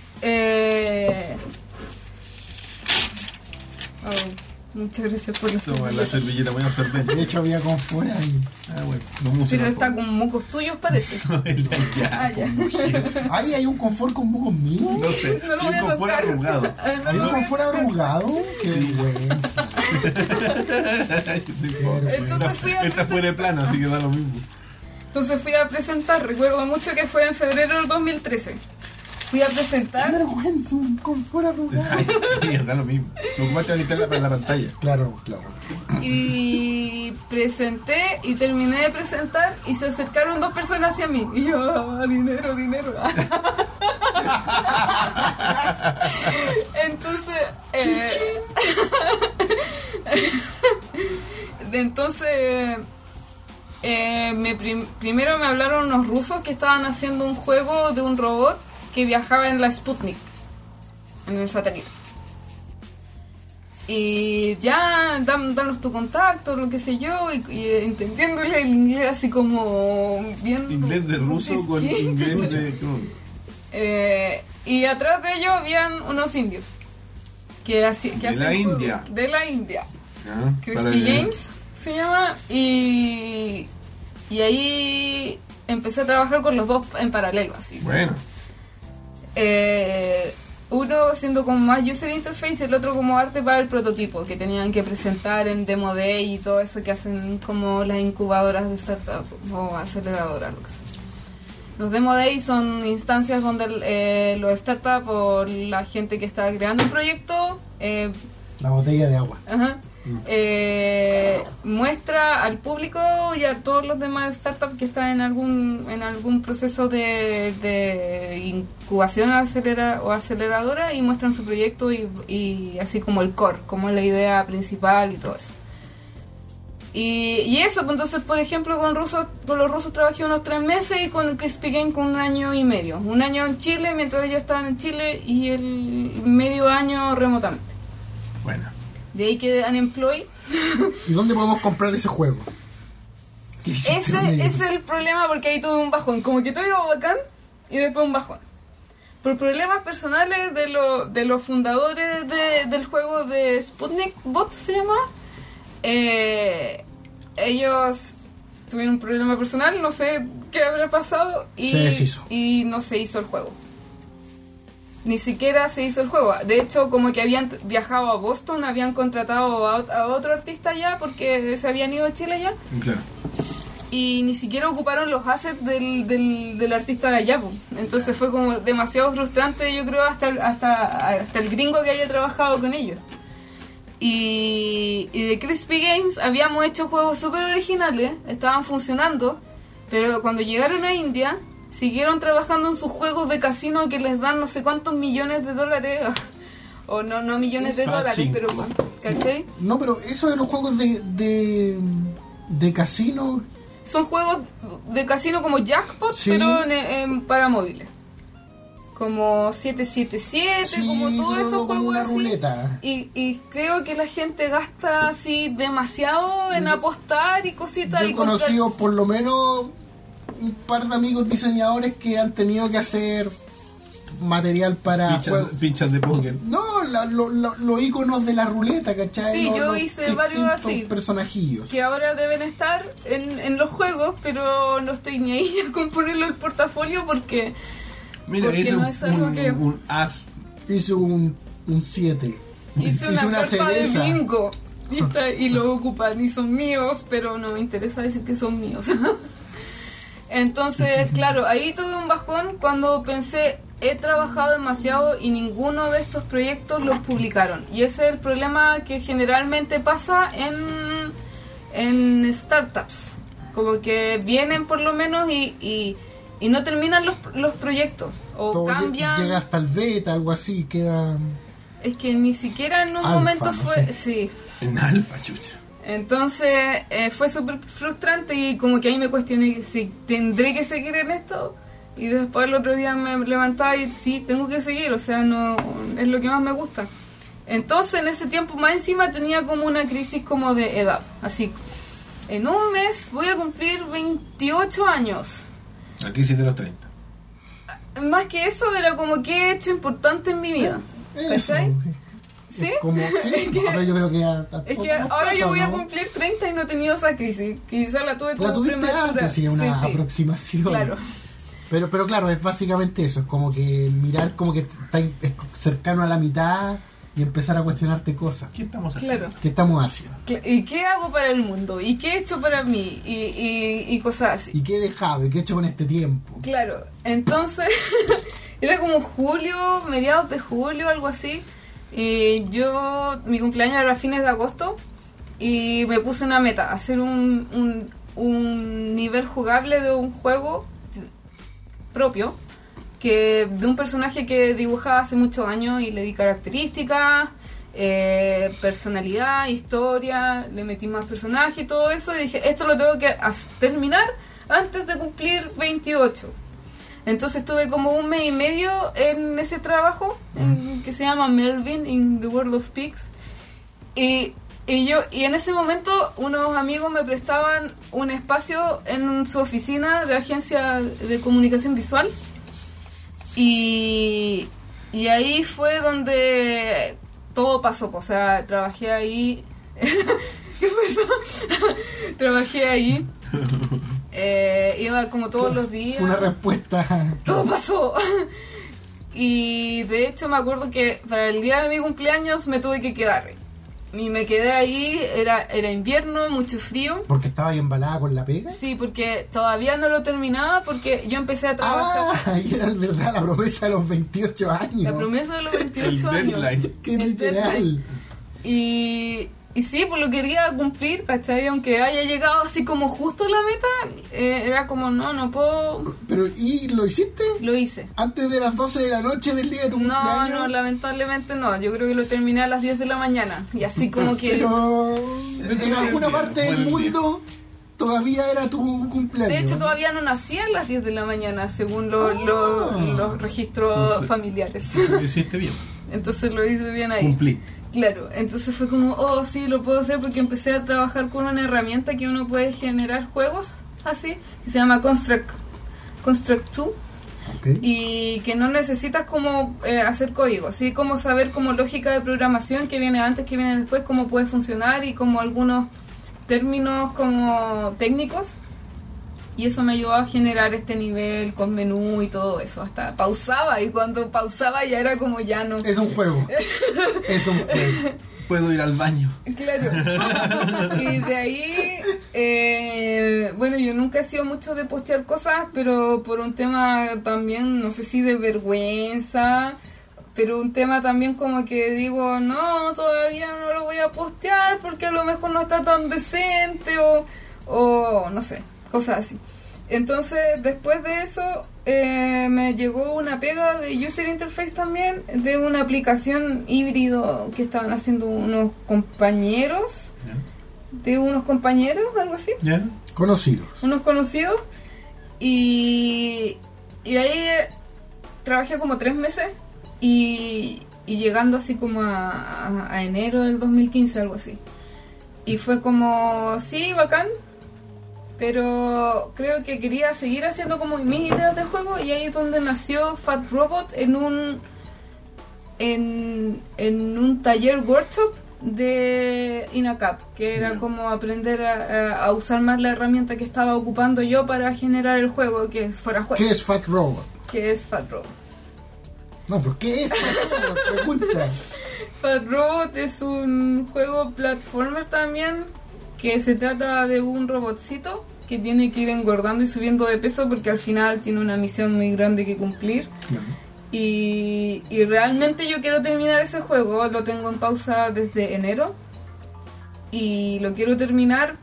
muchas gracias por la servilleta, voy a absorber. De hecho había confort ahí. Bueno, no mucho. Pero está con mocos tuyos, parece. Ya. Ahí hay un confort con mocos míos. No sé. No lo voy a confort tocar. arrugado. ¿Hay un confort arrugado? Qué vergüenza. Entonces fui a Esta fuera de plano, así que da lo mismo. Entonces fui a presentar, recuerdo mucho que fue en febrero del 2013. Fui a presentar. Qué vergüenza, un confort arrugado. Ay, da lo mismo. Lo ocupaste a limpiar la pantalla. Claro. Y presenté y terminé de presentar y se acercaron 2 personas hacia mí. Y yo, dinero. Entonces, primero me hablaron unos rusos que estaban haciendo un juego de un robot que viajaba en la Sputnik, en el satélite. Y ya, danos tu contacto, lo que sé yo, y entendiéndole el inglés así como bien... Inglés de ruso con inglés de... y atrás de ellos habían unos indios que hacen de la India. De la India. Ya, Crispy Games se llama, y ahí empecé a trabajar con los 2 en paralelo, así. Bueno. Uno siendo como más user interface, el otro como arte para el prototipo que tenían que presentar en Demo Day y todo eso que hacen como las incubadoras de startup o aceleradoras, lo que sea. Los Demo Day son instancias donde los startups o la gente que está creando un proyecto la botella de agua. muestra al público y a todos los demás startups que están en algún proceso de incubación o aceleradora, y muestran su proyecto y así como el core, como la idea principal y todo eso. Y eso, pues entonces, por ejemplo, con los rusos trabajé unos 3 meses, y con Crispy Game con 1 año y medio. 1 año en Chile, mientras ellos estaban en Chile, y el medio año remotamente. Bueno. De ahí quedé unemployed. ¿Y dónde podemos comprar ese juego? Ese es el problema, porque ahí tuve un bajón. Como que todo iba bacán, y después un bajón. Por problemas personales de los fundadores del juego de Sputnik Bot, se llama. Ellos tuvieron un problema personal, no sé qué habrá pasado, y no se hizo el juego. Ni siquiera se hizo el juego. De hecho, como que habían viajado a Boston, habían contratado a otro artista allá porque se habían ido a Chile ya. Claro. Y ni siquiera ocuparon los assets del artista de allá. Entonces fue como demasiado frustrante, yo creo, hasta el gringo que haya trabajado con ellos. Y de Crispy Games habíamos hecho juegos súper originales, estaban funcionando, pero cuando llegaron a India siguieron trabajando en sus juegos de casino que les dan no sé cuántos millones de dólares, o no millones de dólares, pero ¿cachai? No, pero eso de los juegos de casino... Son juegos de casino como Jackpot, sí, pero para móviles. Como 777, sí, como todos esos juegos así. Ruleta. Y creo que la gente gasta así demasiado en apostar y cositas. Yo he conocido por lo menos un par de amigos diseñadores que han tenido que hacer material para fichas de póker. No, los iconos de la ruleta, ¿cachai? Sí, yo hice varios así personajillos que ahora deben estar en los juegos, pero no estoy ni ahí con ponerlo en el portafolio porque... Mira, hice no es algo un as. Hizo un 7. Hice una carta de bingo. Y lo ocupan y son míos, pero no me interesa decir que son míos. Entonces, claro, ahí tuve un bajón cuando pensé, he trabajado demasiado y ninguno de estos proyectos los publicaron. Y ese es el problema que generalmente pasa en startups. Como que vienen por lo menos y no terminan los proyectos o todo cambian, llega hasta el beta, algo así, queda... Es que ni siquiera en un momento fue... Sí. En alfa, chucha. Entonces fue súper frustrante, y como que ahí me cuestioné si tendré que seguir en esto, y después el otro día me levantaba y sí, tengo que seguir, o sea, no es lo que más me gusta. Entonces en ese tiempo más encima tenía como una crisis como de edad, así, en un mes voy a cumplir 28 años. La crisis de los 30. Más que eso, era como que he hecho importante en mi vida. ¿Cachai? ¿Sí? Ahora yo creo que es que ahora yo voy a cumplir 30 y no he tenido esa crisis. Quizás la tuve como prematura. Sí, una aproximación. Claro. Pero claro, es básicamente eso. Es como que mirar como que está cercano a la mitad y empezar a cuestionarte cosas. ¿Qué estamos haciendo? Claro. ¿Qué estamos haciendo? ¿Y qué hago para el mundo? ¿Y qué he hecho para mí? Y cosas así. ¿Y qué he dejado? ¿Y qué he hecho con este tiempo? Claro. Entonces, era como julio, mediados de julio, algo así. Y mi cumpleaños era a fines de agosto, y me puse una meta, hacer un nivel jugable de un juego propio, que de un personaje que dibujaba hace muchos años, y le di características, personalidad, historia, le metí más personajes y todo eso, y dije, esto lo tengo que terminar antes de cumplir 28. Entonces estuve como 1 mes y medio en ese trabajo que se llama Melvin in the World of Pigs, y en ese momento unos amigos me prestaban un espacio en su oficina de agencia de comunicación visual, y ahí fue donde todo pasó. O sea, trabajé ahí. ¿Qué fue eso? Trabajé ahí. Iba como todos los días. Una respuesta. Todo pasó. Y de hecho me acuerdo que para el día de mi cumpleaños me tuve que quedar. Y me quedé ahí, era invierno, mucho frío. ¿Porque estaba ahí embalada con la pega? Sí, porque todavía no lo terminaba, porque yo empecé a trabajar. Ah, y era verdad la promesa de los 28 años. La promesa de los 28 años. Deadline. Qué literal. Y sí, pues lo quería cumplir, ¿cachai? Aunque haya llegado así como justo a la meta, era como, no puedo... Pero, ¿y lo hiciste? Lo hice. ¿Antes de las 12 de la noche del día de tu cumpleaños? No, lamentablemente no. Yo creo que lo terminé a las 10 de la mañana. Y así como que... Pero en alguna parte del mundo todavía era tu cumpleaños. De hecho, todavía no nací a las 10 de la mañana, según los registros familiares. Lo hiciste bien. Entonces lo hice bien ahí. Cumplí. Claro, entonces fue como, sí, lo puedo hacer porque empecé a trabajar con una herramienta que uno puede generar juegos así, que se llama Construct 2, Okay. y que no necesitas como hacer código, sí, como saber como lógica de programación que viene antes, que viene después, cómo puede funcionar y como algunos términos como técnicos. Y eso me ayudó a generar este nivel con menú y todo eso. Hasta pausaba, y cuando pausaba ya era como ya no. Es un juego. Es un juego. Puedo ir al baño. Claro. Y de ahí, bueno, yo nunca he sido mucho de postear cosas, pero por un tema también, no sé si de vergüenza, pero un tema también como que digo, no, todavía no lo voy a postear porque a lo mejor no está tan decente o no sé. Cosas así. Entonces, después de eso, me llegó una pega de User Interface también, de una aplicación híbrido que estaban haciendo unos compañeros, algo así. Conocidos. Unos conocidos. Y ahí trabajé como 3 meses y llegando así como a enero del 2015, algo así. Y fue como, sí, bacán. Pero creo que quería seguir haciendo como mis ideas de juego, y ahí es donde nació Fat Robot en un taller workshop de INACAP, que era como aprender a usar más la herramienta que estaba ocupando yo para generar el juego, que fuera juego. ¿Qué es Fat Robot? ¿Qué es Fat Robot? No, pero ¿qué es Fat Robot? Pregunta. Fat Robot es un juego platformer también, que se trata de un robotcito que tiene que ir engordando y subiendo de peso porque al final tiene una misión muy grande que cumplir. Y realmente yo quiero terminar ese juego, lo tengo en pausa desde enero y lo quiero terminar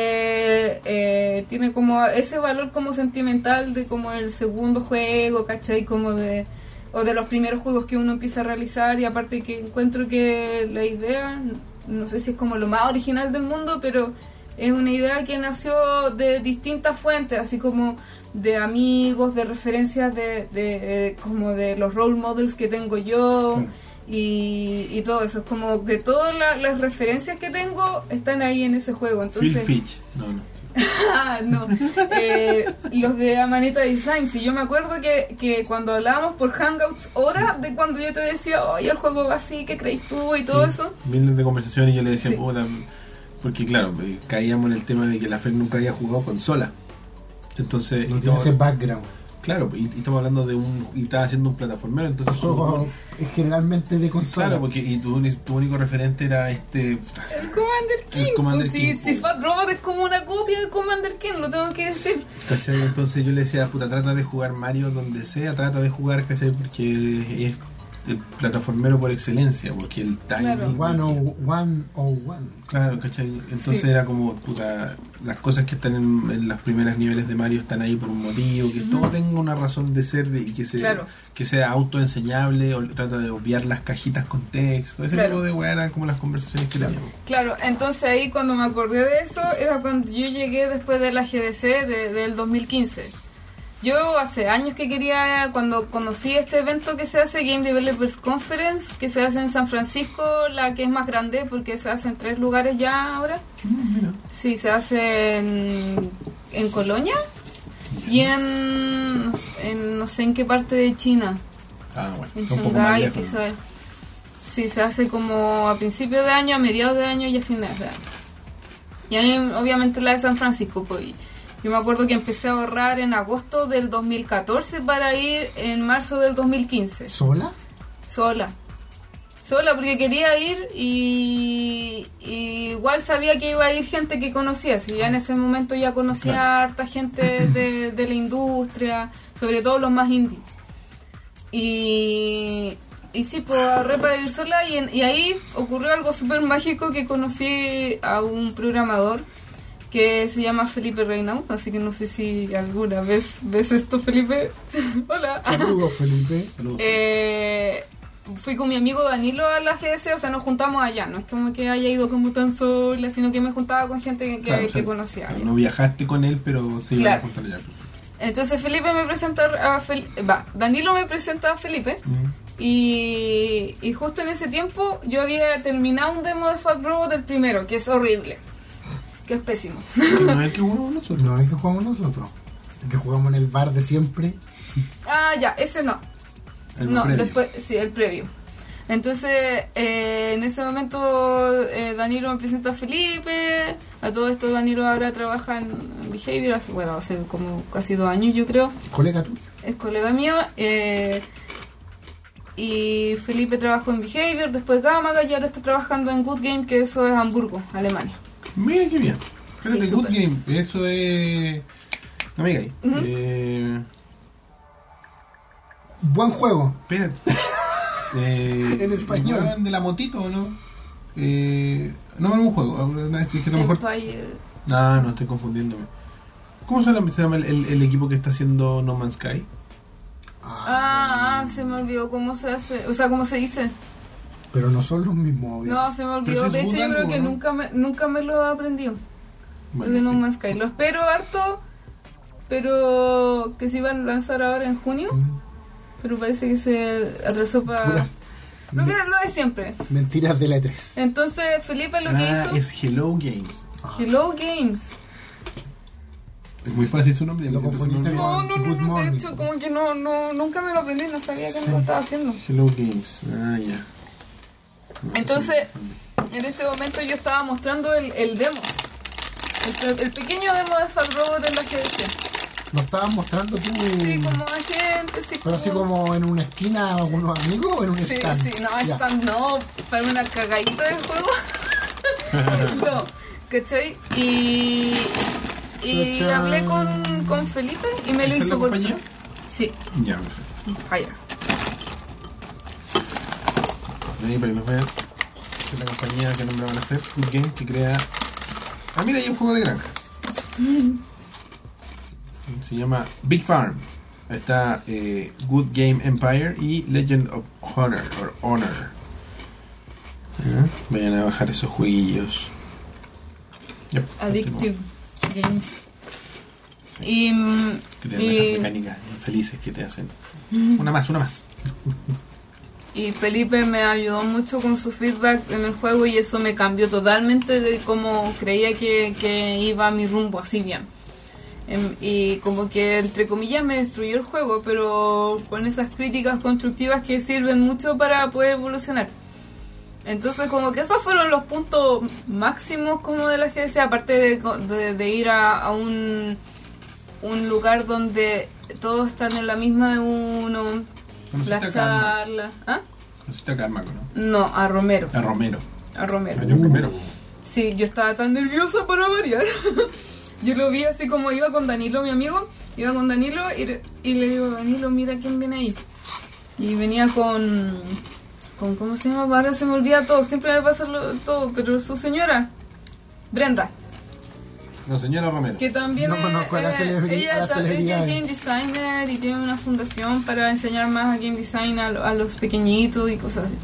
porque tiene como ese valor como sentimental de como el segundo juego, ¿cachai? Como de los primeros juegos que uno empieza a realizar, y aparte que encuentro que la idea, no sé si es como lo más original del mundo, pero es una idea que nació de distintas fuentes, así como de amigos, de referencias de como de los role models que tengo yo, y todo eso. Es como que todas las referencias que tengo están ahí en ese juego. Entonces, Phil Fitch. No. Los de Amanita Design. Sí, yo me acuerdo que cuando hablábamos por Hangouts, horas de cuando yo te decía, oye, el juego va así, ¿qué crees tú? Y todo eso. Miles de conversaciones, y yo le decía, Sí. puta, porque claro, caíamos en el tema de que la Fer nunca había jugado consola. Entonces, No tiene ese background. claro, y estamos hablando de y estaba haciendo un plataformero, entonces Juego es generalmente de consola. claro, porque tu único referente era El Commander King. Commander Pues King. si Fat Robot es como una copia del Commander King, lo tengo que decir. ¿cachai? Entonces yo le decía, puta, trata de jugar Mario donde sea, trata de jugar, ¿cachai? Porque es el plataformero por excelencia, porque el timing... Claro. 101. Claro, ¿cachai? Entonces Sí. era como, puta, las cosas que están en los primeros niveles de Mario están ahí por un motivo, que todo tenga una razón de ser y Claro. que sea autoenseñable, o trata de obviar las cajitas con texto, ese Claro. tipo de weá eran como las conversaciones que teníamos. Claro, entonces ahí cuando me acordé de eso era cuando yo llegué después de la GDC del 2015. Yo hace años que quería, cuando conocí este evento que se hace, Game Developers Conference, que se hace en San Francisco, la que es más grande porque se hace en 3 lugares ya ahora. Mira. Sí, se hace en Colonia y en no sé en qué parte de China. Ah, bueno, En un poco más Shanghái, lejos, ¿no? quizás. Sí, se hace como a principios de año, a mediados de año y a fines de año. Y ahí, obviamente, la de San Francisco, pues. Yo me acuerdo que empecé a ahorrar en agosto del 2014 para ir en marzo del 2015. ¿Sola? Sola, porque quería ir y igual sabía que iba a ir gente que conocía. Si ya en ese momento ya conocía a harta gente de la industria, sobre todo los más indie. Y Y sí, pues ahorré para vivir sola y ahí ocurrió algo súper mágico que conocí a un programador que se llama Felipe Reynau, así que no sé si alguna vez ves esto, Felipe. Hola. Saludos, Felipe. Saludos. Fui con mi amigo Danilo a la GDC, o sea, nos juntamos allá, no es como que haya ido como tan sola, sino que me juntaba con gente que, Claro, o sea, conocía. claro, no viajaste con él, pero sí Claro. iban a juntar allá. Entonces Felipe me presenta a Danilo me presenta a Felipe. Y justo en ese tiempo yo había terminado un demo de Fat Robot, el primero, que es horrible, que es pésimo. No es que jugamos nosotros. No es que jugamos nosotros, es que jugamos en el bar de siempre. Ah, ya, ese no. El previo. Después, sí, el previo. Entonces, en ese momento Danilo me presenta a Felipe. A todo esto Danilo ahora trabaja en Behavior, hace como casi 2 años yo creo. Colega tuyo. Es colega mío. Y Felipe trabajó en Behavior, después Gamaga y ahora está trabajando en Good Game, que eso es Hamburgo, Alemania. Mira qué bien. Espérate, Sí, Good súper. Game, eso es... No me digáis. Buen juego. Espérate. En español. ¿El de la motito o no? No me un juego. Es que a lo mejor... Empires. No, estoy confundiéndome. ¿Cómo se llama el equipo que está haciendo No Man's Sky? Se me olvidó cómo se hace, o sea, cómo se dice. Pero no son los mismos, obvio. No, se me olvidó. Pero si De es hecho, yo Good creo algo, que ¿no? nunca me lo he aprendido. Bueno, El de No sí. Man's Sky. Lo espero harto, pero que se iban a lanzar ahora en junio. Pero parece que se atrasó para... Pura Lo de siempre. Mentiras de la E3. Entonces, Felipe lo que hizo... Es Hello Games. Hello Games. Es muy fácil su nombre. Lo siempre se me confundiste olvida. No, Good de morning. hecho, como que nunca me lo aprendí, no sabía que me lo estaba haciendo. Hello Games. Ya. No, Entonces, sí. en ese momento yo estaba mostrando el demo. El pequeño demo de Fat Robot en la GDC. ¿Lo estabas mostrando tú? Sí, como a gente, sí, Pero así como en una esquina o con unos amigos o en un Sí, stand. sí, no, Ya. stand no, para una cagadita de juego. No, ¿cachai? Y Chachán. hablé con Felipe y me lo ¿Esa es hizo la por compañía? Sí, Ya, perfecto. Fire. Ahí para que los vean. Esta es la compañía que nombraban a hacer, Good Game, que crea... Ah, mira, hay un juego de granja. Se llama Big Farm. Está Good Game Empire y Legend of Honor. Vayan a bajar esos jueguillos. Yep, Addictive Games. Y, crean esas mecánicas felices que te hacen. Una más. y Felipe me ayudó mucho con su feedback en el juego y eso me cambió totalmente de cómo creía que iba mi rumbo así bien. Y como que entre comillas me destruyó el juego, pero con esas críticas constructivas que sirven mucho para poder evolucionar. Entonces como que esos fueron los puntos máximos como de la GDC, aparte de ir a un lugar donde todos están en la misma de uno, ¿Conociste las a Carmack? charlas. ¿Ah? ¿Conociste a Carmack, no? No, a Romero. A Romero. A Romero. Yo primero. Sí, yo estaba tan nerviosa para variar. Yo lo vi así como iba con Danilo, mi amigo. Iba con Danilo y le digo, Danilo, mira quién viene ahí. Y venía con ¿cómo se llama? Ahora se me olvida todo. Siempre me pasa todo. Pero su señora, Brenda, La señora Romero. que también No conozco a la ella es celebridad. game designer y tiene una fundación para enseñar más a game design a los pequeñitos y cosas así.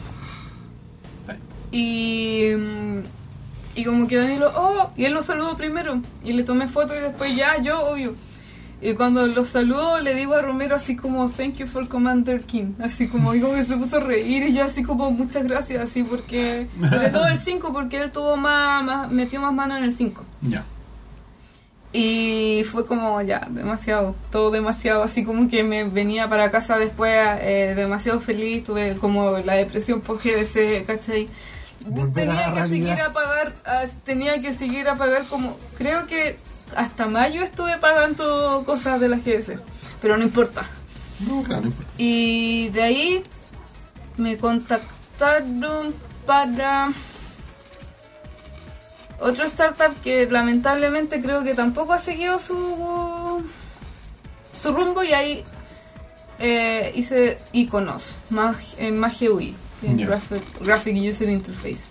Y como que Danilo, y él lo saludó primero y le tomé foto y después ya, yo, obvio. Y cuando lo saludo le digo a Romero así como thank you for Commander King, así como, y como que se puso a reír y yo así como muchas gracias, así porque, sobre todo el 5 porque él tuvo metió más mano en el 5. Ya. Y fue como ya, demasiado, todo demasiado, así como que me venía para casa después demasiado feliz, tuve como la depresión por GDC, ¿cachai? Volver a la realidad. Tenía que seguir a pagar como, creo que hasta mayo estuve pagando cosas de la GDC, pero no importa. No, claro, no importa. Y de ahí me contactaron para otro startup que lamentablemente creo que tampoco ha seguido su rumbo y ahí hice iconos, más GUI, Yeah. Graphic User Interface.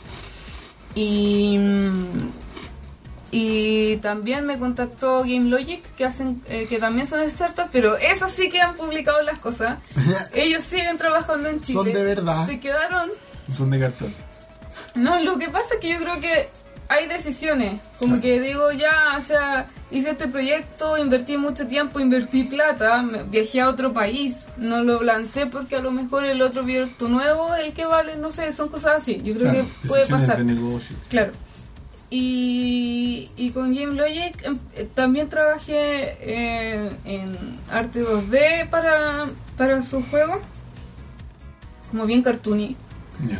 Y también me contactó GameLogic, que hacen que también son startups, pero eso sí que han publicado las cosas. Ellos siguen trabajando en Chile. Son de verdad. Se quedaron. Son de cartón. No, lo que pasa es que yo creo que hay decisiones. Como que digo, ya, o sea, hice este proyecto, invertí mucho tiempo, invertí plata, viajé a otro país, no lo lancé porque a lo mejor el otro proyecto nuevo, el que vale, no sé, son cosas así. Yo creo que puede pasar. De negocio. Claro. Y con GameLogic también trabajé en arte 2D para su juego, como bien cartoony. Yeah.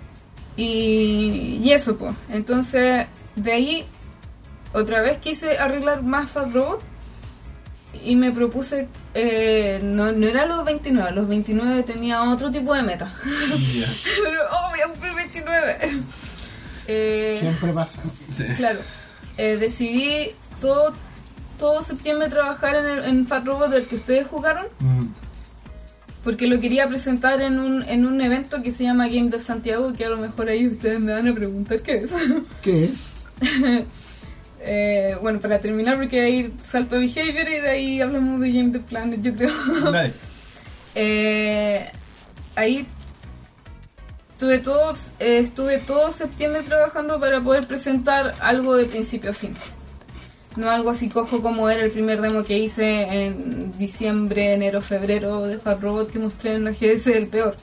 Y eso, pues. Entonces, de ahí, otra vez quise arreglar más Fat Robot y me propuse, no era los 29, los 29 tenía otro tipo de meta. Yeah. Pero, voy a cumplir 29. Siempre pasa. Sí. Claro, decidí todo septiembre trabajar en Fat Robot del que ustedes jugaron, porque lo quería presentar en un evento que se llama Game Dev Santiago, que a lo mejor ahí ustedes me van a preguntar qué es. ¿Qué es? Bueno, para terminar, porque ahí salto a Behavior y de ahí hablamos de Game Dev Planet, yo creo. Dale. Ahí estuve todo septiembre trabajando para poder presentar algo de principio a fin. No algo así cojo como era el primer demo que hice en diciembre, enero, febrero de Fat Robot que mostré en la GS, el peor.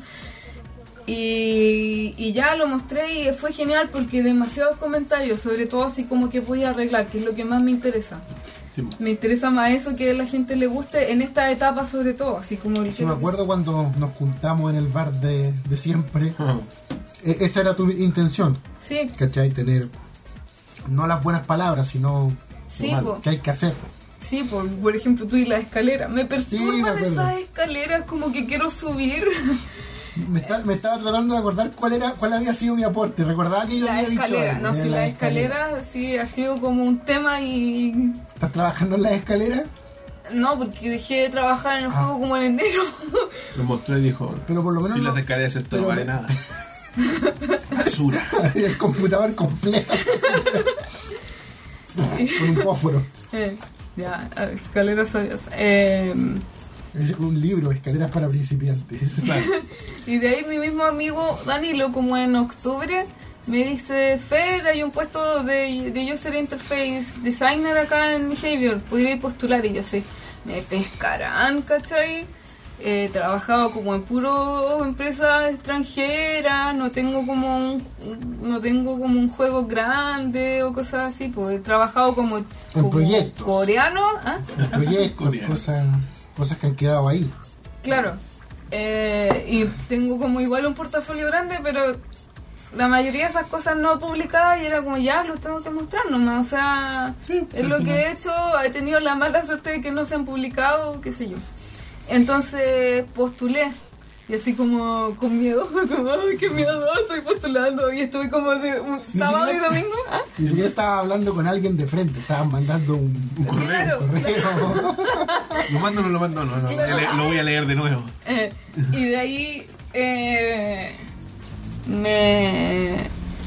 y ya lo mostré y fue genial porque demasiados comentarios, sobre todo así como que podía arreglar, que es lo que más me interesa. Sí. Me interesa más eso, que a la gente le guste en esta etapa sobre todo, así como el Sí, me acuerdo cuando nos juntamos en el bar de siempre. Esa era tu intención, Sí, ¿cachai? Tener no las buenas palabras, sino sí, lo po. que hay que hacer. Sí, por ejemplo, tú y la escalera. Me Sí, me perturban acuerdo. esas escaleras, como que quiero subir. Me estaba tratando de acordar cuál había sido mi aporte. Recordaba que yo La había dicho escalera, algo, no, de si la escalera sí ha sido como un tema y... ¿Estás trabajando en las escaleras? No, porque dejé de trabajar en el juego como en enero. Lo mostró y dijo: Pero por lo menos si no- las escaleras esto no pero- vale nada. Basura. el computador completo. Con un fósforo. Ya, escaleras sabias. Es un libro, Escaleras para principiantes. Claro. Y de ahí mi mismo amigo Danilo, como en octubre, me dice: Fer, hay un puesto de User Interface Designer acá en Behavior, ¿podría postular? Y yo sí, me pescarán, ¿cachai? He trabajado como en puro empresas extranjeras, no tengo como un juego grande o cosas así, pues he trabajado como proyectos. coreano, ¿ah? Proyectos, Coreano. cosas que han quedado ahí. Claro. Y tengo como igual un portafolio grande, pero la mayoría de esas cosas no publicadas y era como ya los tengo que mostrar nomás, o sea, Sí, es al lo final. que he hecho, he tenido la mala suerte de que no se han publicado, qué sé yo. Entonces postulé y así como con miedo, como ay, qué miedo, estoy postulando y estuve como de un sábado y siquiera- domingo. ¿Ah? Ni siquiera estaba hablando con alguien de frente, estaban mandando un correo. Claro, correo. ¿Lo mando o no lo mando? No, lo voy a leer de nuevo. Y de ahí me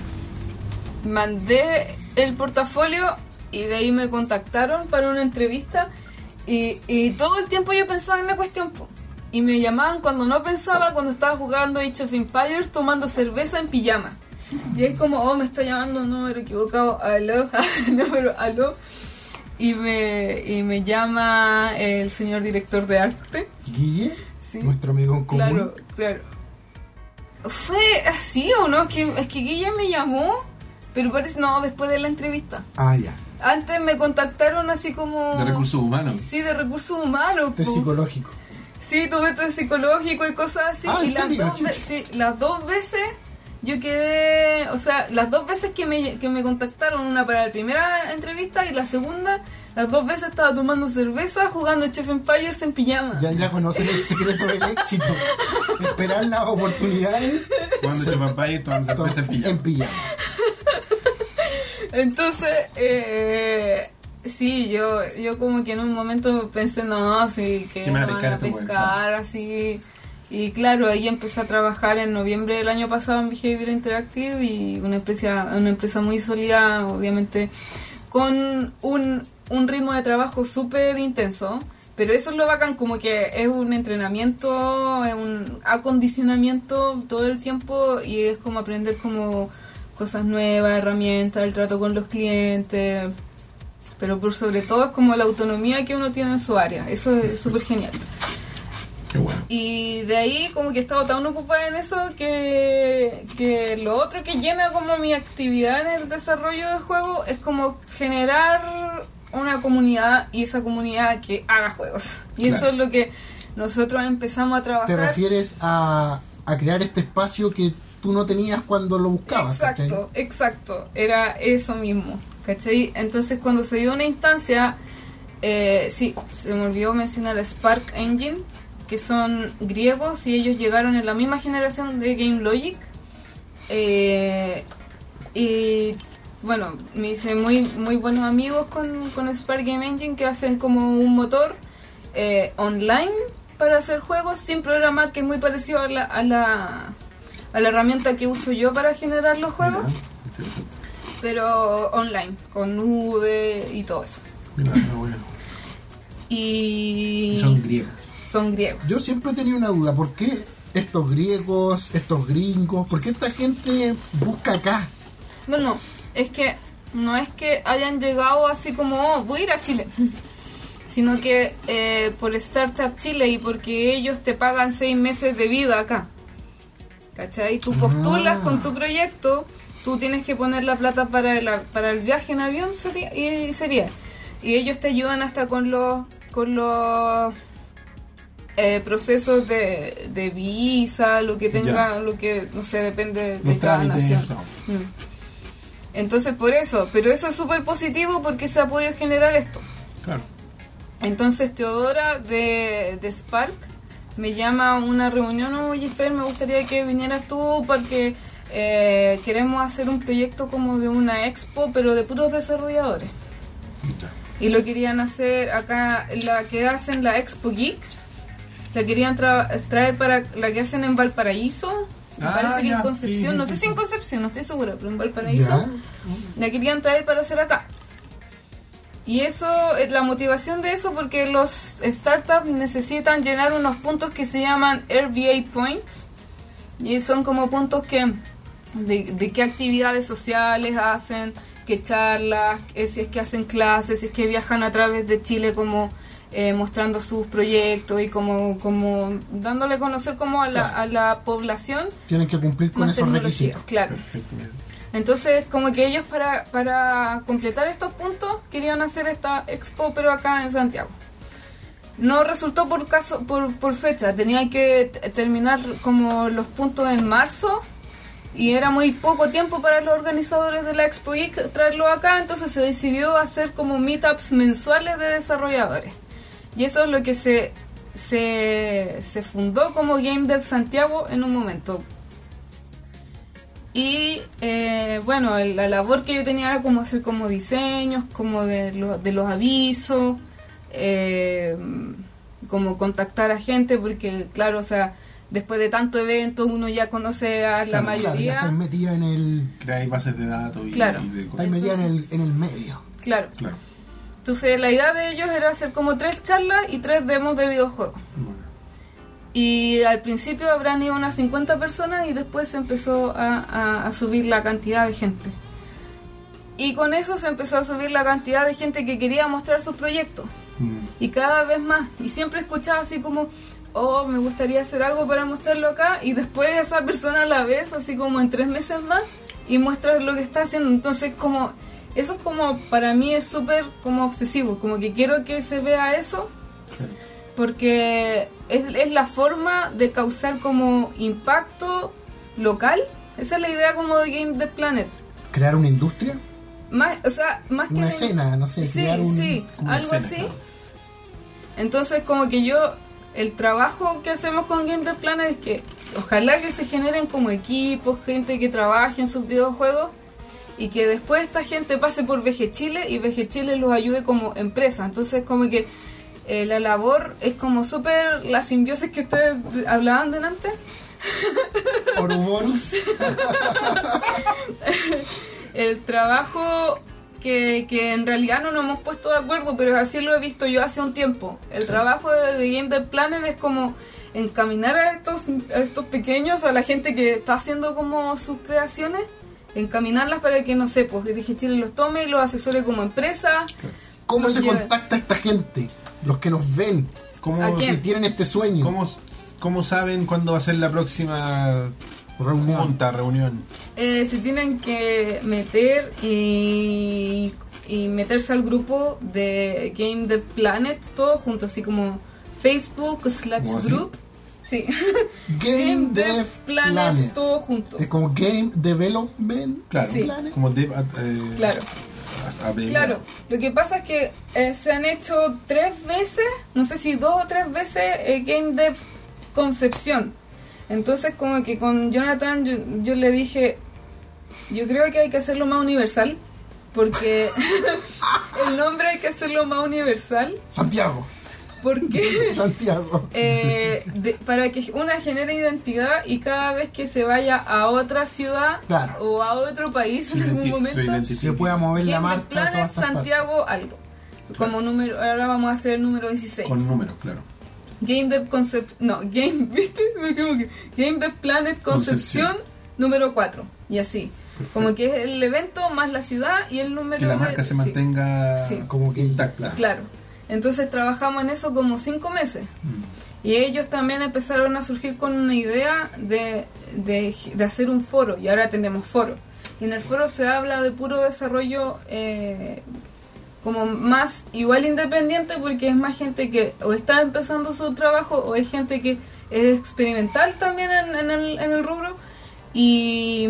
mandé el portafolio y de ahí me contactaron para una entrevista y todo el tiempo yo pensaba en la cuestión po. Y me llamaban cuando no pensaba, cuando estaba jugando Age of Empires tomando cerveza en pijama y es como, oh, me está llamando un número equivocado, aló, número, aló. Y me llama el señor director de arte. Guille, Sí. nuestro amigo en común. Claro, claro. ¿Fue así o no? Es que Guille me llamó, pero parece no, después de la entrevista. Ah, ya. Antes me contactaron así como... De recursos humanos. Sí, de recursos humanos. Test po. psicológico. Sí, tuve test psicológico y cosas así. Ah, ¿en y serio? las dos veces yo quedé... O sea, las dos veces que me contactaron, una para la primera entrevista y la segunda, las dos veces estaba tomando cerveza, jugando Age of Empires en pijama. Ya conocen el secreto del éxito. Esperar las oportunidades Cuando echa papá y tomando cerveza en pijama. en pijama. Entonces, Sí, yo como que en un momento pensé, no, sí, que me me van a van a pescar este pescar, weón, así. Y claro, ahí empecé a trabajar en noviembre del año pasado en Behavior Interactive, y una empresa muy sólida, obviamente, con un ritmo de trabajo súper intenso. Pero eso es lo bacán, como que es un entrenamiento, es un acondicionamiento todo el tiempo, y es como aprender como cosas nuevas, herramientas, el trato con los clientes, pero por sobre todo es como la autonomía que uno tiene en su área. Eso es súper genial. Qué bueno. Y de ahí como que he estado tan ocupada en eso que lo otro que llena como mi actividad en el desarrollo de juegos es como generar una comunidad, y esa comunidad que haga juegos. Y Claro. eso es lo que nosotros empezamos a trabajar. Te refieres a crear este espacio que tú no tenías cuando lo buscabas. Exacto, exacto. Era eso mismo, ¿cachai? Entonces cuando se dio una instancia, sí, se me olvidó mencionar a Spark Engine, que son griegos y ellos llegaron en la misma generación de Game Logic. Y bueno, me hice muy buenos amigos con Spark Game Engine, que hacen como un motor online para hacer juegos sin programar, que es muy parecido a la herramienta que uso yo para generar los juegos. Mira, interesante. Pero online, con nube y todo eso. Mira, qué bueno. Y Son griegos. son griegos. Yo siempre he tenido una duda, ¿por qué estos griegos, estos gringos, por qué esta gente busca acá? Bueno, es que no es que hayan llegado así como, oh, voy a ir a Chile, sino que por Startup Chile y porque ellos te pagan 6 meses de vida acá. ¿Cachai? Tú postulas con tu proyecto, tú tienes que poner la plata para el viaje en avión sería. Y ellos te ayudan hasta con los procesos de visa, lo que tenga, lo que, no sé, depende de Los cada trámites, nación. no. Entonces por eso, pero eso es súper positivo porque se ha podido generar esto. Claro. Entonces Teodora de Spark me llama a una reunión: oye Fer, me gustaría que vinieras tú porque queremos hacer un proyecto como de una expo, pero de puros desarrolladores. Ya. Y lo querían hacer acá, la que hacen la Expo Geek, la querían traer para la que hacen en Valparaíso. Me parece que ya, en Concepción, sí, no sí, sé sí, si en sí. Concepción, no estoy segura, pero en Valparaíso ¿Ya? la querían traer para hacer acá. Y eso, la motivación de eso, porque los startups necesitan llenar unos puntos que se llaman RBA Points, y son como puntos que de qué actividades sociales hacen, qué charlas, si es que hacen clases, si es que viajan a través de Chile como mostrando sus proyectos y como dándole a conocer como a la población Tienen que cumplir con más esos tecnología, requisitos. claro. Perfecto. Mira. Entonces, como que ellos para completar estos puntos querían hacer esta expo, pero acá en Santiago. No resultó por fecha, tenían que terminar como los puntos en marzo, y era muy poco tiempo para los organizadores de la Expo Geek traerlo acá, entonces se decidió hacer como meetups mensuales de desarrolladores. Y eso es lo que se fundó como Game Dev Santiago en un momento. Y bueno, la labor que yo tenía era como hacer como diseños, como de los avisos, como contactar a gente, porque claro, o sea, después de tanto evento uno ya conoce a la Claro, mayoría. Claro, ya estáis metida en el, Creáis bases de datos y, Claro. y de cosas. estáis metida en el medio. Claro. Claro. Entonces la idea de ellos era hacer como 3 charlas y 3 demos de videojuegos. Bueno. Y al principio habrán ido unas 50 personas y después se empezó a subir la cantidad de gente. Y con eso se empezó a subir la cantidad de gente que quería mostrar sus proyectos. Y cada vez más. Y siempre escuchaba así como, oh, me gustaría hacer algo para mostrarlo acá. Y después esa persona la ves así como en 3 meses más y muestras lo que está haciendo. Entonces como, eso es como, para mí es súper como obsesivo. Como que quiero que se vea eso. Claro. Porque es la forma de causar como impacto local. Esa es la idea como de Game Dev Planet. Crear una industria, Más, o sea, más que una escena, no sé, sí, crear un... sí, como una algo escena, así. claro. Entonces como que el trabajo que hacemos con Game Dev Planet es que ojalá que se generen como equipos, gente que trabaje en sus videojuegos y que después esta gente pase por VG Chile y VG Chile los ayude como empresa. Entonces como que la labor es como súper la simbiosis que ustedes hablaban delante. Ouroboros. El trabajo que en realidad no nos hemos puesto de acuerdo, pero así lo he visto yo hace un tiempo. El trabajo de Game Dev Planet es como encaminar a estos pequeños, a la gente que está haciendo como sus creaciones, encaminarlas para que, no sé, pues VG Chile los tome y los asesore como empresa. ¿Cómo se contacta a esta gente? Los que nos ven, que tienen este sueño. ¿Cómo saben cuándo va a ser la próxima reunión? Se tienen que meter y meterse al grupo de Game Dev Planet, todo junto, así como Facebook/group. Sí. Game Dev Planet, todo junto. Es como Game Development. Claro, sí. Planet. Como Claro, lo que pasa es que se han hecho 3 veces, no sé si 2 o 3 veces Game Dev Concepción. Entonces como que con Jonathan yo le dije, yo creo que hay que hacerlo más universal, porque el nombre hay que hacerlo más universal. Santiago. ¿Por qué? Santiago. Para que una genere identidad y cada vez que se vaya a otra ciudad, claro, o a otro país en algún momento, se pueda mover la marca. Planet Santiago algo. Claro. Como número, ahora vamos a hacer el número 16. Con números, claro. Game Dev ¿viste? Game Dev Planet Concepción número 4. Y así. Perfecto. Como que es el evento más la ciudad y el número. Que la marca se mantenga como que intacta. Claro. Entonces trabajamos en eso como 5 meses. Y ellos también empezaron a surgir con una idea de hacer un foro. Y ahora tenemos foro. Y en el foro se habla de puro desarrollo como más igual independiente, porque es más gente que o está empezando su trabajo o es gente que es experimental también en el rubro. Y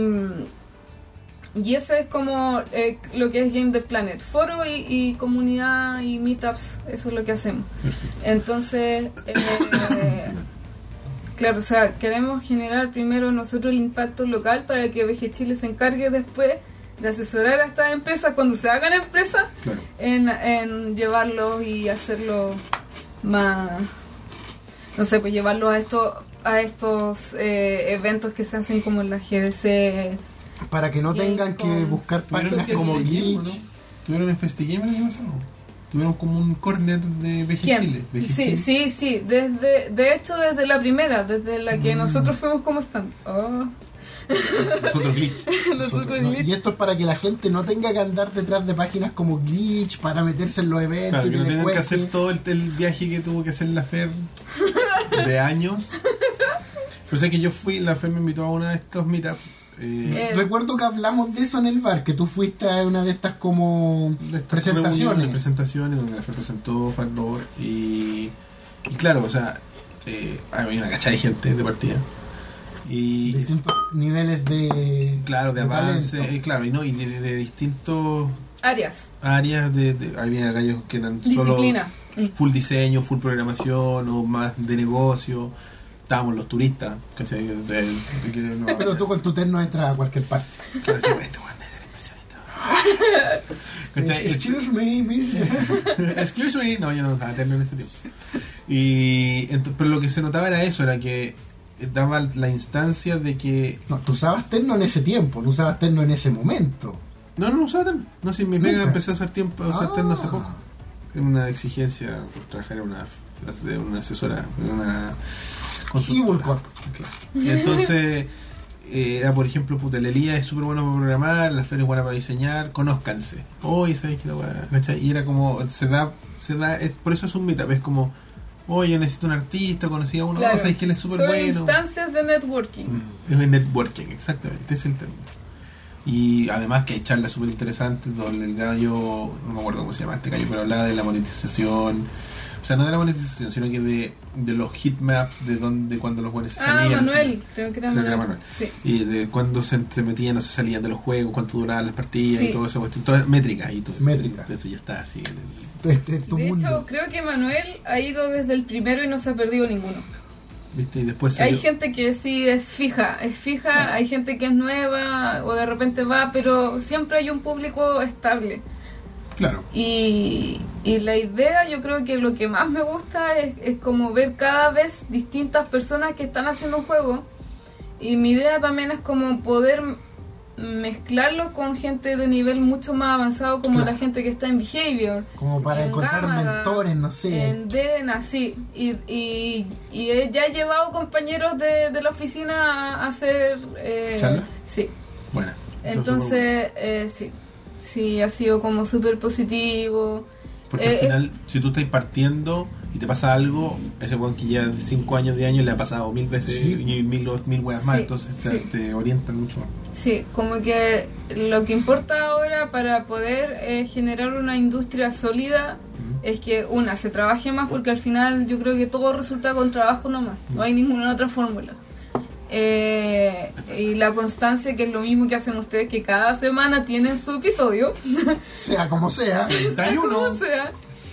ese es como lo que es Game Dev Planet, foro y comunidad y meetups, eso es lo que hacemos. Entonces, claro, o sea, queremos generar primero nosotros el impacto local para que VG Chile se encargue después de asesorar a estas empresas cuando se hagan empresas, claro, en llevarlos y hacerlo más, no sé, pues llevarlos a estos eventos que se hacen como en la GDC. Para que no tengan que buscar páginas como Glitch. ¿No? ¿Tuvieron en FestiGame el año pasado? Tuvieron como un corner de VG Chile. Sí. De hecho, desde la primera, desde la que nosotros fuimos como stand. Nosotros Glitch. Glitch. Y esto es para que la gente no tenga que andar detrás de páginas como Glitch para meterse en los eventos. Claro, que no tengan que hacer todo el viaje que tuvo que hacer la FER de años. Pero sé que yo fui, la FER me invitó a una de estos meetups. Recuerdo que hablamos de eso en el bar, que tú fuiste a una de estas como presentaciones donde la FER presentó Farlor y claro, o sea, había una cachada de gente de partida. Y distintos niveles de avance, claro, y de distintos áreas había gallos que eran disciplina, solo full diseño, full programación o más de negocio. Estábamos los turistas, ¿cachai? Pero tú con tu terno entras a cualquier parte. Claro, este weón debe ser impresionante. Excuse me, miss. Excuse me. No, yo no usaba terno en ese tiempo. Pero lo que se notaba era eso, era que daba la instancia de que... No, tú usabas terno en ese tiempo, no usabas terno en ese momento. No usaba terno. No, si mi pega empecé a usar terno hace poco. Es una exigencia por trabajar en una asesora, en una consultora. Claro. Y entonces era, por ejemplo, el Elías es súper bueno para programar, la FER es buena para diseñar, conózcanse. Oye, ¿sabes qué? Y era como, se da por eso es un meetup, es como, oye, necesito un artista, conocí a uno, claro, ¿sabes que él es súper bueno? Son instancias de networking. Es el networking, exactamente, es el término. Y además que hay charlas súper interesantes donde el gallo, no me acuerdo cómo se llama este gallo, pero hablaba de la monetización. O sea, no de la monetización, sino que de los heatmaps, de cuando los buenos se salían. Manuel, creo que era Manuel. Sí. Y de cuando se metían o se salían de los juegos, cuánto duraban las partidas, sí, y todo eso, todas métricas y todo eso. Entonces ya está así. De hecho, creo que Manuel ha ido desde el primero y no se ha perdido ninguno. ¿viste? Y después Hay gente que sí es fija, Claro. hay gente que es nueva o de repente va, pero siempre hay un público estable. Claro. Y la idea, yo creo que lo que más me gusta es como ver cada vez distintas personas que están haciendo un juego. Y mi idea también es como poder mezclarlo con gente de nivel mucho más avanzado, como Claro. la gente que está en Behavior, Como para en encontrar Gamaga, mentores, no sé. en Dena, sí. Y ya he llevado compañeros de la oficina a hacer... ¿Charla? Sí. Bueno. eso Entonces, sí, ha sido como súper positivo. Porque al final, si tú estás partiendo y te pasa algo, ese weón que ya 5 años, 10 años le ha pasado 1000 veces Sí. y mil weas más, Sí, entonces sí. te orientan mucho más. Sí, como que lo que importa ahora para poder generar una industria sólida es que, se trabaje más, porque al final yo creo que todo resulta con trabajo nomás, no hay ninguna otra fórmula. Y la constancia, que es lo mismo que hacen ustedes, que cada semana tienen su episodio, Sea como sea. 31. como sea.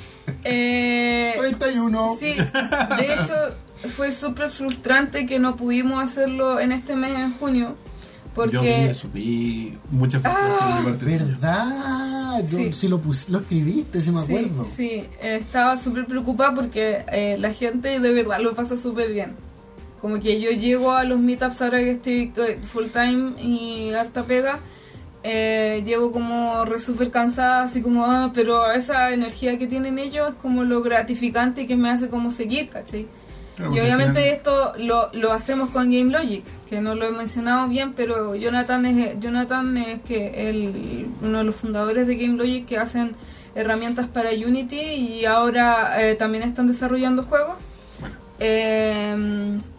31. Sí, de hecho fue súper frustrante que no pudimos hacerlo en este mes, en junio, porque... Yo vi eso, vi mucha frustración de parte tuya. ¿Verdad? Yo Sí. sí lo escribiste, sí me Sí, acuerdo. sí, estaba súper preocupada porque la gente de verdad lo pasa súper bien. Como que yo llego a los meetups ahora que estoy full time y harta pega, llego como súper cansada, así como, pero esa energía que tienen ellos es como lo gratificante que me hace como seguir, ¿cachai? Claro, Y porque al obviamente final- esto lo hacemos con Game Logic, que no lo he mencionado bien, pero Jonathan es que uno de los fundadores de Game Logic, que hacen herramientas para Unity y ahora también están desarrollando juegos. Bueno.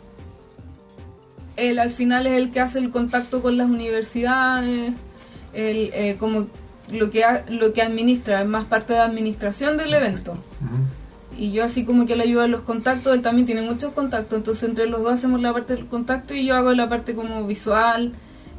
Él al final es el que hace el contacto con las universidades, como lo que administra, es más parte de administración del evento. Ujú. Y yo así como que le ayudo a los contactos, él también tiene muchos contactos, entonces entre los dos hacemos la parte del contacto y yo hago la parte como visual.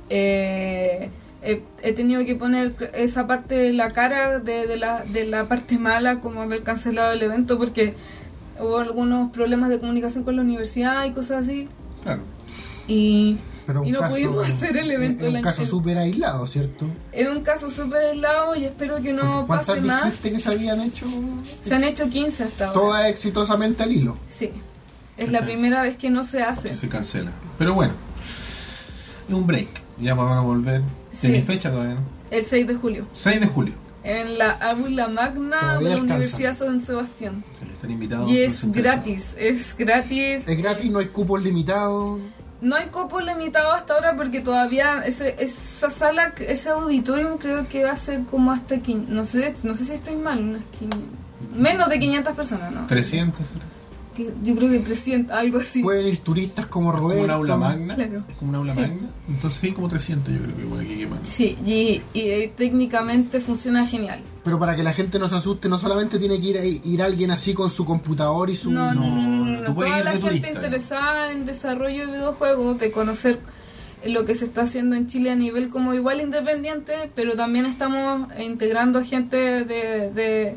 He tenido que poner esa parte de la cara de la parte mala, como haber cancelado el evento porque hubo algunos problemas de comunicación con la universidad y cosas así. Claro. Y Pero no pudimos hacer el evento. Es un caso súper aislado, ¿cierto? Era un caso súper aislado y espero que no ¿Cuántas pase más. dijiste que se habían hecho? Se han hecho 15 hasta ahora. Todas exitosamente al hilo. Sí. Es la primera vez que no se hace. Que se cancela. Pero bueno, es un break. Ya vamos a volver. Sí. ¿De mi fecha todavía, no? El 6 de julio. 6 de julio. En la Aula Magna Todavía de la alcanza. Universidad San Sebastián. Sí, están invitados. Y los es interesados. gratis. Es gratis. Es gratis, no hay cupos limitados. No hay cupos limitados hasta ahora porque todavía esa sala, ese auditorium creo que hace como hasta no sé si estoy mal, menos de 500 personas, ¿no? 300, ¿será? Yo creo que 300, algo así. Pueden ir turistas como Es como Roberto. un aula magna. Claro. Es como un aula Sí. magna. Entonces sí, como 300 yo creo que puede que quepan. Sí, y técnicamente funciona genial. Pero para que la gente no se asuste, no solamente tiene que ir alguien así con su computador y su... No. tú puedes Toda ir la de gente turista, interesada en desarrollo de videojuegos, de conocer lo que se está haciendo en Chile a nivel como igual independiente, pero también estamos integrando gente de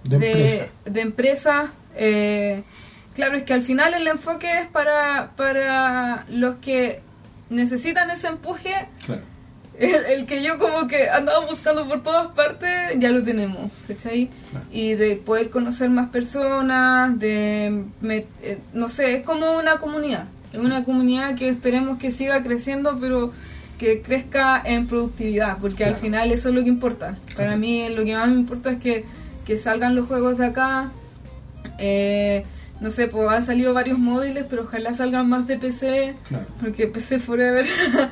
empresas. Claro, es que al final el enfoque es para los que necesitan ese empuje. Claro. El que yo como que andaba buscando por todas partes, ya lo tenemos, ¿cachai? Claro. Y de poder conocer más personas, no sé, es como una comunidad. Es una comunidad que esperemos que siga creciendo, pero que crezca en productividad, porque Claro. al final eso es lo que importa. Para mí lo que más me importa es que salgan los juegos de acá. No sé, pues han salido varios móviles, pero ojalá salgan más de PC, Claro. porque PC forever.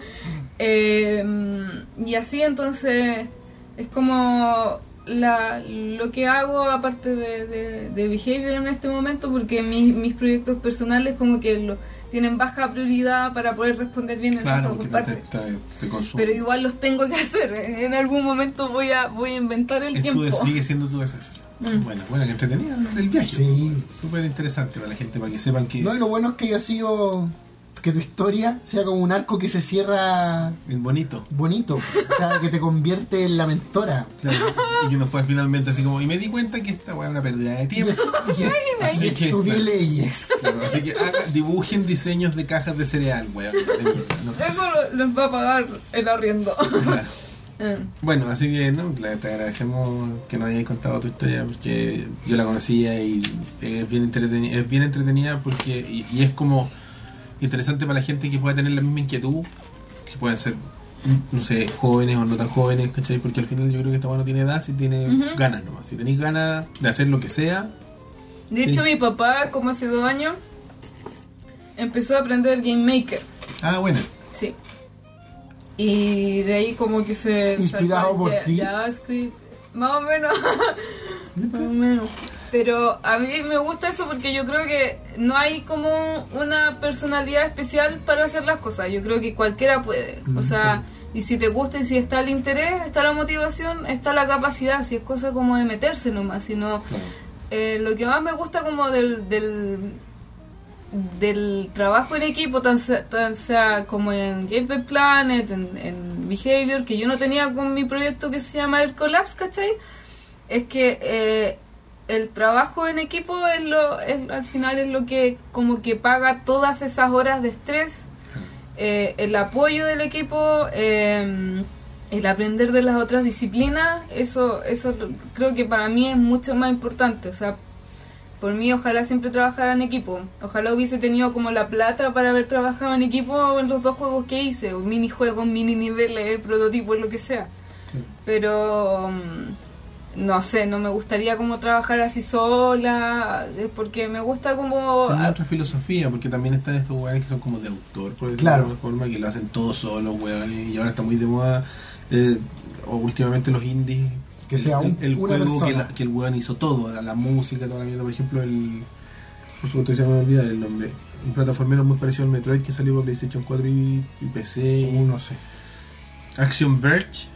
Y así entonces es como lo que hago aparte de Behavior en este momento, porque mis proyectos personales como que tienen baja prioridad para poder responder bien en Claro, otras porque partes. te consume. Pero igual los tengo que hacer. En algún momento voy a inventar el tiempo. Sigue siendo tu desafío. Bueno, que entretenida el viaje. Sí. Súper interesante para la gente, para que sepan que... No, y lo bueno es que haya sido... que tu historia sea como un arco que se cierra Bonito. bonito, o sea, que te convierte en la mentora. Claro, y que no fue finalmente así como. Y me di cuenta que esta weá es una pérdida de tiempo. Así que, Estudié leyes. claro, así que dibujen diseños de cajas de cereal, weón. Eso les va a pagar el arriendo. Claro. Bueno, así que no, te agradecemos que nos hayas contado tu historia porque yo la conocía y es bien entretenida porque y es como interesante para la gente que pueda tener la misma inquietud, que pueden ser, no sé, jóvenes o no tan jóvenes, ¿cachai? Porque al final yo creo que esta bueno tiene edad, si tiene ganas nomás, si tenéis ganas de hacer lo que sea. De hecho, mi papá, como hace 2 años, empezó a aprender Game Maker. Ah, bueno. Sí. Y de ahí como que se... Inspirado por ti. JavaScript, más o menos. Más o menos. Pero a mí me gusta eso porque yo creo que no hay como una personalidad especial para hacer las cosas. Yo creo que cualquiera puede. O sea, y si te gusta y si está el interés, está la motivación, está la capacidad. Si es cosa como de meterse nomás. Sino, lo que más me gusta como del trabajo en equipo, tan sea como en Game the Planet, en Behavior, que yo no tenía con mi proyecto que se llama el Collapse, ¿cachai? Es que el trabajo en equipo al final es lo que como que paga todas esas horas de estrés, el apoyo del equipo, el aprender de las otras disciplinas, eso creo que para mí es mucho más importante. O sea, por mí ojalá siempre trabajara en equipo, ojalá hubiese tenido como la plata para haber trabajado en equipo en los 2 juegos que hice, o minijuegos, mini niveles, prototipos, lo que sea, pero no sé, no me gustaría como trabajar así sola, porque me gusta como... Tiene otra filosofía, porque también están estos weones que son como de autor, por decirlo Claro. de alguna forma, que lo hacen todos solos, weones, y ahora está muy de moda, o últimamente los indies, Que sea el una juego persona. que el weón hizo todo, la música, toda la mierda, por ejemplo, por supuesto que se me va a olvidar el nombre, un plataformero muy parecido al Metroid que salió para PlayStation 4 y PC, No sé. Action Verge.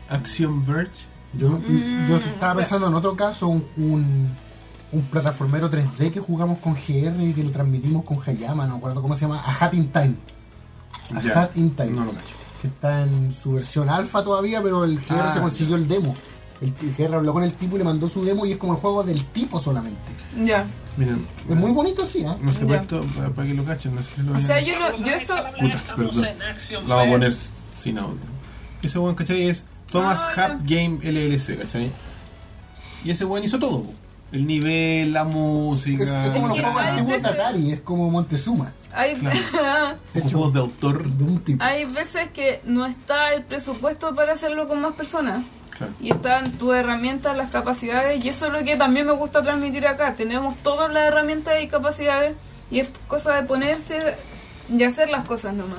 Yo estaba pensando en otro caso, un plataformero 3D que jugamos con GR y que lo transmitimos con Hayama, no recuerdo cómo se llama, A Hat in Time. Ya, Hat in Time. no lo cacho. Que está en su versión alfa todavía, pero el GR se consiguió el demo. El GR habló con el tipo y le mandó su demo y es como el juego del tipo solamente. Ya. Miren, Es muy bonito, sí, ¿eh? no sé Ya. esto para que lo cachen, no sé si lo O sea, yo eso... Puta, perdón. La vamos a poner sin audio. Ese weón, ¿cachai? Es Thomas Ah, Hub Game LLC, ¿cachai? Y ese weón hizo todo, po. El nivel, la música. Es como los que juegos hay antiguos de veces- Atari, es como Montezuma. Hay, Con juegos de autor. De un tipo. hay veces que no está el presupuesto para hacerlo con más personas. Claro. Y están tus herramientas, las capacidades, y eso es lo que también me gusta transmitir acá. Tenemos todas las herramientas y capacidades, y es cosa de ponerse y hacer las cosas nomás.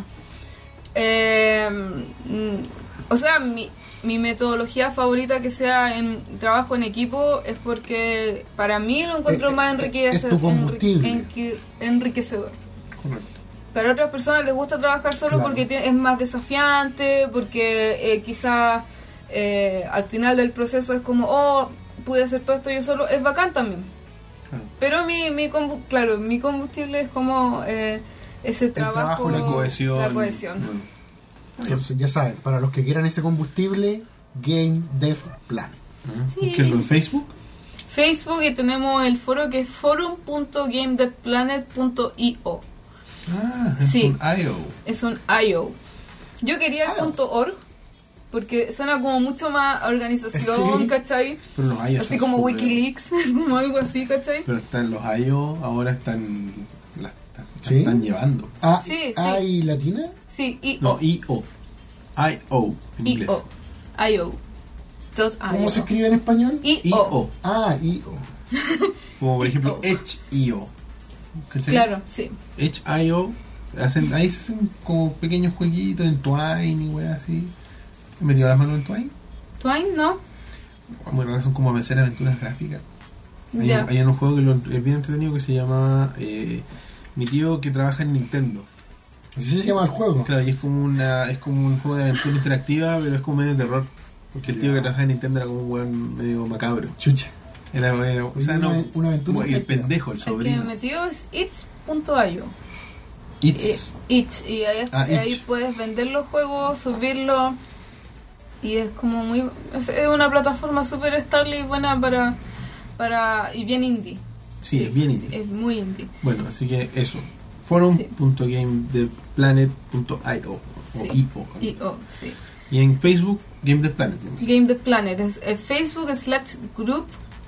O sea, mi metodología favorita que sea en trabajo en equipo es porque para mí lo encuentro más es tu combustible. enriquecedor. Correcto. Para otras personas les gusta trabajar solo Claro. porque es más desafiante, porque quizás al final del proceso es como, oh, pude hacer todo esto yo solo, es bacán también. Claro. Pero mi combustible es como ese trabajo, trabajo, La cohesión. la cohesión. Entonces, ya saben, para los que quieran ese combustible, Game Dev Planet. Sí. Búsquenlo en Facebook. Facebook, y tenemos el foro que es forum.gamedevplanet.io. Ah, es Sí. un IO. Es un IO. Yo quería el .org porque suena como mucho más organización, Sí. ¿cachai? Pero los IO Así son como súper- Wikileaks, como algo así, ¿cachai? Pero están los IO, ahora están. Las ¿Sí? están llevando. Ah, Sí, ah, sí. ¿y latina? Sí, No, IO. IO en inglés. IO. IO. ¿Cómo se escribe en español? IO. Ah, IO. Como por ejemplo IO. Edge.io. ¿Cachai? Claro, sí. Edge.io. Ahí se hacen como pequeños jueguitos en Twine y weas así. ¿He metido las manos en Twine? Twine, ¿no? Muy raras, son como vencer aventuras gráficas. Ya. Hay un juego que es bien entretenido que se llama Mi tío que trabaja en Nintendo. Así se llama el juego. Claro, y es como un juego de aventura interactiva, pero es como medio de terror. Porque el tío que trabajaba en Nintendo era como un weón medio macabro. Chucha. O sea, no, Una aventura como el interactiva. pendejo, el El que me sobrino. metió es itch.io. Itch. Itch. Y ahí Itch. puedes vender los juegos, subirlos. Y es como muy... Es una plataforma súper estable y buena para y bien indie. Sí, es bien indie. Es muy indie. Bueno, así que eso. Forum.gametheplanet.io Sí. o IO. IO, sí. Y en Facebook, Game the Planet. Game the Planet. Es Facebook /group/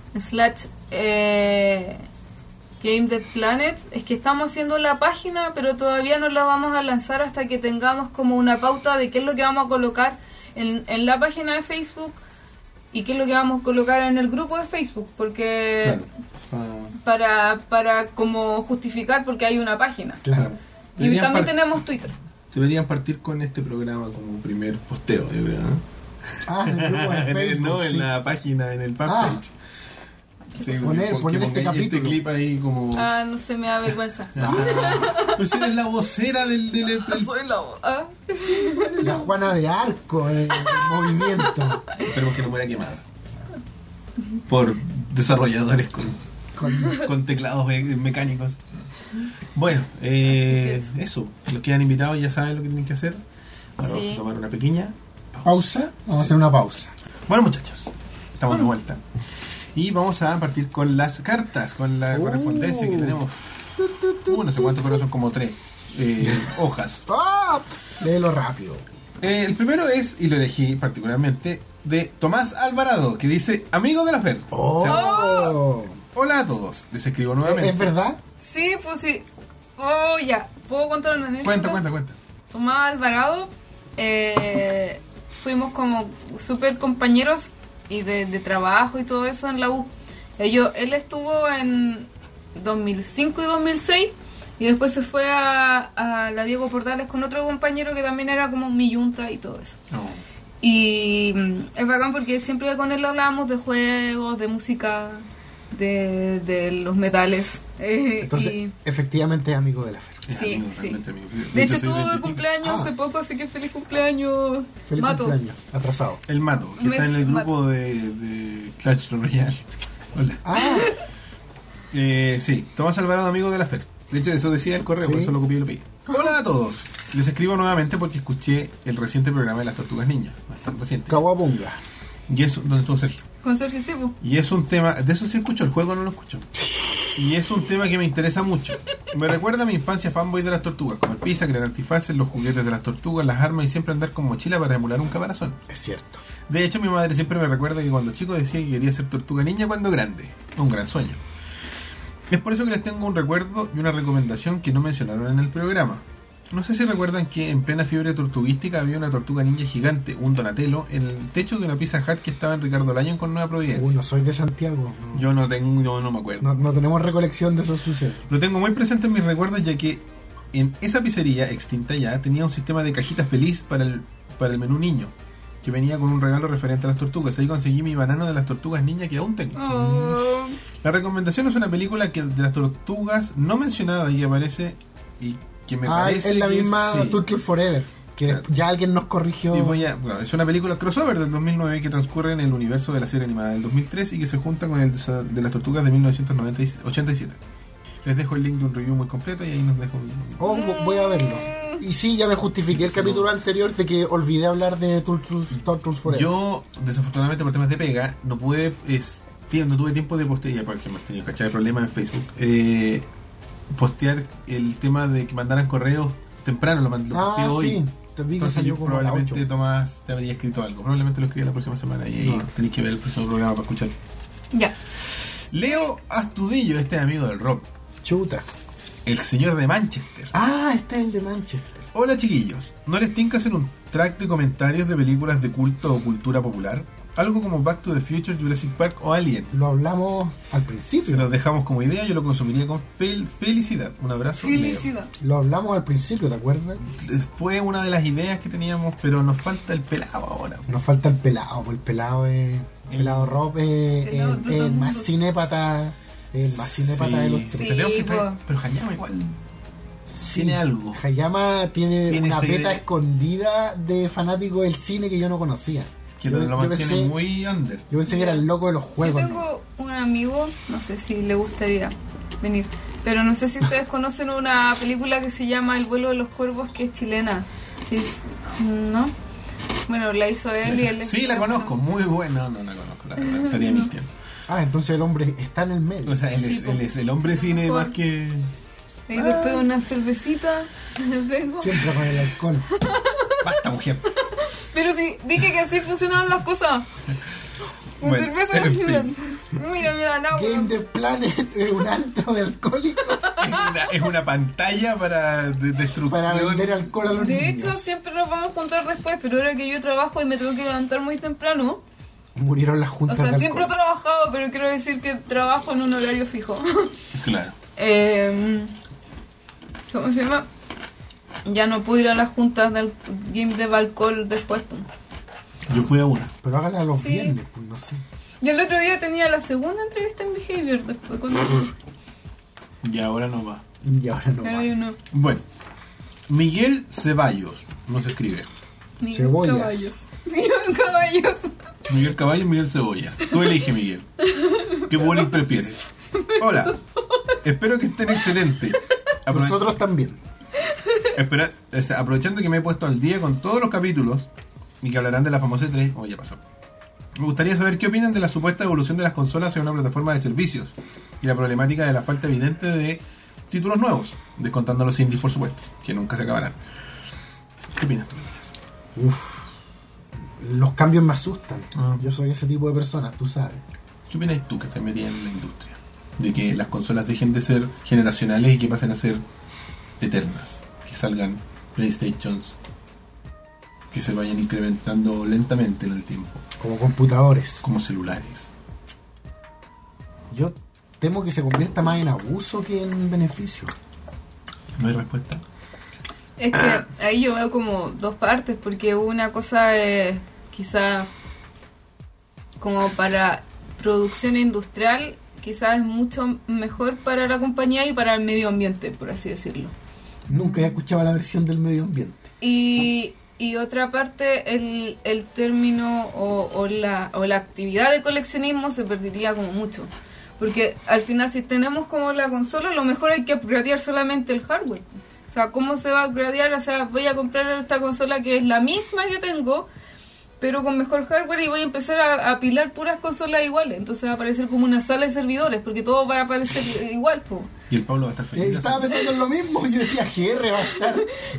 Game the Planet. Es que estamos haciendo la página, pero todavía no la vamos a lanzar hasta que tengamos como una pauta de qué es lo que vamos a colocar en la página de Facebook y qué es lo que vamos a colocar en el grupo de Facebook, porque Claro. para como justificar porque hay una página. Claro. Y también tenemos Twitter. Deberían partir con este programa como primer posteo, yo creo, ¿no? En el grupo de Facebook. No, sí. en la página, en el fanpage. Poner este pongáis capítulo. clip ahí como... No sé, me da vergüenza. Pero si eres la vocera del Soy la voz. La Juana de Arco del movimiento. Esperemos que no muera quemada por desarrolladores con teclados mecánicos. Bueno, eso. Los que han invitado ya saben lo que tienen que hacer. Ahora vamos a tomar una pequeña Pausa. Vamos a hacer una pausa. Bueno, muchachos, estamos de vuelta. Y vamos a partir con las cartas, con la correspondencia que tenemos. No sé cuántos, pero son como 3 hojas. Léelo rápido. El primero es, y lo elegí particularmente, de Tomás Alvarado, que dice: amigo de la Fer. Hola a todos, les escribo nuevamente. ¿Es verdad? Sí, pues sí. Ya. ¿Puedo contar una anécdota? Cuenta. Tomás Alvarado, fuimos como súper compañeros y de trabajo y todo eso en la U. Él estuvo en 2005 y 2006 y después se fue a la Diego Portales con otro compañero que también era como mi yunta y todo eso. Y es bacán porque siempre con él hablábamos de juegos, de música, de los metales. Entonces, efectivamente es amigo de la Fer. Sí. Amigo. De hecho, soy estuvo de 25. cumpleaños hace poco, así que feliz cumpleaños. Feliz Mato. cumpleaños. Atrasado. El Mato, que está en el grupo de Clash Royale. Hola. Sí, Tomás Alvarado, amigo de la Fer. De hecho, eso decía el correo, por eso lo copié y lo pegué. Hola a todos. Les escribo nuevamente porque escuché el reciente programa de las Tortugas Ninja. Bastante reciente. Kawabunga. Y eso, ¿dónde estuvo Sergio? Con Sergio Sipo. Y es un tema, de eso sí escucho, el juego no lo escucho. Y es un tema que me interesa mucho. Me recuerda a mi infancia fanboy de las tortugas, comer pizza, crear antifaces, los juguetes de las tortugas, las armas y siempre andar con mochila para emular un caparazón. Es cierto. De hecho, mi madre siempre me recuerda que cuando chico decía que quería ser tortuga ninja cuando grande. Un gran sueño. Es por eso que les tengo un recuerdo y una recomendación que no mencionaron en el programa. No sé si recuerdan que en plena fiebre tortuguística había una tortuga ninja gigante, un Donatello, en el techo de una Pizza Hut que estaba en Ricardo Lyon con Nueva Providencia. No soy de Santiago. No. Yo no me acuerdo. No tenemos recolección de esos sucesos. Lo tengo muy presente en mis recuerdos, ya que en esa pizzería, extinta ya, tenía un sistema de cajitas feliz para el menú niño, que venía con un regalo referente a las tortugas. Ahí conseguí mi banano de las tortugas ninja que aún tengo. La recomendación es una película que de las tortugas no mencionada y que aparece y que me parece es la que misma sí. Turtle Forever, que Claro. ya alguien nos corrigió. Y bueno, es una película crossover del 2009 que transcurre en el universo de la serie animada del 2003 y que se junta con el de las tortugas de 1987. Les dejo el link de un review muy completo y ahí nos dejo Voy a verlo. Y sí, ya me justifiqué el capítulo anterior de que olvidé hablar de Turtles Forever. Yo, desafortunadamente por temas de pega, no tuve tiempo de postear, porque hemos tenido cachar problemas en Facebook, postear el tema de que mandaran correos temprano, lo posteé hoy. Sí, te vi que Entonces salió yo como a las probablemente 8. Tomás te habría escrito algo. Probablemente lo escribí la próxima semana y ahí tenéis que ver el próximo programa para escuchar. Ya. Leo Astudillo, este es amigo del rock, Chuta. el señor de Manchester. Este es el de Manchester. Hola chiquillos, ¿no les tinca hacer un track de comentarios de películas de culto o cultura popular? Algo como Back to the Future, Jurassic Park o Alien. Lo hablamos al Se principio. los dejamos como idea, yo lo consumiría con felicidad. Un abrazo. Felicidad. Lo hablamos al principio, ¿te acuerdas? Leo. Fue una de las ideas que teníamos, pero nos falta el pelado ahora. Nos falta el pelado, pues el pelado es... El pelado Rob es Pelado, todo el el más mundo. cinépata. El más cinépata de los tres. Sí, Tenemos que traer, po. pero Hayama igual tiene algo. Hayama tiene una ese- beta escondida de fanático del cine que yo no conocía. Que Yo- lo yo mantiene pensé- muy under. Yo pensé que era el loco de los Yo juegos. ¿no? tengo un amigo, no sé si le gustaría venir, Pero no sé si ustedes conocen una película que se llama El vuelo de los cuervos, que es chilena. ¿Sí? ¿No? Bueno, la hizo él y él... Sí, la conozco, muy buena. No la conozco, la verdad, estaría mintiendo. Entonces el hombre está en el medio. O sea, él es el hombre cine más que... Y después una cervecita, vengo. Siempre con el alcohol. Basta, mujer. Pero sí, dije que así funcionaban las cosas. Con Bueno, cerveza en funcionan. Mira, me dan agua. Game the Planet es un antro de alcohólicos Es una pantalla para destrucción. para vender alcohol a los De niños. hecho, siempre nos vamos a juntar después, pero ahora que yo trabajo y me tengo que levantar muy temprano. Murieron las O juntas sea, de siempre he alcohol. trabajado, pero quiero decir que trabajo en un horario fijo. Claro. ¿Cómo se llama? Ya no puedo ir a las juntas del game de alcohol después. Yo fui a una. Pero háganla los Sí. viernes, pues no sé. Y el otro día tenía la segunda entrevista en Behavior después cuando... Y ahora no va. Y ahora no Pero va. yo no. Bueno, Miguel Ceballos, no se escribe. Miguel Cebollas. Caballos. Miguel Caballos. Miguel Caballo, Miguel Cebollas. Tú elige, Miguel. ¿Qué bullying prefieres? Hola, espero que estén excelentes. Nosotros también. Aprovechando que me he puesto al día con todos los capítulos y que hablarán de la famosa E3, ya pasó. Me gustaría saber qué opinan de la supuesta evolución de las consolas hacia una plataforma de servicios y la problemática de la falta evidente de títulos nuevos, descontando los indies, por supuesto, que nunca se acabarán. ¿Qué opinas tú? Los cambios me asustan. Ah. Yo soy ese tipo de persona, tú sabes. ¿Qué opinas tú que estás metida en la industria? De que las consolas dejen de ser generacionales y que pasen a ser eternas. Que salgan PlayStations que se vayan incrementando lentamente en el tiempo. Como computadores. Como celulares. Yo temo que se convierta más en abuso que en beneficio. ¿No hay respuesta? Es que ahí yo veo como dos partes, porque una cosa es quizá como para producción industrial, quizás es mucho mejor para la compañía y para el medio ambiente, por así decirlo. Nunca he escuchado la versión del medio ambiente. Y otra parte, el término o la actividad de coleccionismo se perdería como mucho. Porque al final, si tenemos como la consola, lo mejor hay que upgradear solamente el hardware. O sea, ¿cómo se va a upgradear? O sea, voy a comprar esta consola que es la misma que tengo, pero con mejor hardware, y voy a empezar a apilar puras consolas iguales. Entonces va a aparecer como una sala de servidores, porque todo va a aparecer igual, po. Y el Pablo va a estar feliz. Estaba pensando en lo mismo. Yo decía, GR va a estar.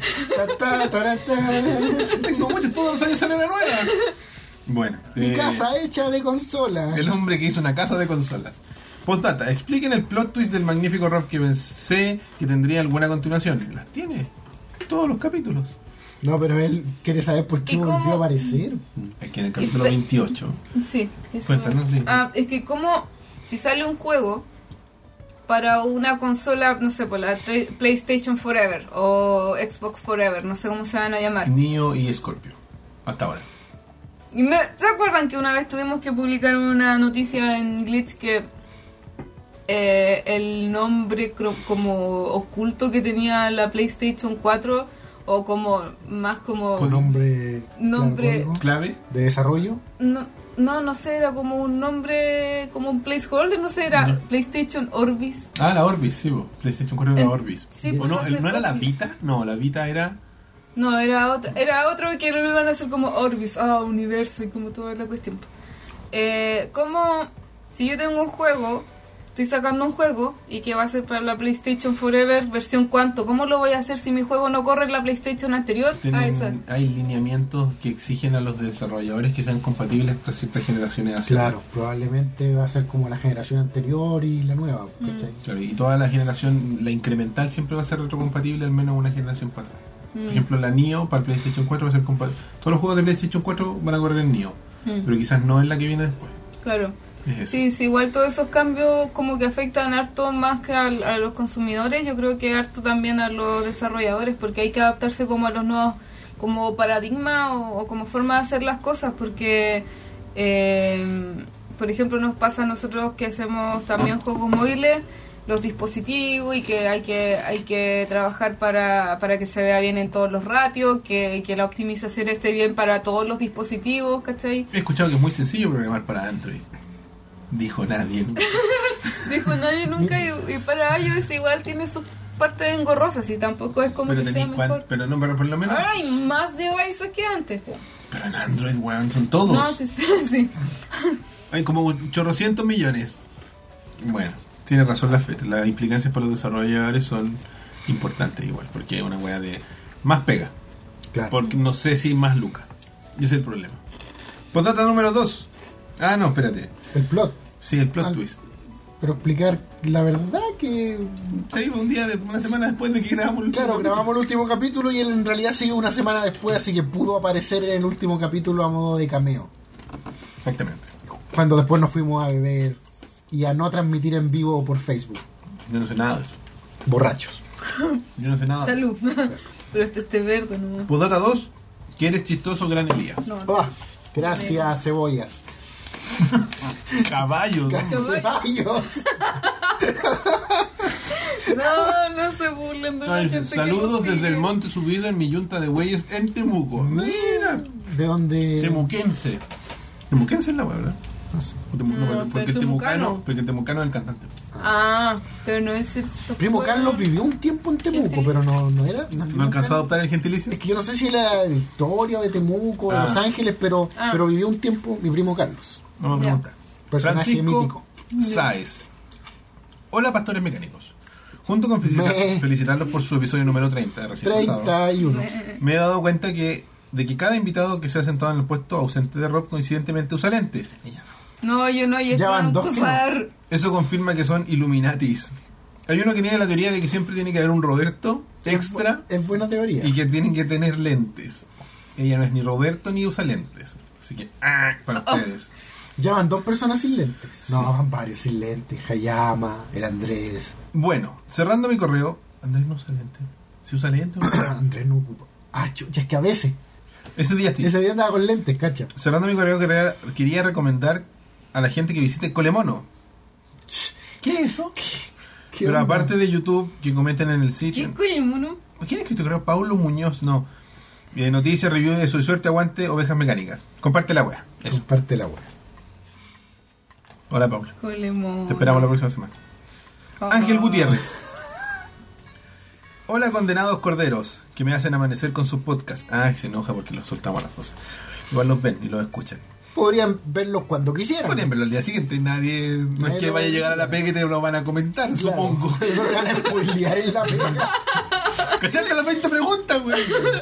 Tengo muchos, todos los años sale una nueva. Bueno, Mi casa hecha de consola. el hombre que hizo una casa de consolas. Postdata, expliquen el plot twist del magnífico Rob que pensé que tendría alguna continuación. Las tiene. Todos los capítulos. No, pero él quiere saber por qué ¿Y volvió cómo? a aparecer. Es que en el capítulo 28. Sí. Que sí. Cuéntanos, sí. Es que como si sale un juego para una consola, no sé, por la PlayStation Forever o Xbox Forever, no sé cómo se van a llamar. Neo y Scorpio. Hasta ahora. Y ¿se acuerdan que una vez tuvimos que publicar una noticia en Glitch que el nombre como oculto que tenía la PlayStation 4, o como más como Con nombre. claro, Clave. de desarrollo. no sé, era como un nombre, como un placeholder, no sé, era No. PlayStation Orbis. Ah, la Orbis, sí, po. PlayStation 4 era la Orbis. Sí, ¿O pues no, va a ser ¿no era la Orbis. Vita? No, la Vita era... No, era otro que lo iban a hacer como Orbis, universo y como toda la cuestión. Como si yo tengo un juego, estoy sacando un juego y que va a ser para la PlayStation Forever versión cuánto, ¿cómo lo voy a hacer si mi juego no corre en la PlayStation anterior? Esa. Hay lineamientos que exigen a los desarrolladores que sean compatibles tras ciertas generaciones hacia Claro, probablemente va a ser como la generación anterior y la nueva. ¿cachai? Claro, y toda la generación, la incremental siempre va a ser retrocompatible al menos una generación para atrás. Por ejemplo, la Neo para el PlayStation 4 va a ser compatible. Todos los juegos de PlayStation 4 van a correr en Neo, pero quizás no en la que viene después. Claro. Es eso. Sí, igual todos esos cambios como que afectan harto más que a los consumidores, yo creo que harto también a los desarrolladores, porque hay que adaptarse como a los nuevos como paradigmas o como forma de hacer las cosas, porque por ejemplo nos pasa a nosotros que hacemos también juegos móviles, los dispositivos, y que hay que trabajar para que se vea bien en todos los ratios, que la optimización esté bien para todos los dispositivos, ¿cachai? He escuchado que es muy sencillo programar para Android. Dijo nadie, ¿no? Dijo nadie nunca y para ellos igual tiene sus partes engorrosas y tampoco es como Pero que sea tenéis mejor. pero no, pero por lo menos. Ahora hay más devices que antes. Po. Pero en Android, weón, son todos. No, sí. Hay como 800 millones. Bueno, tiene razón la FED. Las implicancias para los desarrolladores son importantes igual, porque es una weá de más pega. Claro. Porque no sé si más lucas. Y ese es el problema. Postdata número 2. Ah, no, espérate. El plot. Sí, el plot twist. Pero explicar la verdad que... Se iba una semana después de que grabamos el Claro, último grabamos el último capítulo y él en realidad siguió una semana después, así que pudo aparecer en el último capítulo a modo de cameo. Exactamente. Cuando después nos fuimos a beber y a no transmitir en vivo por Facebook. Yo no sé nada de eso. Borrachos. Yo no sé nada. Salud. Pero este verde, ¿no? Postdata 2. Que eres chistoso, gran Elías. No. Ah, gracias, cebollas. Caballo. Caballos. No se burlen de la Ay, gente saludos que nos desde el sigue. monte subido en mi yunta de bueyes en Temuco. Mira. ¿De dónde? Temuquense. Temuquense es la weá, ¿verdad? No sé. No sé, porque el temucano. porque el temucano es el cantante. Ah, pero no es esto. Primo Carlos vivió un tiempo en Temuco, Gentilicio. pero no era... ¿No alcanzó a adoptar el gentilicio? Es que yo no sé si era de Victoria o de Temuco, de Ah. Los Ángeles, pero Ah. vivió un tiempo mi primo Carlos. Vamos a Ya. preguntar. Personaje Francisco mítico. Sáez. Hola, pastores mecánicos. Junto con Me. felicitarlos por su episodio número 30, recién pasado, 31. me he dado cuenta de que cada invitado que se ha sentado en el puesto ausente de Rob coincidentemente usa lentes. Ella no. No, yo no, yo Ya van espero dos que usar. Eso confirma que son Illuminatis. Hay uno que tiene la teoría de que siempre tiene que haber un Roberto extra Es buena teoría. y que tienen que tener lentes. Ella no es ni Roberto ni usa lentes. Así que, para ustedes. Ya van 2 personas sin lentes. No, Sí. van varios sin lentes. Hayama, el Andrés. Bueno, cerrando mi correo. Andrés no usa lentes. ¿Sí usa lentes? Andrés no ocupa. Ah, chucha, es que a veces. Ese día estoy. Ese día andaba con lentes, cacha. Cerrando mi correo, quería recomendar a la gente que visite Colemono. ¿Qué es eso? ¿Qué Pero onda? aparte de YouTube, que comenten en el ¿Qué sitio. coño, no? ¿Quién es que creo? Paulo Muñoz, no. Noticias, review de Soy Suerte, Aguante, Ovejas Mecánicas. Comparte la wea. Eso. Comparte la wea. Hola, Paula. Colemón. Te esperamos la próxima semana. Ángel Gutiérrez. Hola, condenados corderos, que me hacen amanecer con sus podcasts. Se enoja porque los soltamos las cosas. Igual los ven y los escuchan. Podrían verlos cuando quisieran. Podrían verlo al día siguiente. No es que vaya a llegar a la pega y te lo van a comentar, Claro. supongo. No te van a spoilear en la pega. ¿Cachaste las 20 preguntas, güey?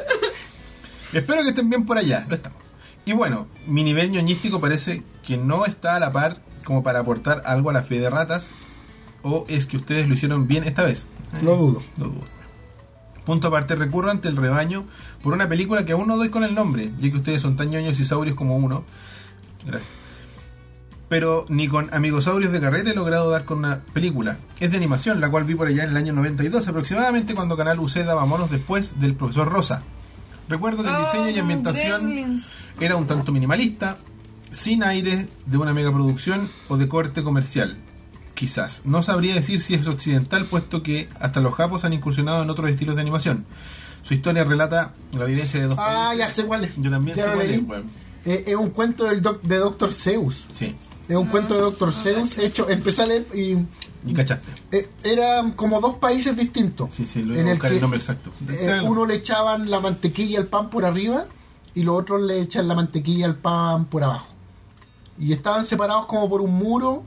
Espero que estén bien por allá. Lo estamos. Y bueno, mi nivel ñoñístico parece que no está a la par como para aportar algo a la fe de ratas. ¿O es que ustedes lo hicieron bien esta vez? Lo dudo. Lo dudo. Punto aparte, recurro ante el rebaño por una película que aún no doy con el nombre, ya que ustedes son tan ñoños y saurios como uno. Gracias. Pero ni con Amigosaurios de carrete he logrado dar con una película. Es de animación, la cual vi por allá en el año 92 aproximadamente, cuando Canal UC daba monos después del Profesor Rosa. Recuerdo que el diseño y ambientación Gremlins. era un tanto minimalista, sin aire de una megaproducción o de corte comercial. Quizás. No sabría decir si es occidental, puesto que hasta los japos han incursionado en otros estilos de animación. Su historia relata la vivencia de dos países. Ya sé cuál es. Yo también Ya sé lo cuál leí. es, weón. Es un cuento de Dr. Zeus. Sí, Es un cuento de Dr. Zeus hecho, empecé a leer y cachaste. eran como 2 países distintos. Sí, lo voy en a el buscar que el nombre exacto. uno le echaban la mantequilla y el pan por arriba y los otros le echan la mantequilla y el pan por abajo. Y estaban separados como por un muro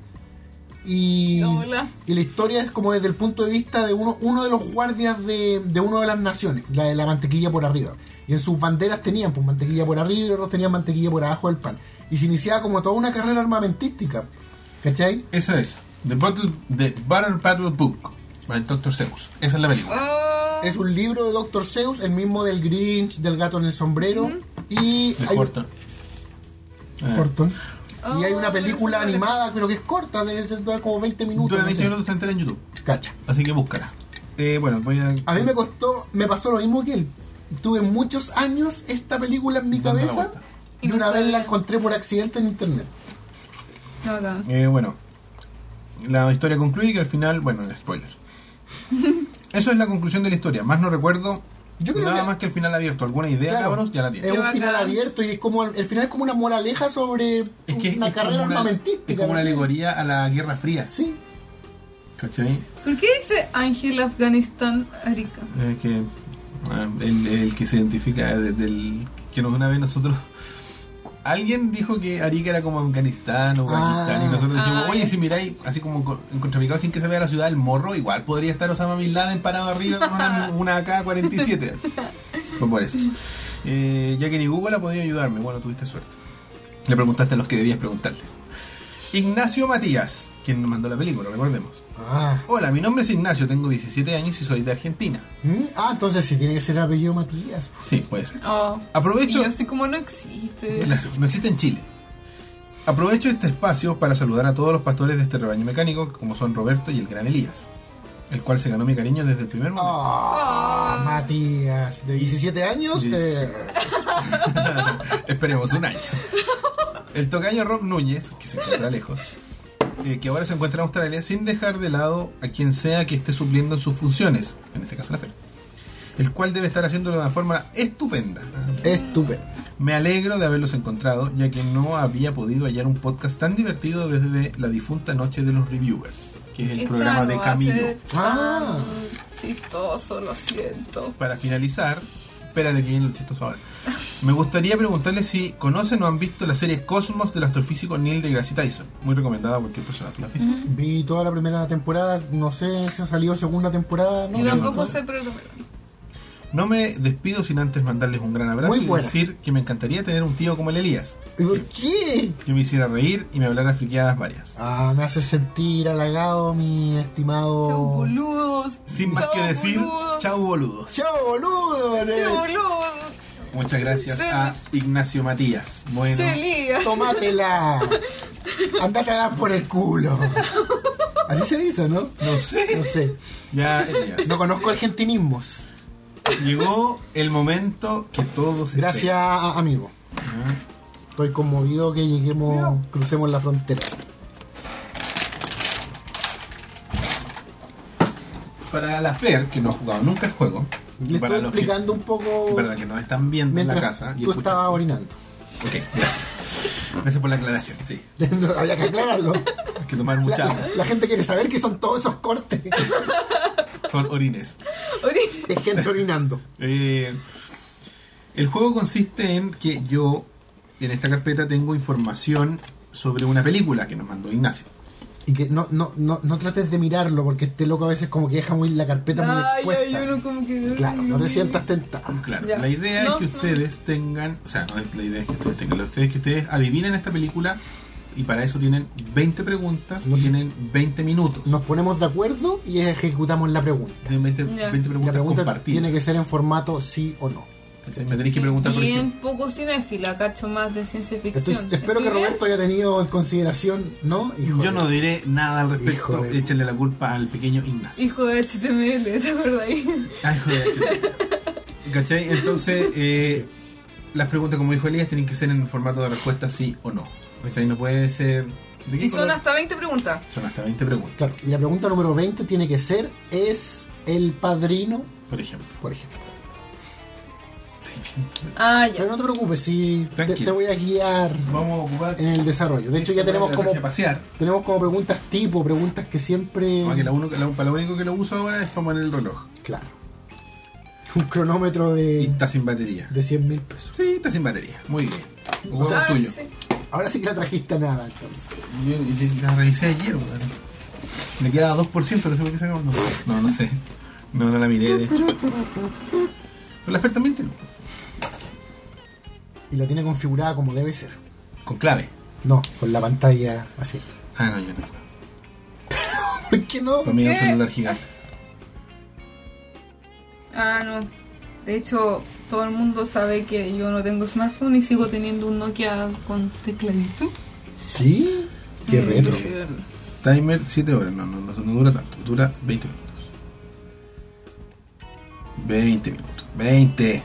y Hola. la historia es como desde el punto de vista de uno de los guardias de una de las naciones, la de la mantequilla por arriba. Y en sus banderas tenían pues mantequilla por arriba y otros tenían mantequilla por abajo del pan. Y se iniciaba como toda una carrera armamentística. ¿Cachai? Esa es. The Battle Book by Dr. Zeus. Esa es la película. Oh. Es un libro de Dr. Zeus, el mismo del Grinch, del gato en el sombrero. Y De hay corta. Corto. Oh, Y hay una película pero eso no lo animada, pero que es corta, debe ser dura como 20 minutos. Dura no 20 sé. minutos, está entera en YouTube. Cacha. Así que búscala. Bueno, voy a... A mí me pasó lo mismo que él. Tuve muchos años esta película en mi Dando la cabeza vuelta. y Y no una vez sabía. la encontré por accidente en internet. Bacán. Bueno, la historia concluye que al final, bueno, spoiler. Eso es la conclusión de la historia. Más no recuerdo Yo creo nada que- más que el final abierto. ¿Alguna idea, Claro, cabros? Ya la Es tienen. Qué un final bacán. abierto y es como el final es como una moraleja sobre Es que una es carrera como armamentística. es como una no sé. alegoría a la Guerra Fría. Sí. ¿Cachai? ¿Por qué dice Ángel Afganistán Arica? Que el que se identifica del que una vez nosotros alguien dijo que Arica era como Afganistán o Pakistán y nosotros dijimos, oye, si miráis así como en contrapicado sin que se vea la ciudad del Morro, igual podría estar Osama Bin Laden parado arriba con una AK-47. Fue por eso. Ya que ni Google ha podido ayudarme, bueno, tuviste suerte. Le preguntaste a los que debías preguntarles. Ignacio Matías, quien nos mandó la película, recordemos. Hola, mi nombre es Ignacio, tengo 17 años y soy de Argentina. Entonces sí tiene que ser el apellido Matías. Sí, puede ser. Aprovecho. Y yo así como no existe. No existe en Chile. Aprovecho este espacio para saludar a todos los pastores de este rebaño mecánico, como son Roberto y el gran Elías, el cual se ganó mi cariño desde el primer momento. Matías, de 17 años. Esperemos un año. El tocayo Rob Núñez, que se encuentra lejos, que ahora se encuentra en Australia, sin dejar de lado a quien sea que esté supliendo en sus funciones, en este caso la Fer, el cual debe estar haciéndolo de una forma estupenda. Estupendo. Me alegro de haberlos encontrado, ya que no había podido hallar un podcast tan divertido desde la difunta Noche de los Reviewers, que es el programa de Camilo. Chistoso, lo siento. Para finalizar, espérate que viene lo chistoso ahora. Me gustaría preguntarles si conocen o han visto la serie Cosmos del astrofísico Neil deGrasse Tyson. Muy recomendada a cualquier persona. ¿Tú la has visto? Vi toda la primera temporada, no sé si ha salido segunda temporada. No, yo tampoco sé, pero no me lo vi. No me despido sin antes mandarles un gran abrazo y decir que me encantaría tener un tío como el Elías. ¿Por qué? Que me hiciera reír y me hablara friqueadas varias. Me hace sentir halagado, mi estimado. Chau, boludos. Sin más que decir, chau, boludos. Chau, boludos. Chau, boludos. Muchas gracias a Ignacio Matías. Bueno, tómatela. Andate a dar por el culo. Así se dice, ¿no? No sé. Ya, Elías. No conozco argentinismos. Llegó el momento que todos Gracias, amigo. Estoy conmovido que crucemos la frontera. Para la Fer, que no ha jugado nunca el juego, le estoy explicando un poco. Para que nos están viendo en la casa. Tú estabas orinando. Ok, gracias. Gracias por la aclaración, sí. No, había que aclararlo. Hay que tomar mucha agua. La gente quiere saber qué son todos esos cortes. Son orines. Es gente orinando. El juego consiste en que yo, en esta carpeta, tengo información sobre una película que nos mandó Ignacio. Y que no trates de mirarlo, porque este loco a veces como que deja muy la carpeta muy expuesta. Yo no como que... Claro, no te sientas tentado. Claro, la idea es que ustedes tengan... O sea, no es la idea es que ustedes tengan. La idea es que ustedes adivinen esta película. Y para eso tienen 20 preguntas, tienen 20 minutos. Nos ponemos de acuerdo y ejecutamos la pregunta. Tienen 20 preguntas la pregunta compartidas. Tiene que ser en formato sí o no. Me tenéis que preguntar por ejemplo. Y ejemplo. en poco cinéfila, cacho más de ciencia ficción. Espero que Roberto haya tenido en consideración, ¿no? Yo no diré nada al respecto. Échenle la culpa al pequeño Ignacio. Hijo de HTML, ¿te acuerdas ahí? Hijo de HTML. ¿Cachai? Entonces, las preguntas, como dijo Elías, tienen que ser en formato de respuesta sí o no. ¿Cachai? No puede ser... Y son hasta 20 preguntas. Son hasta 20 preguntas. Claro, y la pregunta número 20 tiene que ser: ¿es El Padrino? Por ejemplo. Ya. Pero no te preocupes, si te voy a guiar. Vamos a ocupar en el desarrollo. De hecho, ya tenemos como preguntas tipo, preguntas que siempre... para lo único que lo uso ahora es para poner el reloj. Claro. Un cronómetro de... Y está sin batería. De 100.000 pesos. Sí, está sin batería. Muy bien. O sea, tuyo. Sí. Ahora sí que la trajiste a nada, entonces. Yo la revisé ayer, weón. Me queda 2%, no sé por qué sacamos. No sé. No la miré, de hecho. Pero la Fer también tiene. Y la tiene configurada como debe ser. ¿Con clave? No, con la pantalla así. No, yo no. ¿Por qué no? Para mí es un celular gigante. No. De hecho, todo el mundo sabe que yo no tengo smartphone y sigo teniendo un Nokia con tecladito. ¿Sí? Qué retro. Timer 7 horas. No dura tanto. Dura 20 minutos. 20 minutos. 20.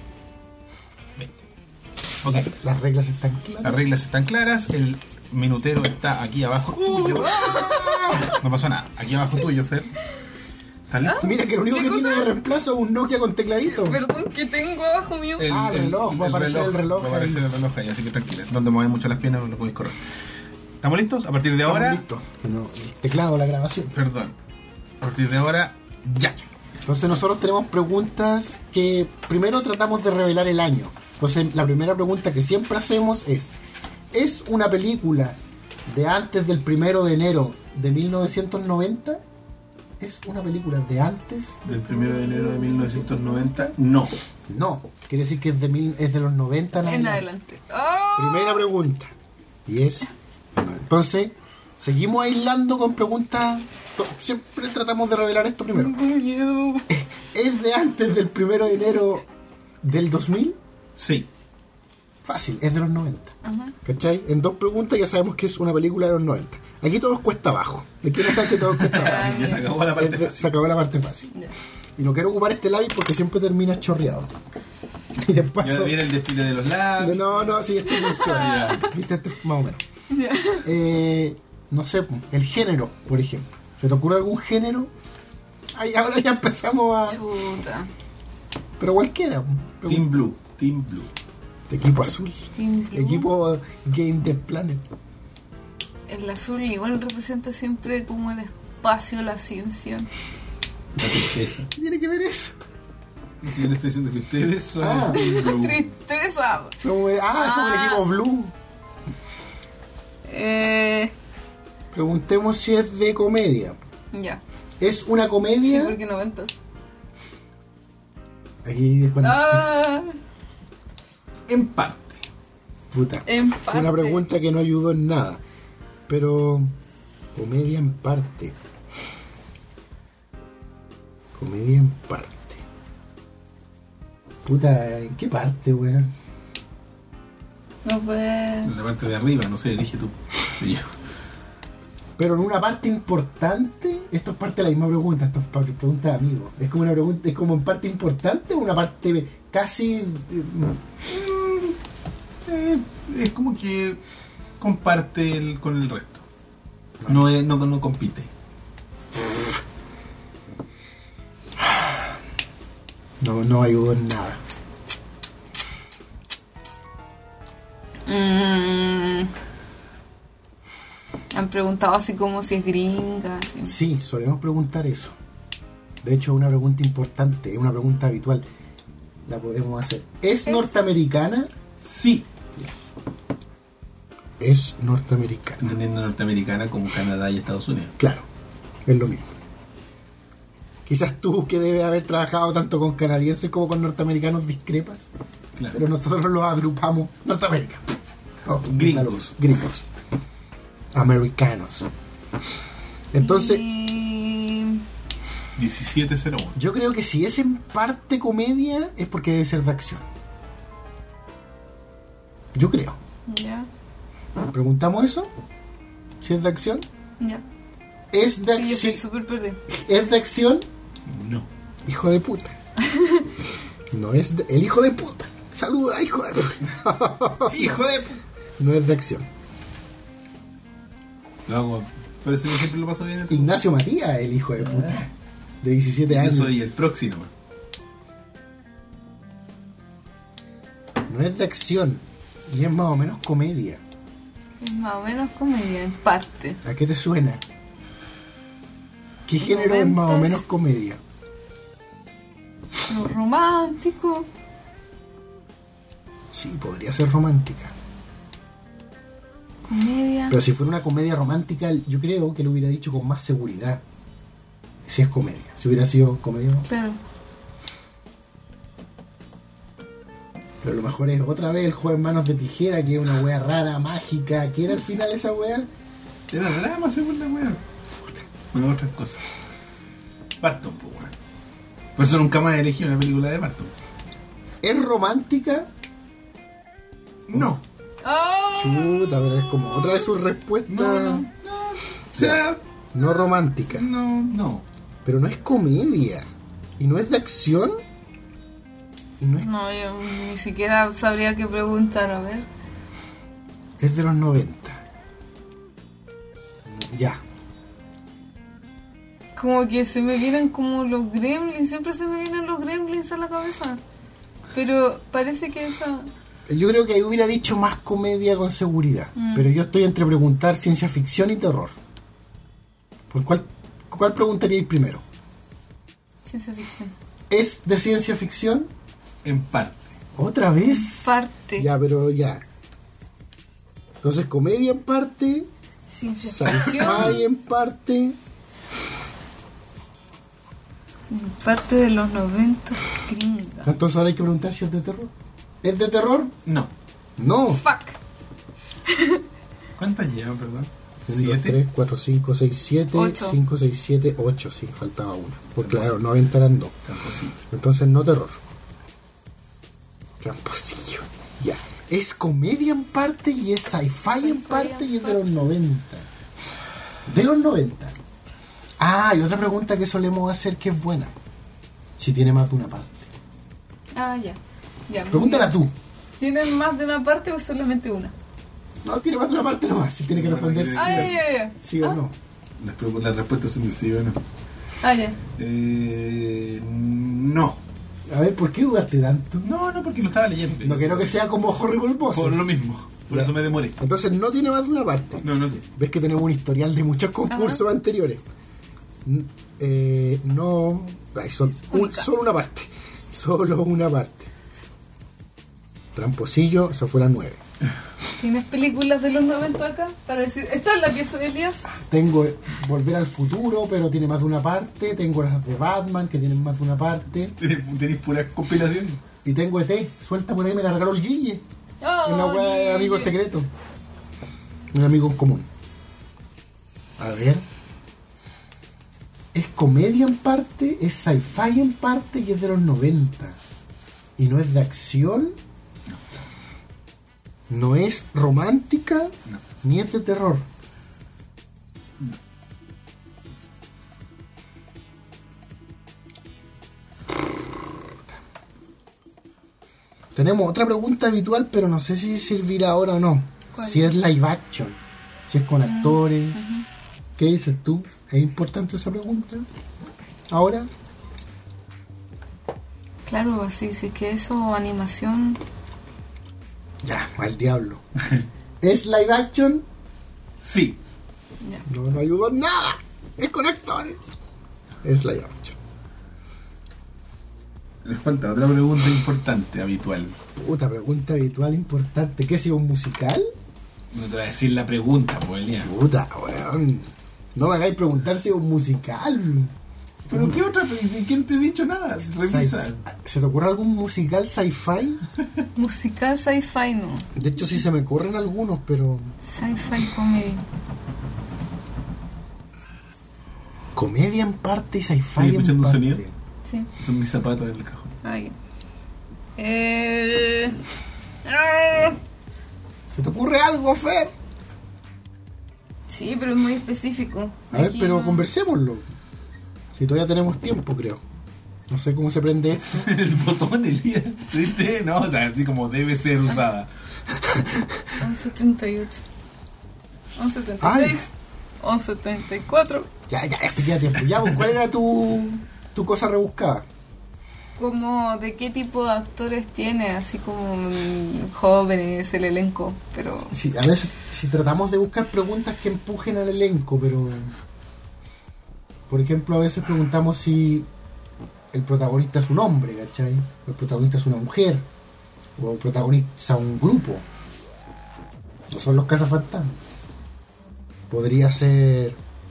Okay. Las reglas están claras. Las reglas están claras. El minutero está aquí abajo tuyo. No pasó nada. Aquí abajo tuyo, Fer. Mira que lo único que tiene de reemplazo es un Nokia con tecladito. Perdón, que tengo abajo mío. El reloj, va a aparecer el reloj. Va a aparecer el reloj ahí, así que tranquila. No te mueves mucho las piernas, no lo podéis correr. ¿Estamos listos? A partir de ahora... Listo. El teclado, la grabación. Perdón. A partir de ahora, ya. Entonces nosotros tenemos preguntas que primero tratamos de revelar el año. Entonces la primera pregunta que siempre hacemos ¿es una película de antes del 1 de enero de 1990? ¿Es una película de antes? Del 1 de enero de 1990, no. No, quiere decir que es de los 90 En adelante. ¡Oh! Primera pregunta. Y es... Bueno, entonces, seguimos aislando con preguntas... Siempre tratamos de revelar esto primero. ¿Es de antes del 1 de enero del 2000? Sí. Fácil, es de los 90. Ajá. ¿Cachai? En 2 preguntas ya sabemos que es una película de los 90. Aquí todo cuesta abajo. Aquí no está que todo cuesta abajo. Ya se acabó la parte fácil. Se acabó la parte fácil. Ya. Y no quiero ocupar este lápiz porque siempre termina chorreado. Y de Ya paso... viene el desfile de los labios. No, sí, esto funciona. Viste, esto es más o menos. Ya. No sé, el género, por ejemplo. ¿Se te ocurre algún género? Ay, ahora ya empezamos a... Chuta. Pero cualquiera. Team Blue. Team Blue. Equipo azul. Team Blue. Equipo Game Dev Planet. El azul igual representa siempre como el espacio, la ciencia. La tristeza. ¿Qué tiene que ver eso? Y si yo le estoy diciendo que ustedes son Ah. el Team Blue. Tristeza. Somos el equipo Blue. Preguntemos si es de comedia. Ya. ¿Es una Sí, comedia? porque 90. Aquí es cuando... En parte. Puta. En Fue una parte. pregunta que no ayudó en nada. Pero... Comedia en parte. Comedia en parte. Puta, ¿en qué parte, weón? No fue. En la parte de arriba, no sé, dije tú. Soy yo. Pero en una parte importante, esto es parte de la misma pregunta, esto es pregunta de amigos. Es como una pregunta, es como en parte importante o una parte casi... Es como que comparte con el resto. No compite. No ayudó en nada. Han preguntado así como si es gringa. Así. Sí, solemos preguntar eso. De hecho, es una pregunta importante, es una pregunta habitual. La podemos hacer. ¿Es norteamericana? Sí. Es norteamericana. Entendiendo norteamericana como Canadá y Estados Unidos. Claro, es lo mismo. Quizás tú, que debes haber trabajado tanto con canadienses como con norteamericanos, discrepas. Claro. Pero nosotros los agrupamos. Norteamérica. Oh, Gringos. Gringos. Americanos. Entonces, Y... 1701. yo creo que si es en parte comedia, es porque debe ser de acción. Yo creo. Ya. ¿Preguntamos eso? ¿Si es de acción? Ya. ¿Es de Sí, yo estoy acción? súper perdida. ¿Es de acción? No. Hijo de puta. No es el hijo de puta. Saluda, hijo de puta. ¡Hijo de puta! No es de acción. Lo hago. Por eso yo siempre lo paso bien. Ignacio Matías, el hijo de puta. De 17 Yo años. soy el próximo. No es de acción. Y es más o menos comedia. Es más o menos comedia, en parte. ¿A qué te suena? ¿Qué género es más o Noventas. menos comedia? Lo romántico. Sí, podría ser romántica. Comedia. Pero si fuera una comedia romántica, yo creo que lo hubiera dicho con más seguridad. Si es comedia. Si hubiera sido comedia. Pero. Pero lo mejor es otra vez el juego en manos de tijera, que es una wea rara, mágica. ¿Qué era al final esa wea? Era drama, según la weá. Bueno, otras cosas. Barton, pues, weón. Por eso nunca más elegí una película de Barton. ¿Es romántica? No. ¡Oh! Chuta, pero es como otra de sus respuestas. No. O sea, No romántica. no. Pero no es comedia. Y no es de acción. Y no es... No, yo ni siquiera sabría qué preguntar, a ver. Es de los 90. Ya. Como que se me vienen como los gremlins, siempre se me vienen los gremlins a la cabeza. Pero parece que esa... Yo creo que ahí hubiera dicho más comedia con seguridad. Pero yo estoy entre preguntar ciencia ficción y terror. ¿Por cuál preguntaríais primero? Ciencia ficción. ¿Es de ciencia ficción? En parte. ¿Otra vez? Parte. Ya, pero ya. Entonces, comedia en parte, Ciencia ficción. sci-fi en parte. Parte de los 90. Gringa. Entonces ahora hay que preguntar si es de terror. ¿Es de terror? No. No. Fuck. ¿Cuántas llevan, perdón? 1, 2, 7. 3, 4, 5, 6, 7, Ocho. 5, 6, 7, 8. Sí, faltaba una. Porque claro, 90 eran 2. Tramposito. Entonces no terror. Tramposillo. Ya. Es comedia en parte y es sci-fi en parte y es de los 90. De los 90. Ah, y otra pregunta que solemos hacer que es buena. Si tiene más de una parte. Ah, ya. Ya. muy Pregúntala bien. tú. ¿Tienen más de una parte o solamente una? No, tiene más de una parte nomás. Si tiene que responder sí, Ah, ya. sí o no. Las respuestas son de sí o no. Ah, ya. No. A ver, ¿por qué dudaste tanto? No, porque lo estaba leyendo. No quiero que sea como Horrible Bosses. Por lo mismo. Por Ya. eso me demoré. Entonces no tiene más de una parte. No. Ves que tenemos un historial de muchos concursos anteriores. No. Ay, solo una parte. Solo una parte. Tramposillo, esa fue la 9. ¿Tienes películas de los 90 acá? Para decir, ¿esta es la pieza de Elías? Tengo Volver al Futuro, pero tiene más de una parte. Tengo las de Batman, que tienen más de una parte. ¿Tenéis pura compilación? Y tengo ET. Suelta por ahí, me la regaló el Guille. Oh, Una weá de Guille. amigo secreto. Un amigo en común. A ver. Es comedia en parte, es sci-fi en parte y es de los 90. Y no es de acción. No es romántica. No. Ni es de terror. Tenemos otra pregunta habitual, pero no sé si servirá ahora o no. ¿Cuál? Si es live action, si es con actores. ¿Qué dices tú? ¿Es importante esa pregunta? Ahora, Claro, así, sí que eso, animación. ya, al diablo. ¿Es live action? Sí. Ya. No ayudó en nada. Es con actores. Es live action. Les falta otra pregunta importante, habitual. Puta, pregunta habitual importante. ¿Qué es un musical? No te voy a decir la pregunta, pues, Elías. Puta, weón. No me hagáis preguntar si es un musical. ¿Pero qué otra? ¿De quién te he dicho nada? Revisa. ¿Se te ocurre algún musical sci-fi? Musical sci-fi, no. De hecho, sí se me ocurren algunos, pero... Sci-fi comedy. Comedia en parte y ¿Estoy sci-fi en escuchando un parte. sonido? Sí. Son mis zapatos en el cajón. Ahí. ¿Se te ocurre algo, Fer? Sí, pero es muy específico. A ver, Aquí pero no- conversémoslo. Si todavía tenemos tiempo, creo. No sé cómo se prende esto. El botón, Elías. ¿Viste? No, o sea, así como debe ser usada. 11:38. 11:36. 11:34. Ya se queda tiempo. Ya, pues, ¿cuál era tu cosa rebuscada? Como de qué tipo de actores tiene, así como jóvenes, el elenco, pero Sí, a veces, si tratamos de buscar preguntas que empujen al elenco, pero... Por ejemplo, a veces preguntamos si el protagonista es un hombre, ¿cachai? O el protagonista es una mujer. O protagoniza un grupo. No son los cazafantasmas. Podría ser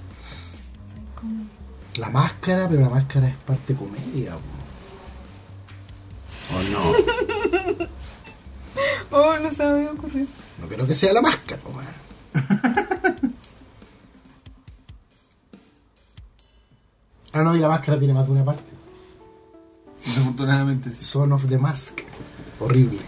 La Máscara, pero La Máscara es parte comedia. ¿O no? oh, no se me había ocurrido. No creo que sea La Máscara, weón. Ah, no, y La Máscara tiene más de una parte. Desafortunadamente sí. Son of the Mask. Horrible.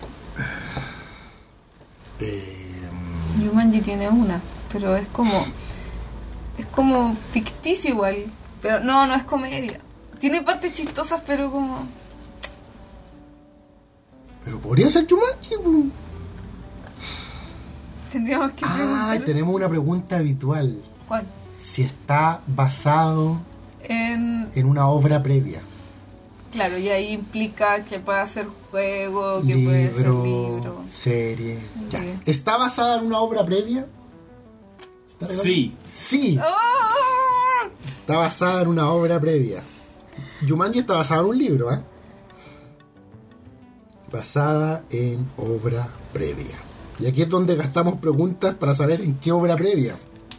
Jumanji tiene una, pero es como ficticio igual, pero no es comedia. Tiene partes chistosas, pero como Pero podría ser Jumanji. Po. tendríamos que preguntar. Ah, tenemos una pregunta habitual. ¿Cuál? Si está basado En en una obra previa. Claro, y ahí implica que puede ser juego, que puede ser libro. Serie. Ya. Sí. ¿Está basada en una obra previa? Sí. Sí. ¡Oh! Está basada en una obra previa. Jumanji está basada en un libro, ¿eh? Basada en obra previa. Y aquí es donde gastamos preguntas para saber en qué obra previa.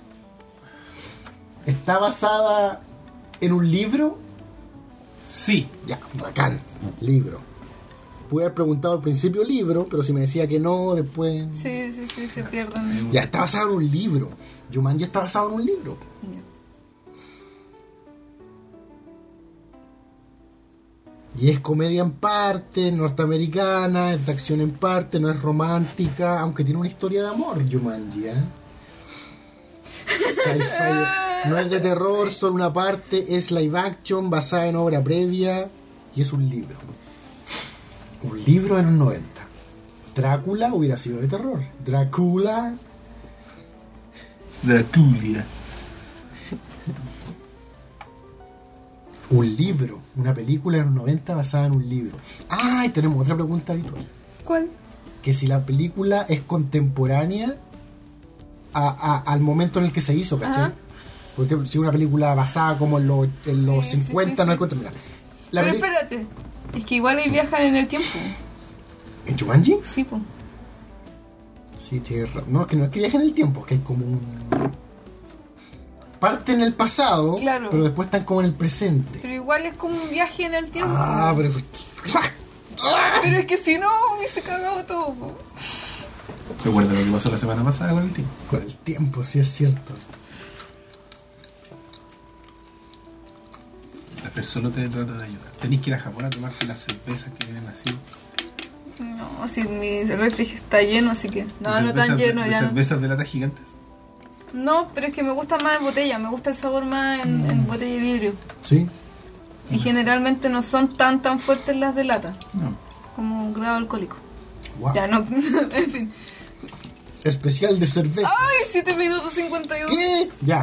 ¿Está basada en un libro? Sí. Ya, bacán. Libro. Pude haber preguntado al principio libro, pero si me decía que no, después... Sí, se pierden. Ya, está basado en un libro. Jumanji está basado en un libro. Y es comedia en parte, norteamericana, es de acción en parte, no es romántica, aunque tiene una historia de amor, Jumanji, ¿eh? Sci-fi, no es de terror, solo una parte, es live action, basada en obra previa, y es un libro. Un libro de los 90. Drácula hubiera sido de terror. Drácula. Draculia. Un libro, una película de los 90 basada en un libro. Ah, y tenemos otra pregunta habitual. ¿Cuál? Que si la película es contemporánea al momento en el que se hizo, ¿cachai? Ajá. Porque si una película basada como en los Sí, 50 sí. no es contemporánea. La Pero peli- espérate, es que igual ahí viajan en el tiempo. ¿En Jumanji? Sí, pues. Sí, no, es que no es que viaje en el tiempo, es que hay como un... Parte en el pasado, Claro. pero después están como en el presente. Pero igual es como un viaje en el tiempo. Ah, pero... Pero es que si no, hubiese cagado todo. Po. Recuerda lo que pasó la semana pasada con el tiempo. Con el tiempo, sí es cierto. La persona te trata de ayudar. Tenés que ir a Japón a tomarte las cervezas que vienen así. No, si mi refri está lleno, así que... No, ¿De no tan cervezas- lleno de ya. No. cervezas de latas gigantes? No, pero es que me gusta más en botella. Me gusta el sabor más en botella de vidrio. Sí. Y generalmente no son tan fuertes las de lata. No. Como un grado alcohólico. Wow. Ya, no. En fin. Especial de cerveza. ¡Ay! 7 minutos 52. ¿Qué? Ya.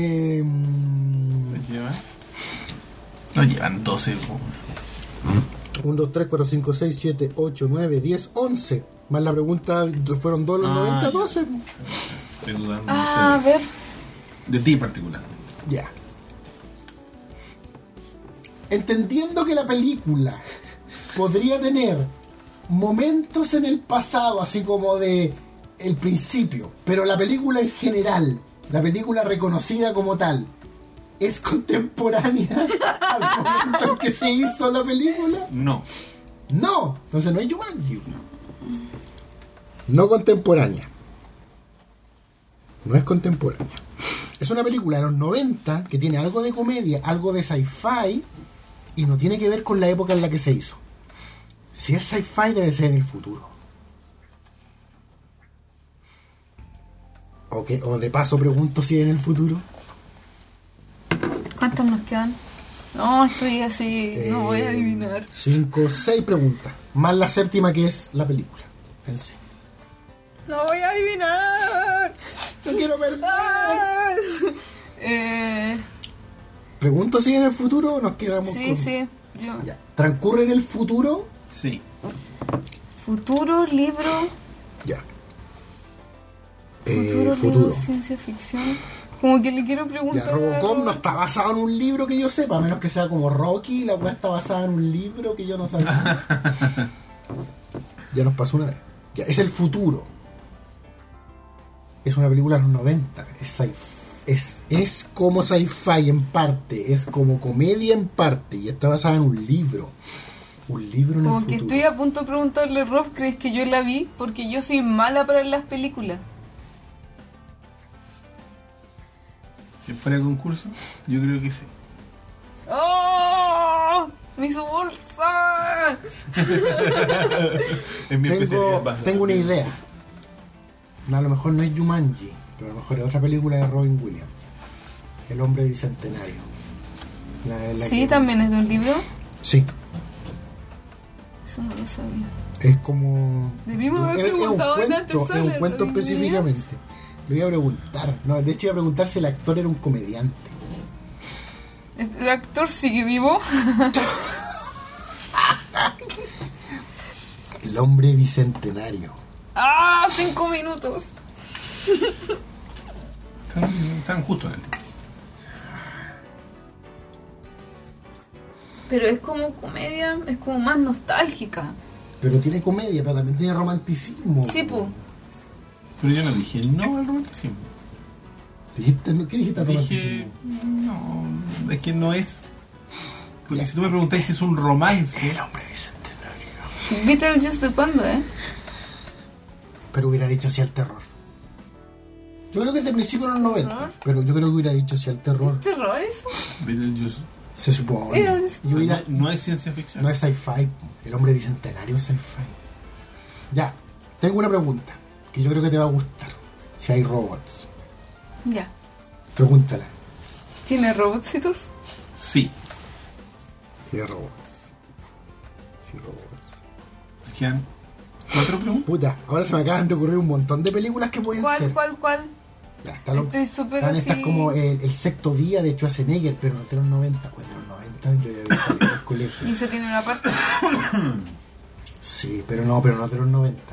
¿Los llevan? No llevan 12. 1, 2, 3, 4, 5, 6, 7, 8, 9, 10, 11. Más la pregunta, ¿fueron 2 los 90? ya. 12. Estoy dudando de A ustedes. ver. De ti particularmente. Ya. Entendiendo que la película podría tener momentos en el pasado, así como de el principio, pero la película en general, la película reconocida como tal, ¿es contemporánea al momento en que se hizo la película? No. No, entonces no es Jumanji. No contemporánea. No es contemporánea. Es una película de los 90 que tiene algo de comedia, algo de sci-fi y no tiene que ver con la época en la que se hizo. Si es sci-fi debe ser en el futuro. O de paso pregunto si es en el futuro. ¿Cuántas nos quedan? No, estoy así. No voy a adivinar. 5, 6 preguntas. Más la séptima que es la película en sí. No voy a adivinar. No quiero perder. Ah. Pregunto si en el futuro nos quedamos Sí, con... sí. Yo. Ya. ¿Transcurre en el futuro? Sí. Futuro, libro. Ya. Futuro, libro, ciencia ficción. Como que le quiero Ya, preguntar. Robocop algo. no está basado en un libro que yo sepa, a menos que sea como Rocky, la weá está basada en un libro que yo no sabía. Ya nos pasó una vez. Ya, es el futuro. Es una película de los 90. Es como sci-fi en parte, es como comedia en parte, y está basada en un libro. Un libro en Como el que futuro. estoy a punto de preguntarle, Rob, ¿crees que yo la vi? Porque yo soy mala para las películas. ¿Que fuera de concurso? Yo creo que sí. ¡Oh! ¡Mi su bolsa! Es mi especialidad. Tengo una idea. No, a lo mejor no es Jumanji, pero a lo mejor es otra película de Robin Williams. El hombre bicentenario. La Sí, que- también es de un libro. Sí, Eso no lo sabía. es como... Debimos haber es un preguntado en cuento, antesala, es un cuento Robin específicamente. Lo iba a preguntar. No, de hecho iba a preguntar si el actor era un comediante. ¿El actor sigue vivo? El hombre bicentenario. ¡Ah! 5 minutos. Están justo en el tiempo. Pero es como comedia, es como más nostálgica. Pero tiene comedia, pero también tiene romanticismo. Sí, pues. Pero yo no dije no al romanticismo. ¿Dijiste, ¿qué dijiste al Dije, romanticismo? no, es que no es. Porque si tú me preguntáis si es un romance. El hombre bicentenario. Beetlejuice de cuándo, Pero hubiera dicho sí al terror. Yo creo que es de principios de los 90. ¿Terror? Pero yo creo que hubiera dicho sí al terror. ¿Terror eso? Beetlejuice. Se supone. Yo hubiera- No es ciencia ficción. No es sci-fi. El hombre bicentenario es sci-fi. Ya, tengo una pregunta que yo creo que te va a gustar. Si hay robots. Ya. Pregúntala. ¿Tiene robotcitos? Sí. Si hay robots. Si hay robots. Quedan 4 preguntas. Puta, ahora se me acaban de ocurrir un montón de películas que pueden ser. ¿Cuál? Ya, está lo- Estoy súper están estas así. como el sexto día de Schwarzenegger, pero no es de los 90. Pues de los 90 yo ya había salido del colegio. Y se tiene una parte. Sí, pero no es de los 90.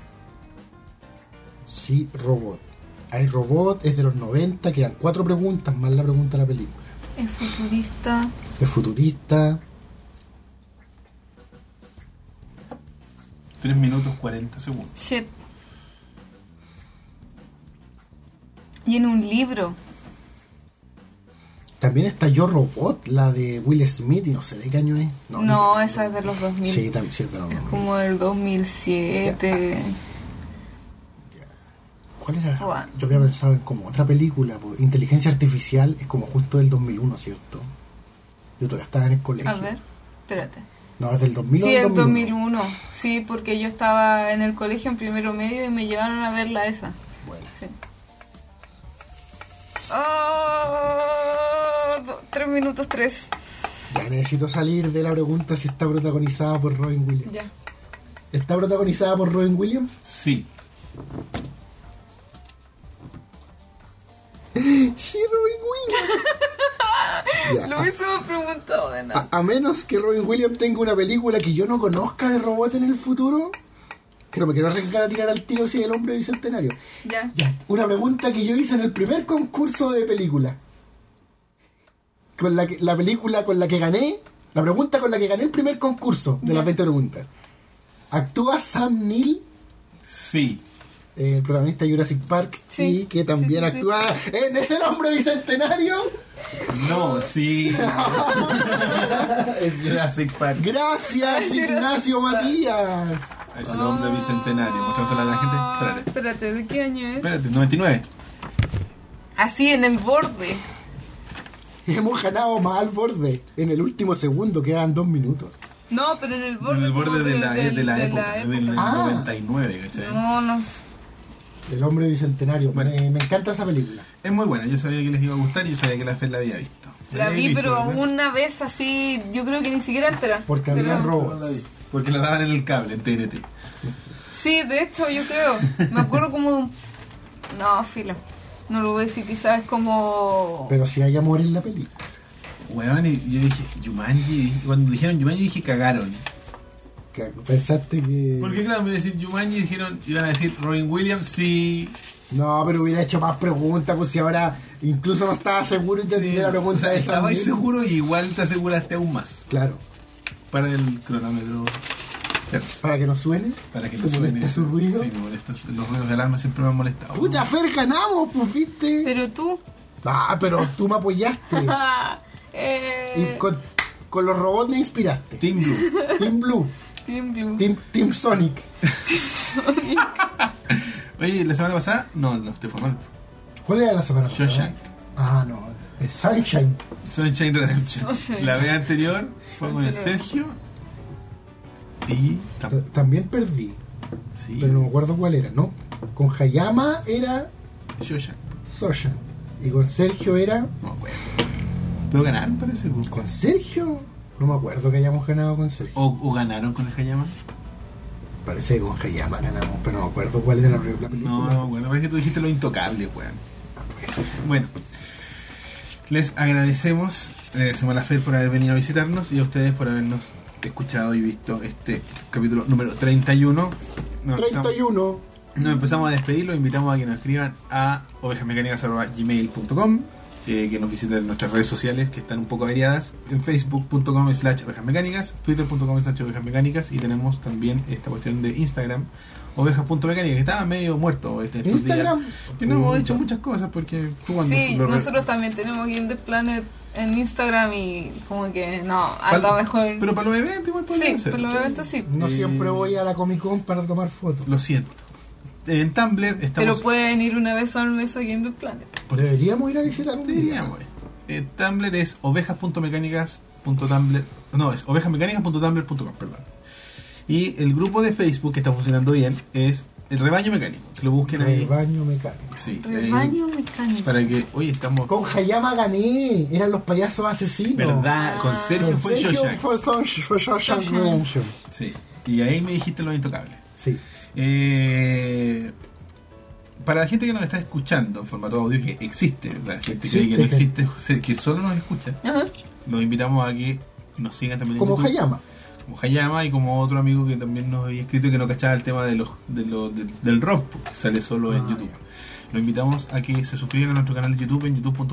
Sí, robot. Hay robot, es de los 90, quedan 4 preguntas más la pregunta de la película. Es futurista. Es futurista. 3 minutos 40 segundos. Shit. Y en un libro. También está Yo Robot, la de Will Smith, y no sé de qué año es. No, esa es de los 2000. Sí, también sí es de los 2000. Como del 2007. ¿Cuál era? Bueno. Yo había pensado en como otra película. Pues, Inteligencia Artificial es como justo del 2001, ¿cierto? Yo todavía estaba en el colegio. A ver, espérate. No, es del 2000 Sí, o del el 2001. Sí, porque yo estaba en el colegio en primero medio y me llevaron a verla esa. Bueno, Sí. 3 minutos 3. ya necesito salir de la pregunta si está protagonizada por Robin Williams. Ya. ¿Está protagonizada por Robin Williams? Sí. Sí, Robin Williams. Ya, Lo hubiésemos preguntado de nada. a menos que Robin Williams tenga una película que yo no conozca de robot en el futuro, que no me quiero arriesgar a tirar al tiro si es el hombre bicentenario. Ya. Ya, una pregunta que yo hice en el primer concurso de película. Con la película con la que gané, la pregunta con la que gané el primer concurso de Ya. las 20 preguntas. ¿Actúa Sam Neill, Sí. el protagonista de Jurassic Park, Sí. y que también Sí, sí, sí. actúa en ese hombre bicentenario? No, sí. Es Jurassic Park. Gracias, Jurassic Ignacio Park. Matías. Es el hombre bicentenario. Mostrándoselo a la gente. Espérate. Espérate, ¿de qué año es? Espérate, 99. Así, en el borde. Hemos ganado más al borde. En el último segundo quedan 2 minutos. No, pero en el borde. En el borde como de la época. Del Ah. 99, ¿cachai? No. El hombre bicentenario. Bueno. Me encanta esa película. Es muy buena. Yo sabía que les iba a gustar y yo sabía que la Fer la había visto. La había vi, visto, pero ¿verdad? una vez así, yo creo que ni siquiera entera. Porque Pero- había No la robots. vi, porque la daban en el cable, en TNT. Sí, de hecho, yo creo. Me acuerdo como de un. No, filo. No lo voy a decir, quizás es como. Pero si hay amor en la película. Weón, y yo dije, Jumanji. Cuando dijeron Jumanji dije, cagaron. Que pensaste que... Porque claro, me decir Jumanji dijeron, iban a decir Robin Williams, sí. No, pero hubiera hecho más preguntas, pues si ahora incluso no estaba seguro y te tiré la O pregunta sea, de esa. estabais seguro y igual te aseguraste aún más. Claro. Para el cronómetro. Para que no suene. Para que ¿Te no suene. molesta su ruido? Sí, me molesta. Los ruidos de alarma siempre me han molestado. Puta, Fer, ganamos, pues, ¿viste? Pero tú. Ah, pero tú me apoyaste. Y con los robots me inspiraste. Team Blue. Team Blue. Team Blue. Team Sonic. Oye, la semana pasada, no, te fue mal. ¿Cuál era la semana pasada? Shawshank. Ah, no. Es Sunshine. Sunshine Redemption. Sunshine. La vez anterior fue con el Sunshine Sergio. Y También perdí. sí, Pero no me acuerdo cuál era, ¿no? Con Hayama era Shawshank. Sosha. Y con Sergio era... No me acuerdo. Pero ganaron, parece. ¿O, ¿Con Sergio? No me acuerdo que hayamos ganado con Sergio. o ganaron con el Hayama? Parece que con Hayama ganamos, pero no me acuerdo cuál era la película. No, bueno, parece que tú dijiste lo intocable, weón. Ah, pues. Bueno, les agradecemos a la Fer por haber venido a visitarnos y a ustedes por habernos escuchado y visto este capítulo número 31. 31. Nos empezamos a despedir, los invitamos a que nos escriban a ovejasmecánicas@gmail.com, que nos visiten en nuestras redes sociales que están un poco variadas, en facebook.com/ovejasmecánicas, twitter.com/ovejasmecánicas, y tenemos también esta cuestión de Instagram, ovejas.mecánicas, que estaba medio muerto estos Instagram días, que no hemos hecho muchas cosas porque tú cuando Sí, nosotros también tenemos Game the Planet en Instagram y como que no, anda mejor. Pero para los eventos igual Sí, podemos hacer. para los eventos sí. No siempre voy a la Comic Con para tomar fotos. Lo siento. En Tumblr estamos. Pero pueden ir una vez al mes a Game the Planet. Deberíamos ir a visitar un día. Deberíamos. Tumblr es ovejas.mecánicas.tumblr. No, es ovejasmecánicas.tumblr.com, perdón. Y el grupo de Facebook que está funcionando bien es el Rebaño Mecánico. Que lo busquen ahí. Rebaño Mecánico. Sí, Rebaño Mecánico. para que hoy estamos. Con Hayama gané. Eran los payasos asesinos. ¿Verdad? Con Sergio Con fue Sergio Shoshank. fue Shawshank Redemption. Sí. Y ahí me dijiste Los Intocables. Sí. Para la gente que nos está escuchando en formato audio, que existe, la gente que cree que no existe, que solo nos escucha, Ajá. los invitamos a que nos sigan también en Como YouTube. Hayama. Como Hayama y como otro amigo que también nos había escrito y que no cachaba el tema del rock, porque sale solo en YouTube. Los invitamos a que se suscriban a nuestro canal de YouTube en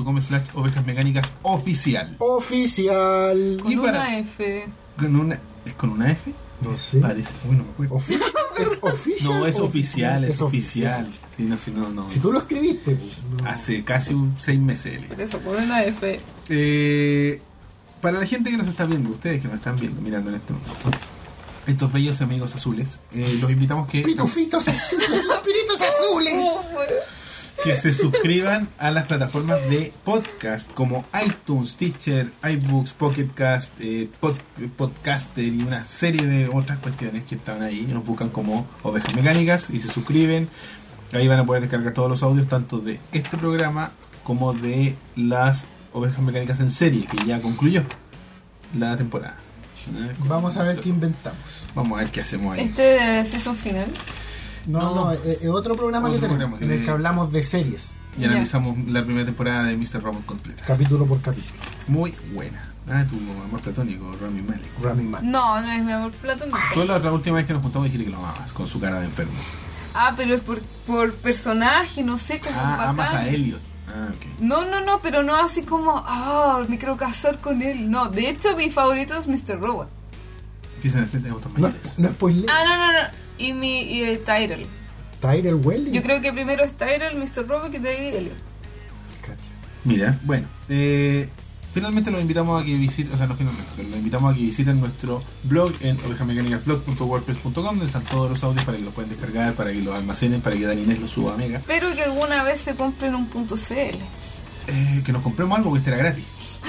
youtube.com/ovejasmecánicasoficial. Oficial. Con Y una para- F. ¿Es con una F? No sé. Parece. Uy, no me acuerdo. ¿Es oficial? No, es o- oficial, es oficial. Sí, no, sí, no. Si tú lo escribiste, pues, no. Hace casi 6 meses. Por eso, con una F. Para la gente que nos está viendo, ustedes que nos están viendo, mirando en estos bellos amigos azules, los invitamos Pitufitos azules, espíritus azules. que se suscriban a las plataformas de podcast como iTunes, Teacher, iBooks, Pocket Cast, Podcaster y una serie de otras cuestiones que están ahí. Nos buscan como Ovejas Mecánicas y se suscriben. Ahí van a poder descargar todos los audios, tanto de este programa como de las Ovejas Mecánicas en serie, que ya concluyó la temporada. Vamos a ver qué inventamos. Vamos a ver qué hacemos ahí. Este es season final. No, es otro programa Otro que tenemos, programa que en el de- que hablamos de series, Y analizamos la primera temporada de Mr. Robot completa. capítulo por capítulo. Muy buena. Tu amor platónico, Rami Malek. Rami Malek. No, no es mi amor platónico. Tú la última vez que nos juntamos dijiste que lo amabas, con su cara de enfermo. Ah, pero es por personaje, no sé, como Amas bacán. a Elliot. Ok. No, pero no así como, me quiero casar con él. No, de hecho mi favorito es Mr. Robot. Dicen este de autos No, mayores. no spoiler. No. Y Tyrell. Tyrell Welly. Yo creo que primero es Tyrell, Mr. Robot y de ahí Elliot. Cacha. Mira, bueno. Finalmente los invitamos a que visiten, o sea, no finalmente, pero los invitamos a que visiten nuestro blog en ovejasmecánicasblog.wordpress.com, donde están todos los audios para que los puedan descargar, para que los almacenen, para que Dani Inés los suba a Mega. Espero que alguna vez se compren un .cl. Que nos compremos algo, porque este era gratis.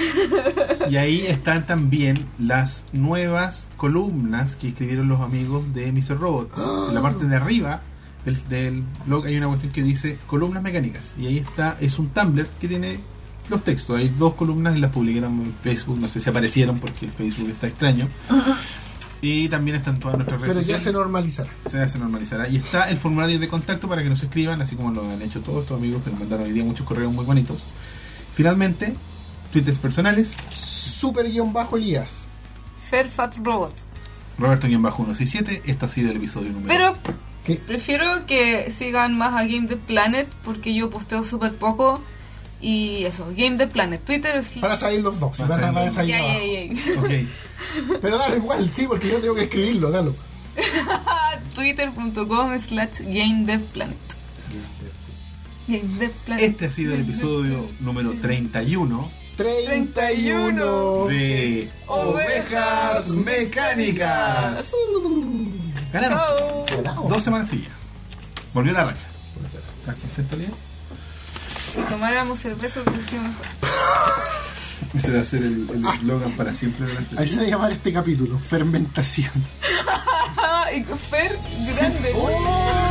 Y ahí están también las nuevas columnas que escribieron los amigos de Mr. Robot. En la parte de arriba del blog hay una cuestión que dice columnas mecánicas. Y ahí está, es un Tumblr que tiene los textos. Hay 2 columnas y las publiqué en Facebook. No sé si aparecieron porque el Facebook está extraño. Y también están todas nuestras redes Pero ya sociales. se normalizará. Se normalizará. Y está el formulario de contacto para que nos escriban, así como lo han hecho todos estos amigos que nos mandaron hoy día muchos correos muy bonitos. Finalmente, tweets personales. Super-Elías. Fairfat Robot. Roberto-167. Esto ha sido el episodio número. Pero ¿Qué? prefiero que sigan más a Game the Planet porque yo posteo súper poco. Y eso, Game the Planet. Twitter es... Para salir los dos. Van a salir Van a los salir Ya. abajo. Ok. Pero dale igual, sí, porque yo tengo que escribirlo, dalo. Twitter.com/Game the Planet. Game the Planet. Este ha sido el episodio número 31 31 de Ovejas Mecánicas. Ganaron. Chao. Bravo. 2 semanas seguidas. Volvió la racha. ¿Estás contento, Elías? Si tomáramos cerveza hubiese sido mejor. Ese va a ser el eslogan para siempre de la Ahí se va a llamar este capítulo, fermentación. Y Fer grande. ¡Oh!